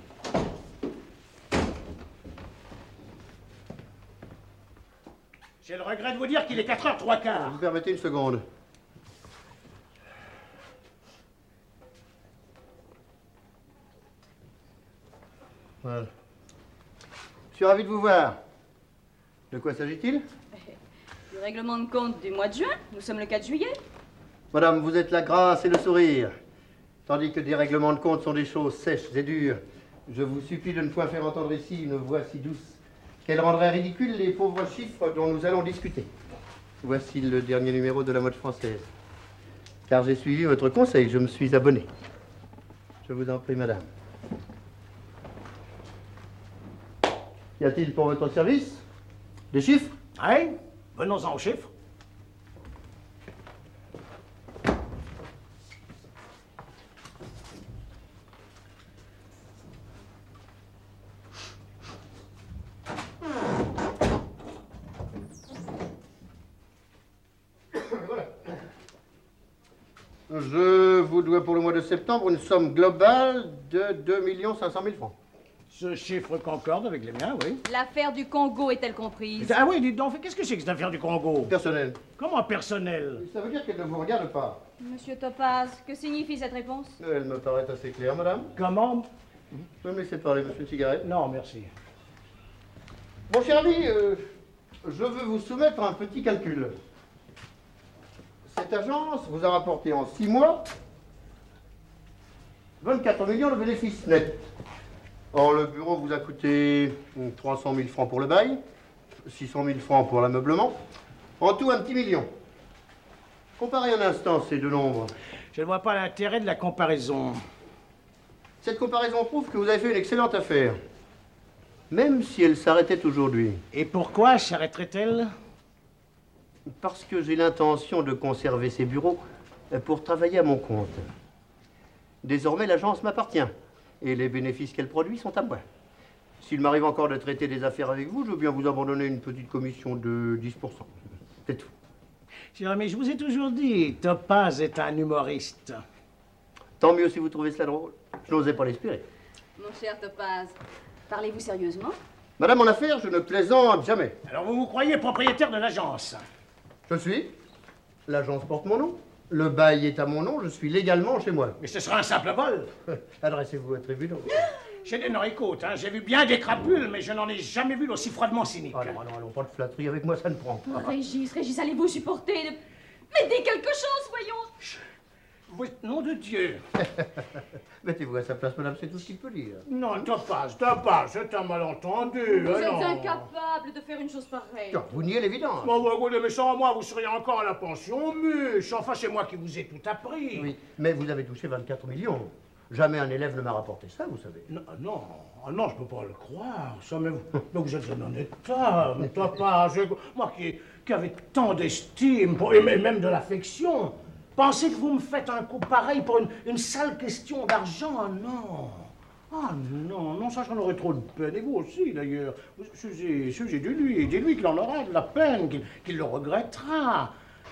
J'ai le regret de vous dire qu'il est 4h03. Vous permettez une seconde. Voilà. Je suis ravi de vous voir. De quoi s'agit-il? Du règlement de compte du mois de juin. Nous sommes le 4 juillet. Madame, vous êtes la grâce et le sourire. Tandis que des règlements de compte sont des choses sèches et dures. Je vous supplie de ne point faire entendre ici une voix si douce qu'elle rendrait ridicule les pauvres chiffres dont nous allons discuter. Voici le dernier numéro de la mode française. Car j'ai suivi votre conseil, je me suis abonné. Je vous en prie, madame. Y a-t-il pour votre service des chiffres? Oui, venons-en aux chiffres. Je vous dois pour le mois de septembre une somme globale de 2 500 000 francs. Ce chiffre concorde avec les miens, oui. L'affaire du Congo est-elle comprise? Ah oui, dites donc, qu'est-ce que c'est que cette affaire du Congo? Personnel. Comment personnel? Ça veut dire qu'elle ne vous regarde pas. Monsieur Topaz, que signifie cette réponse? Elle me paraît assez claire, madame. Comment? Vous pouvez me laisser parler, monsieur Cigarette? Non, merci. Mon cher ami, je veux vous soumettre un petit calcul. Cette agence vous a rapporté en 6 mois 24 millions de bénéfices nets. Or, le bureau vous a coûté 300 000 francs pour le bail, 600 000 francs pour l'ameublement, en tout un petit million. Comparez un instant ces deux nombres. Je ne vois pas l'intérêt de la comparaison. Cette comparaison prouve que vous avez fait une excellente affaire, même si elle s'arrêtait aujourd'hui. Et pourquoi s'arrêterait-elle? Parce que j'ai l'intention de conserver ces bureaux pour travailler à mon compte. Désormais, l'agence m'appartient et les bénéfices qu'elle produit sont à moi. S'il m'arrive encore de traiter des affaires avec vous, je veux bien vous abandonner une petite commission de 10%. C'est tout. Cher ami, je vous ai toujours dit, Topaz est un humoriste. Tant mieux si vous trouvez cela drôle. Je n'osais pas l'espérer. Mon cher Topaz, parlez-vous sérieusement? Madame, en affaires, je ne plaisante jamais. Alors vous vous croyez propriétaire de l'agence? Je suis. L'agence porte mon nom. Le bail est à mon nom, je suis légalement chez moi. Mais ce sera un simple vol. Adressez-vous au tribunal. Non, écoute, hein, j'ai vu bien des crapules, mais je n'en ai jamais vu d'aussi froidement cynique. Ah non, allons, pas de flatterie avec moi, ça ne prend pas. Régis, allez-vous supporter de... Mais dis quelque chose, voyons. Nom de Dieu. Mettez-vous à sa place, madame, c'est tout ce qu'il peut dire. Non, Topaz, c'est un malentendu. Vous êtes non. incapable de faire une chose pareille. Non, vous niez l'évidence. Bon, écoutez, mais sans moi, vous seriez encore à la pension mûche. Enfin, c'est moi qui vous ai tout appris. Oui, mais vous avez touché 24 millions. Jamais un élève ne m'a rapporté ça, vous savez. Non, je peux pas le croire. Ça, mais vous êtes un honnête homme, Topaz. Moi qui avais tant d'estime, et même de l'affection. Pensez que vous me faites un coup pareil pour une sale question d'argent? Non. Ah non, ça j'en aurais trop de peine. Et vous aussi, d'ailleurs. Sujet de lui. Dis-lui qu'il en aura de la peine, qu'il le regrettera.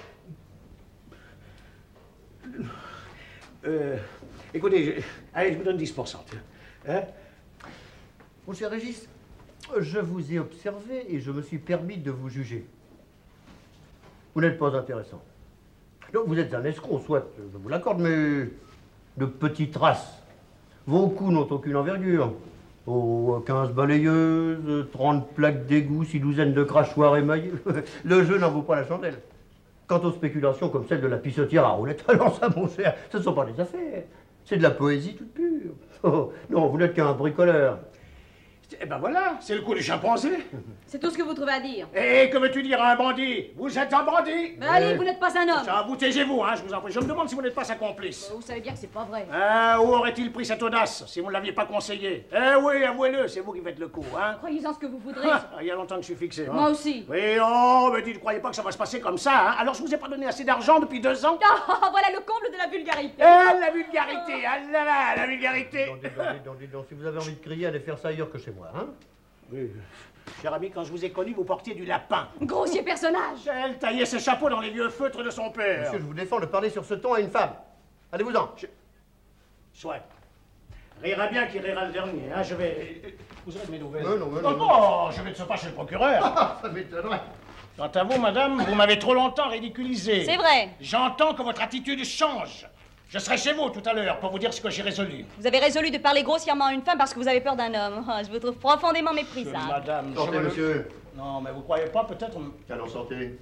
Écoutez, allez, je vous donne 10%. Hein? Mon cher Régis, je vous ai observé et je me suis permis de vous juger. Vous n'êtes pas intéressant. Donc vous êtes un escroc, soit, je vous l'accorde, mais de petite race. Vos coups n'ont aucune envergure. Oh, 15 balayeuses, 30 plaques d'égout, 6 douzaines de crachoirs émaillés. Le jeu n'en vaut pas la chandelle. Quant aux spéculations comme celle de la pissotière à roulettes, alors ça, mon cher, ce ne sont pas des affaires. C'est de la poésie toute pure. Oh, non, vous n'êtes qu'un bricoleur. Eh ben voilà, c'est le coup du chimpanzé. C'est tout ce que vous trouvez à dire. Et que veux-tu dire à un bandit? Vous êtes un bandit. Mais allez, vous n'êtes pas un homme. Ça, vous taisez-vous, hein, je vous en prie. Je me demande si vous n'êtes pas sa complice. Vous savez bien que c'est pas vrai. Où aurait-il pris cette audace si vous ne l'aviez pas conseillé? Eh oui, avouez-le, c'est vous qui faites le coup, hein. Croyez-en ce que vous voudrez. Il y a longtemps que je suis fixé. Moi aussi. Oui, oh, mais dites, ne croyez pas que ça va se passer comme ça, hein. Alors je vous ai pas donné assez d'argent depuis 2 ans. Ah, voilà le comble de la vulgarité. La vulgarité, ah là là, la vulgarité. Donc, si vous avez envie de crier, allez faire ça ailleurs que chez moi, hein. Oui. Cher ami, quand je vous ai connu, vous portiez du lapin. Grossier personnage. Elle taillait ses chapeaux dans les vieux feutres de son père. Monsieur, je vous défends de parler sur ce ton à une femme. Allez-vous-en. Soit. Rira bien qui rira le dernier, hein. Je vais... Vous aurez de mes nouvelles? Non. Je vais de ce pas chez le procureur. Ça m'étonnerait. Quant à vous, madame, vous m'avez trop longtemps ridiculisé. C'est vrai. J'entends que votre attitude change. Je serai chez vous tout à l'heure pour vous dire ce que j'ai résolu. Vous avez résolu de parler grossièrement à une femme parce que vous avez peur d'un homme. Je vous trouve profondément méprisable. Madame, Sortez, monsieur. Non, mais vous croyez pas peut-être... Allons, sortez.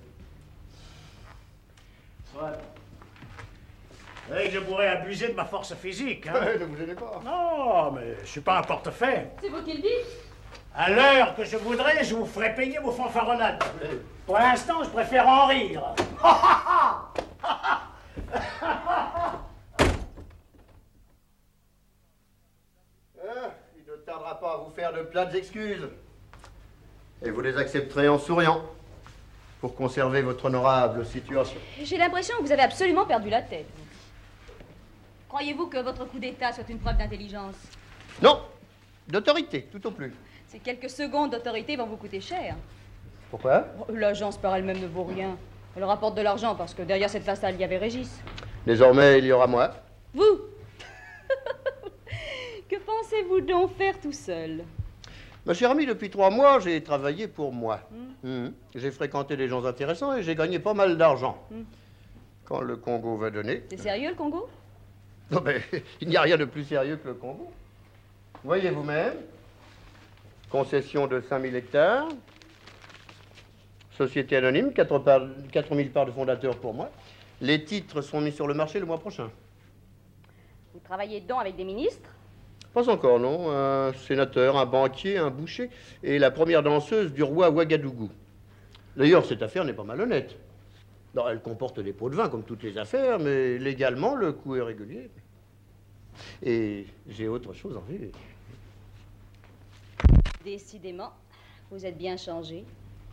Soit. Oui, je pourrais abuser de ma force physique, hein. Ne vous gênez pas. Non, mais je suis pas un portefeuille. C'est vous qui le dites. À l'heure que je voudrais, je vous ferai payer vos fanfaronnades. Pour l'instant, je préfère en rire. Il ne tardera pas à vous faire de plates excuses. Et vous les accepterez en souriant, pour conserver votre honorable situation. J'ai l'impression que vous avez absolument perdu la tête. Croyez-vous que votre coup d'état soit une preuve d'intelligence? Non, d'autorité, tout au plus. Ces quelques secondes d'autorité vont vous coûter cher. Pourquoi? L'agence par elle-même ne vaut rien. Elle rapporte de l'argent parce que derrière cette façade, il y avait Régis. Désormais, il y aura moi. Vous? Que pensez-vous donc faire tout seul? Ma chère amie, depuis 3 mois, j'ai travaillé pour moi. J'ai fréquenté des gens intéressants et j'ai gagné pas mal d'argent. Quand le Congo va donner... C'est sérieux, le Congo? Non, mais il n'y a rien de plus sérieux que le Congo. Voyez vous-même. Concession de 5000 hectares. Société anonyme, 4000 parts de fondateurs pour moi. Les titres sont mis sur le marché le mois prochain. Vous travaillez donc avec des ministres? Pas encore, non. Un sénateur, un banquier, un boucher et la première danseuse du roi Ouagadougou. D'ailleurs, cette affaire n'est pas malhonnête. Non, elle comporte des pots de vin comme toutes les affaires, mais légalement, le coût est régulier. Et j'ai autre chose en vue. Décidément, vous êtes bien changé.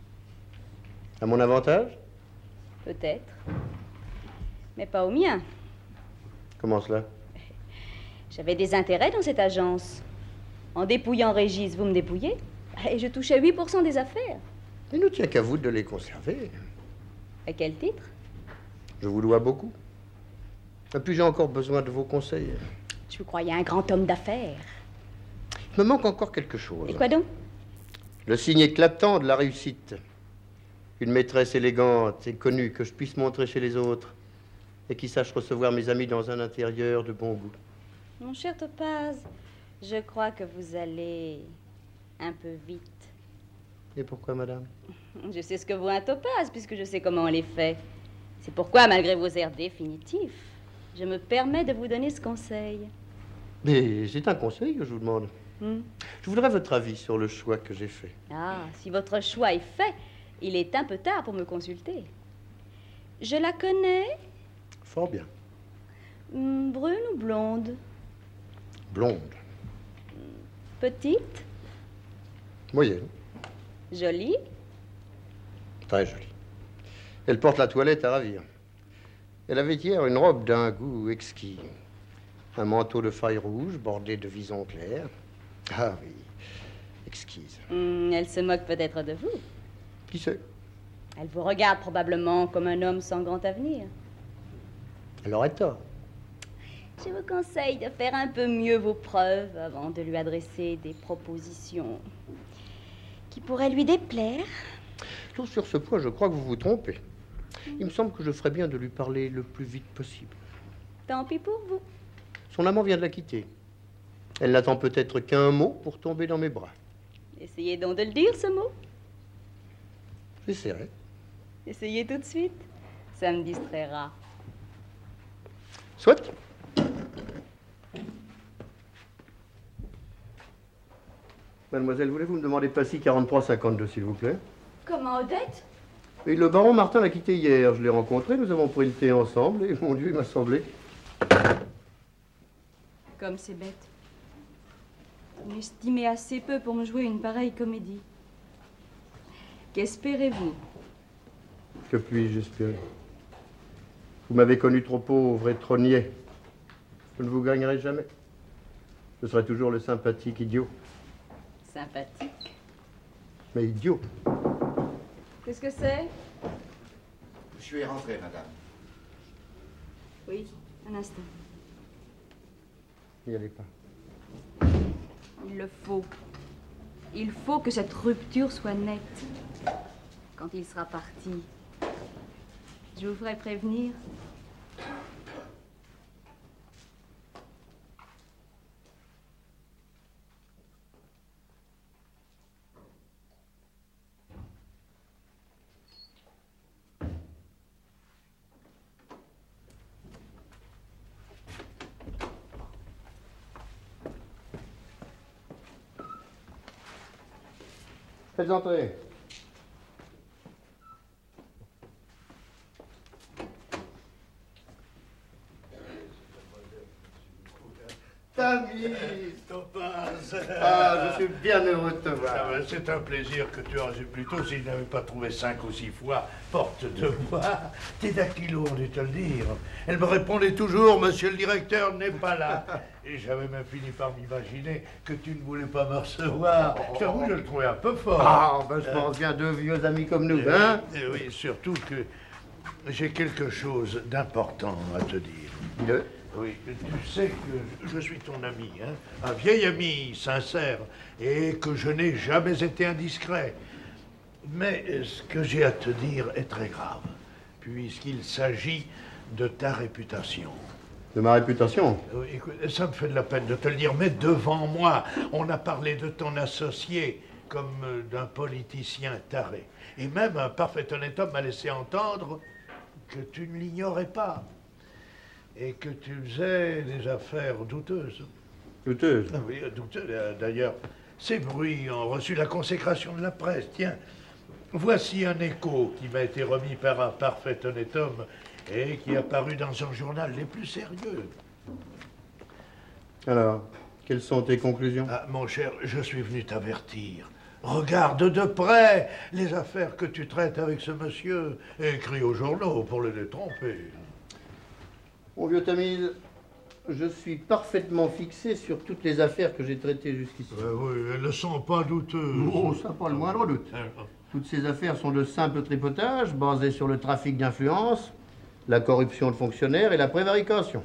À mon avantage? Peut-être. Mais pas au mien. Comment cela? J'avais des intérêts dans cette agence. En dépouillant Régis, vous me dépouillez. Et je touchais 8% des affaires. Il ne tient qu'à vous de les conserver. À quel titre? Je vous dois beaucoup. Et puis j'ai encore besoin de vos conseils. Je vous croyais un grand homme d'affaires. Il me manque encore quelque chose. Et quoi donc? Le signe éclatant de la réussite. Une maîtresse élégante et connue que je puisse montrer chez les autres et qui sache recevoir mes amis dans un intérieur de bon goût. Mon cher Topaz, je crois que vous allez un peu vite. Et pourquoi, madame? Je sais ce que vaut un topaz, puisque je sais comment on les fait. C'est pourquoi, malgré vos airs définitifs, je me permets de vous donner ce conseil. Mais c'est un conseil que je vous demande. Je voudrais votre avis sur le choix que j'ai fait. Ah, si votre choix est fait, il est un peu tard pour me consulter. Je la connais? Fort bien. Brune ou blonde? Blonde. Petite? Moyenne. Jolie? Très jolie. Elle porte la toilette à ravir. Elle avait hier une robe d'un goût exquis. Un manteau de faille rouge bordé de visons clairs. Ah oui, exquise. Elle se moque peut-être de vous. Qui sait? Elle vous regarde probablement comme un homme sans grand avenir. Elle aurait tort. Je vous conseille de faire un peu mieux vos preuves avant de lui adresser des propositions qui pourraient lui déplaire. Sur ce point, je crois que vous vous trompez. Il me semble que je ferais bien de lui parler le plus vite possible. Tant pis pour vous. Son amant vient de la quitter. Elle n'attend peut-être qu'un mot pour tomber dans mes bras. Essayez donc de le dire, ce mot. J'essaierai. Essayez tout de suite. Ça me distraira. Soit. Mademoiselle, voulez-vous me demander Passy 4352, s'il vous plaît? Comment, Odette? Et le baron Martin l'a quitté hier. Je l'ai rencontré, nous avons pris le thé ensemble, et mon Dieu, il m'a semblé... Comme c'est bête. Vous m'estimez assez peu pour me jouer une pareille comédie. Qu'espérez-vous? Que puis-je espérer? Vous m'avez connu trop pauvre et trop niais. Je ne vous gagnerai jamais. Je serai toujours le sympathique idiot. Sympathique? Mais idiot. Qu'est-ce que c'est? Je suis rentré, madame. Oui, un instant. N'y allez pas. Il le faut. Il faut que cette rupture soit nette. Quand il sera parti, je vous ferai prévenir. Faites entrer. Tamise, Topaz. Ah, je suis bien heureux de te voir. Ah ben, c'est un plaisir que tu aurais eu plus tôt s'il n'avait pas trouvé 5 ou 6 fois porte de moi. Tes dactylos ont dû te le dire. Elle me répondait toujours, monsieur le directeur n'est pas là. Et j'avais même fini par m'imaginer que tu ne voulais pas me recevoir. Je t'avoue, je le trouvais un peu fort. Ah, ben je pense bien deux vieux amis comme nous, hein? Oui, surtout que j'ai quelque chose d'important à te dire. Oui, tu sais que je suis ton ami, hein? Un vieil ami sincère, et que je n'ai jamais été indiscret. Mais ce que j'ai à te dire est très grave, puisqu'il s'agit de ta réputation. De ma réputation? Oui, écoute, ça me fait de la peine de te le dire, mais devant moi, on a parlé de ton associé comme d'un politicien taré. Et même un parfait honnête homme m'a laissé entendre que tu ne l'ignorais pas. Et que tu faisais des affaires douteuses. Douteuses? Ah oui, douteuses. D'ailleurs, ces bruits ont reçu la consécration de la presse. Tiens, voici un écho qui m'a été remis par un parfait honnête homme et qui a paru dans un journal les plus sérieux. Alors, quelles sont tes conclusions? Ah, mon cher, je suis venu t'avertir. Regarde de près les affaires que tu traites avec ce monsieur, écrit aux journaux pour le détromper. Mon vieux Tamise, je suis parfaitement fixé sur toutes les affaires que j'ai traitées jusqu'ici. Oui, elles ne sont pas douteuses. Oh, ça pas le moindre doute. Toutes ces affaires sont de simples tripotages basés sur le trafic d'influence, la corruption de fonctionnaires et la prévarication.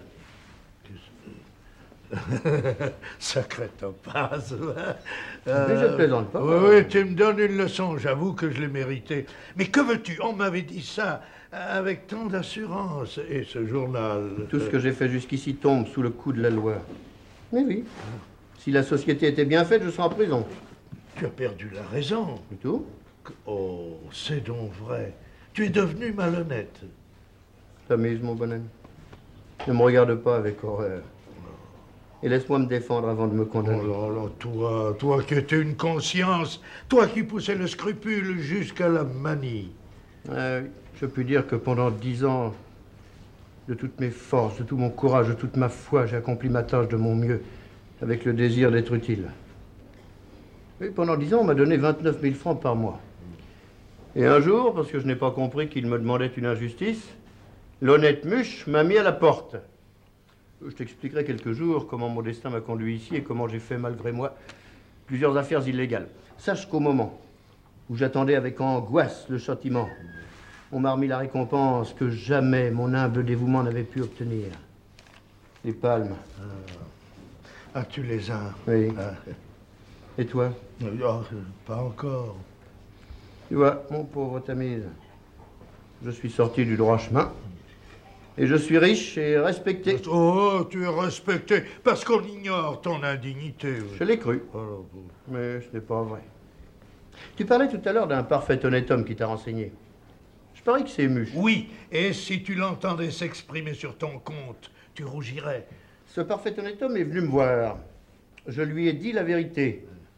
Sacré Topaz. Mais je ne plaisante pas. Oui, tu me donnes une leçon, j'avoue que je l'ai méritée. Mais que veux-tu? On m'avait dit ça avec tant d'assurance. Et ce journal... Tout ce que j'ai fait jusqu'ici tombe sous le coup de la loi. Mais oui. Si la société était bien faite, je serais en prison. Tu as perdu la raison. Et tout? Oh, c'est donc vrai. Tu es devenu malhonnête. Tamise, mon bon ami. Ne me regarde pas avec horreur. Et laisse-moi me défendre avant de me condamner. Oh là là, toi qui étais une conscience, toi qui poussais le scrupule jusqu'à la manie. Je puis dire que pendant 10 ans, de toutes mes forces, de tout mon courage, de toute ma foi, j'ai accompli ma tâche de mon mieux, avec le désir d'être utile. Et pendant 10 ans, on m'a donné 29 000 francs par mois. Et un jour, parce que je n'ai pas compris qu'il me demandait une injustice, l'honnête Muche m'a mis à la porte. Je t'expliquerai quelques jours comment mon destin m'a conduit ici et comment j'ai fait, malgré moi, plusieurs affaires illégales. Sache qu'au moment où j'attendais avec angoisse le châtiment, on m'a remis la récompense que jamais mon humble dévouement n'avait pu obtenir. Les palmes. Ah, tu les as? Oui. Et toi? Pas encore. Tu vois, mon pauvre Tamise, je suis sorti du droit chemin. Et je suis riche et respecté. Oh, tu es respecté parce qu'on ignore ton indignité. Je l'ai cru, mais ce n'est pas vrai. Tu parlais tout à l'heure d'un parfait honnête homme qui t'a renseigné. Je parie que c'est Muche. Oui, et si tu l'entendais s'exprimer sur ton compte, tu rougirais. Ce parfait honnête homme est venu me voir. Je lui ai dit la vérité.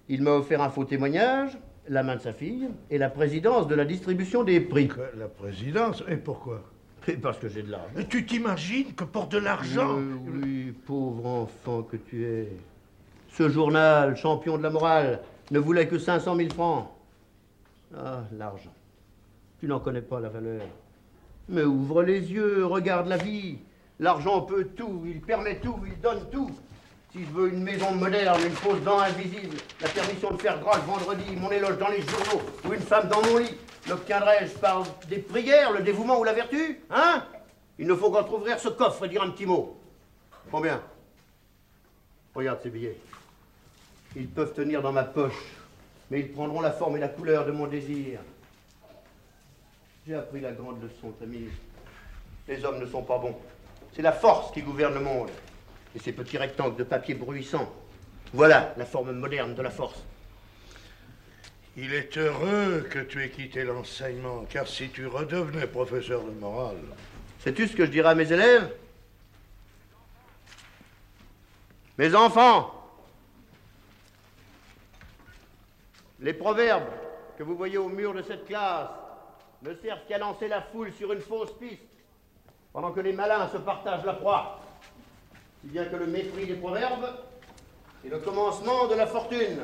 Il m'a offert un faux témoignage, la main de sa fille et la présidence de la distribution des prix. La présidence? Et pourquoi? Et parce que j'ai de l'argent. Mais tu t'imagines que pour de l'argent? Oui, pauvre enfant que tu es. Ce journal, champion de la morale, ne voulait que 500 000 francs. Ah, l'argent. Tu n'en connais pas la valeur. Mais ouvre les yeux, regarde la vie. L'argent peut tout, il permet tout, il donne tout. Si je veux une maison moderne, une fausse dent invisible, la permission de faire gras le vendredi, mon éloge dans les journaux, ou une femme dans mon lit, l'obtiendrai-je par des prières, le dévouement ou la vertu? Hein? Il ne faut qu'entrouvrir ce coffre et dire un petit mot. Combien? Regarde ces billets. Ils peuvent tenir dans ma poche, mais ils prendront la forme et la couleur de mon désir. J'ai appris la grande leçon, Camille. Les hommes ne sont pas bons. C'est la force qui gouverne le monde. Et ces petits rectangles de papier bruissant. Voilà la forme moderne de la force. Il est heureux que tu aies quitté l'enseignement, car si tu redevenais professeur de morale... Sais-tu ce que je dirais à mes élèves? Mes enfants, les proverbes que vous voyez au mur de cette classe ne servent qu'à lancer la foule sur une fausse piste, pendant que les malins se partagent la proie. Si bien que le mépris des proverbes est le commencement de la fortune.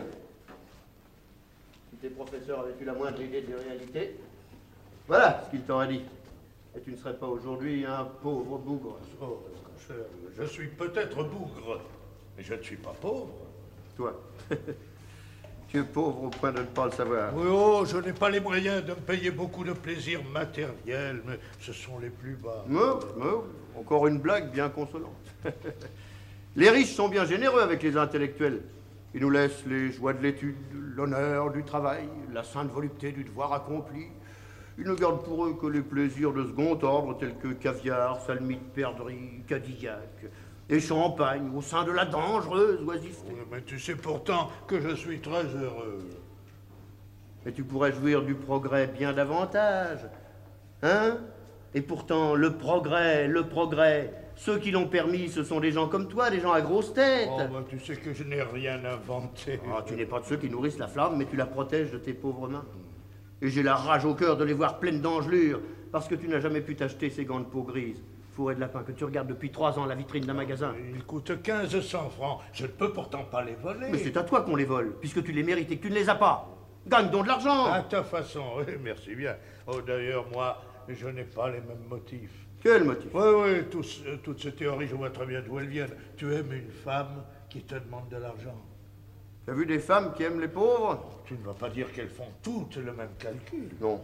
Si tes professeurs avaient eu la moindre idée de réalité, voilà ce qu'ils t'auraient dit. Et tu ne serais pas aujourd'hui un pauvre bougre. Oh, je suis peut-être bougre, mais je ne suis pas pauvre. Toi, tu es pauvre au point de ne pas le savoir. Oui, oh, je n'ai pas les moyens de me payer beaucoup de plaisirs matériels, mais ce sont les plus bas. Encore une blague bien consolante. Les riches sont bien généreux avec les intellectuels. Ils nous laissent les joies de l'étude, l'honneur du travail, la sainte volupté du devoir accompli. Ils ne gardent pour eux que les plaisirs de second ordre, tels que caviar, salmite, perdrix, cadillac et champagne, au sein de la dangereuse oisiveté. Mais tu sais pourtant que je suis très heureux. Mais tu pourrais jouir du progrès bien davantage. Hein? Et pourtant, le progrès, ceux qui l'ont permis, ce sont des gens comme toi, des gens à grosse tête. Oh, bah, tu sais que je n'ai rien inventé. Ah, tu n'es pas de ceux qui nourrissent la flamme, mais tu la protèges de tes pauvres mains. Et j'ai la rage au cœur de les voir pleines d'engelures, parce que tu n'as jamais pu t'acheter ces gants de peau grise, fourrés de lapin, que tu regardes depuis 3 ans à la vitrine d'un magasin. Ils coûtent 1500 francs. Je ne peux pourtant pas les voler. Mais c'est à toi qu'on les vole, puisque tu les mérites et que tu ne les as pas. Gagne donc de l'argent. À ta façon, oui, merci bien. Oh, d'ailleurs, moi, je n'ai pas les mêmes motifs. Quel motif? Oui, toutes ces théories, je vois très bien d'où elles viennent. Tu aimes une femme qui te demande de l'argent. Tu as vu des femmes qui aiment les pauvres? Tu ne vas pas dire qu'elles font toutes le même calcul. Non.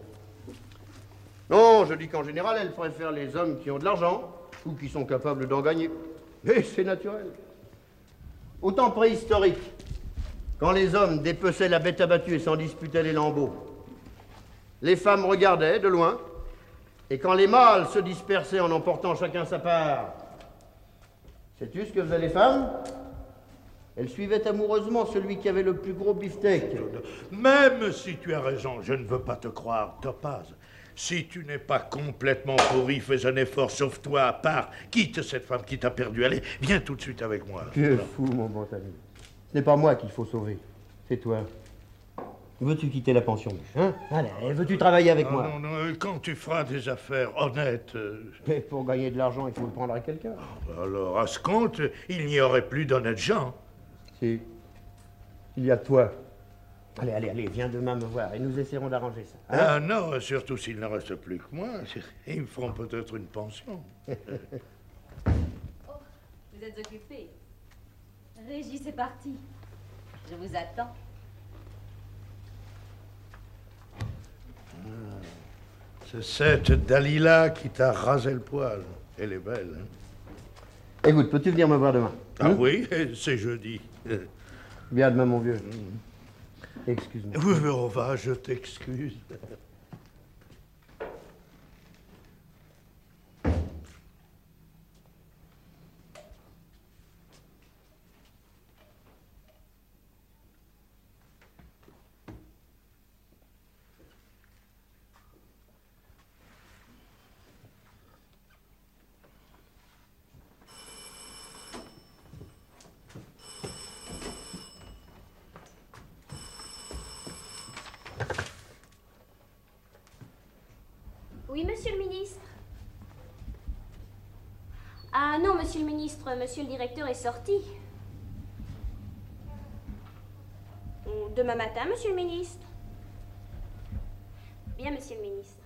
Non, je dis qu'en général, elles préfèrent les hommes qui ont de l'argent ou qui sont capables d'en gagner. Et c'est naturel. Au temps préhistorique, quand les hommes dépeçaient la bête abattue et s'en disputaient les lambeaux, les femmes regardaient de loin, et quand les mâles se dispersaient en emportant chacun sa part, sais-tu ce que faisaient les femmes? Elles suivaient amoureusement celui qui avait le plus gros beefsteak. Même si tu as raison, je ne veux pas te croire, Topaz. Si tu n'es pas complètement pourri, fais un effort, sauve-toi, pars, quitte cette femme qui t'a perdu. Allez, viens tout de suite avec moi. Tu es fou, mon bon ami. Ce n'est pas moi qu'il faut sauver, c'est toi. Veux-tu quitter la pension, hein? Allez, veux-tu travailler avec moi? Non, quand tu feras des affaires honnêtes... Mais pour gagner de l'argent, il faut le prendre à quelqu'un. Alors, à ce compte, il n'y aurait plus d'honnêtes gens. Si. Il y a toi. Allez, viens demain me voir et nous essaierons d'arranger ça. Hein? Ah non, surtout s'il ne reste plus que moi. Ils me feront peut-être une pension. Oh, vous êtes occupé. Régis est parti. Je vous attends. C'est cette Dalila qui t'a rasé le poil. Elle est belle, hein? Écoute, peux-tu venir me voir demain? Ah oui, c'est jeudi. Viens demain, mon vieux. Excuse-moi. Oui, mais on va, je t'excuse. Oui, monsieur le ministre. Ah non, monsieur le ministre, monsieur le directeur est sorti. Demain matin, monsieur le ministre. Bien, monsieur le ministre.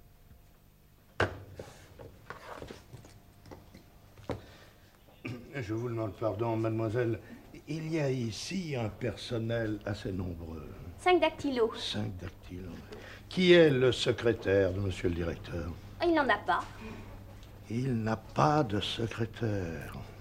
Je vous demande pardon, mademoiselle. Il y a ici un personnel assez nombreux. 5 dactylos. 5 dactylos. Qui est le secrétaire de monsieur le directeur? Il n'en a pas. Il n'a pas de secrétaire.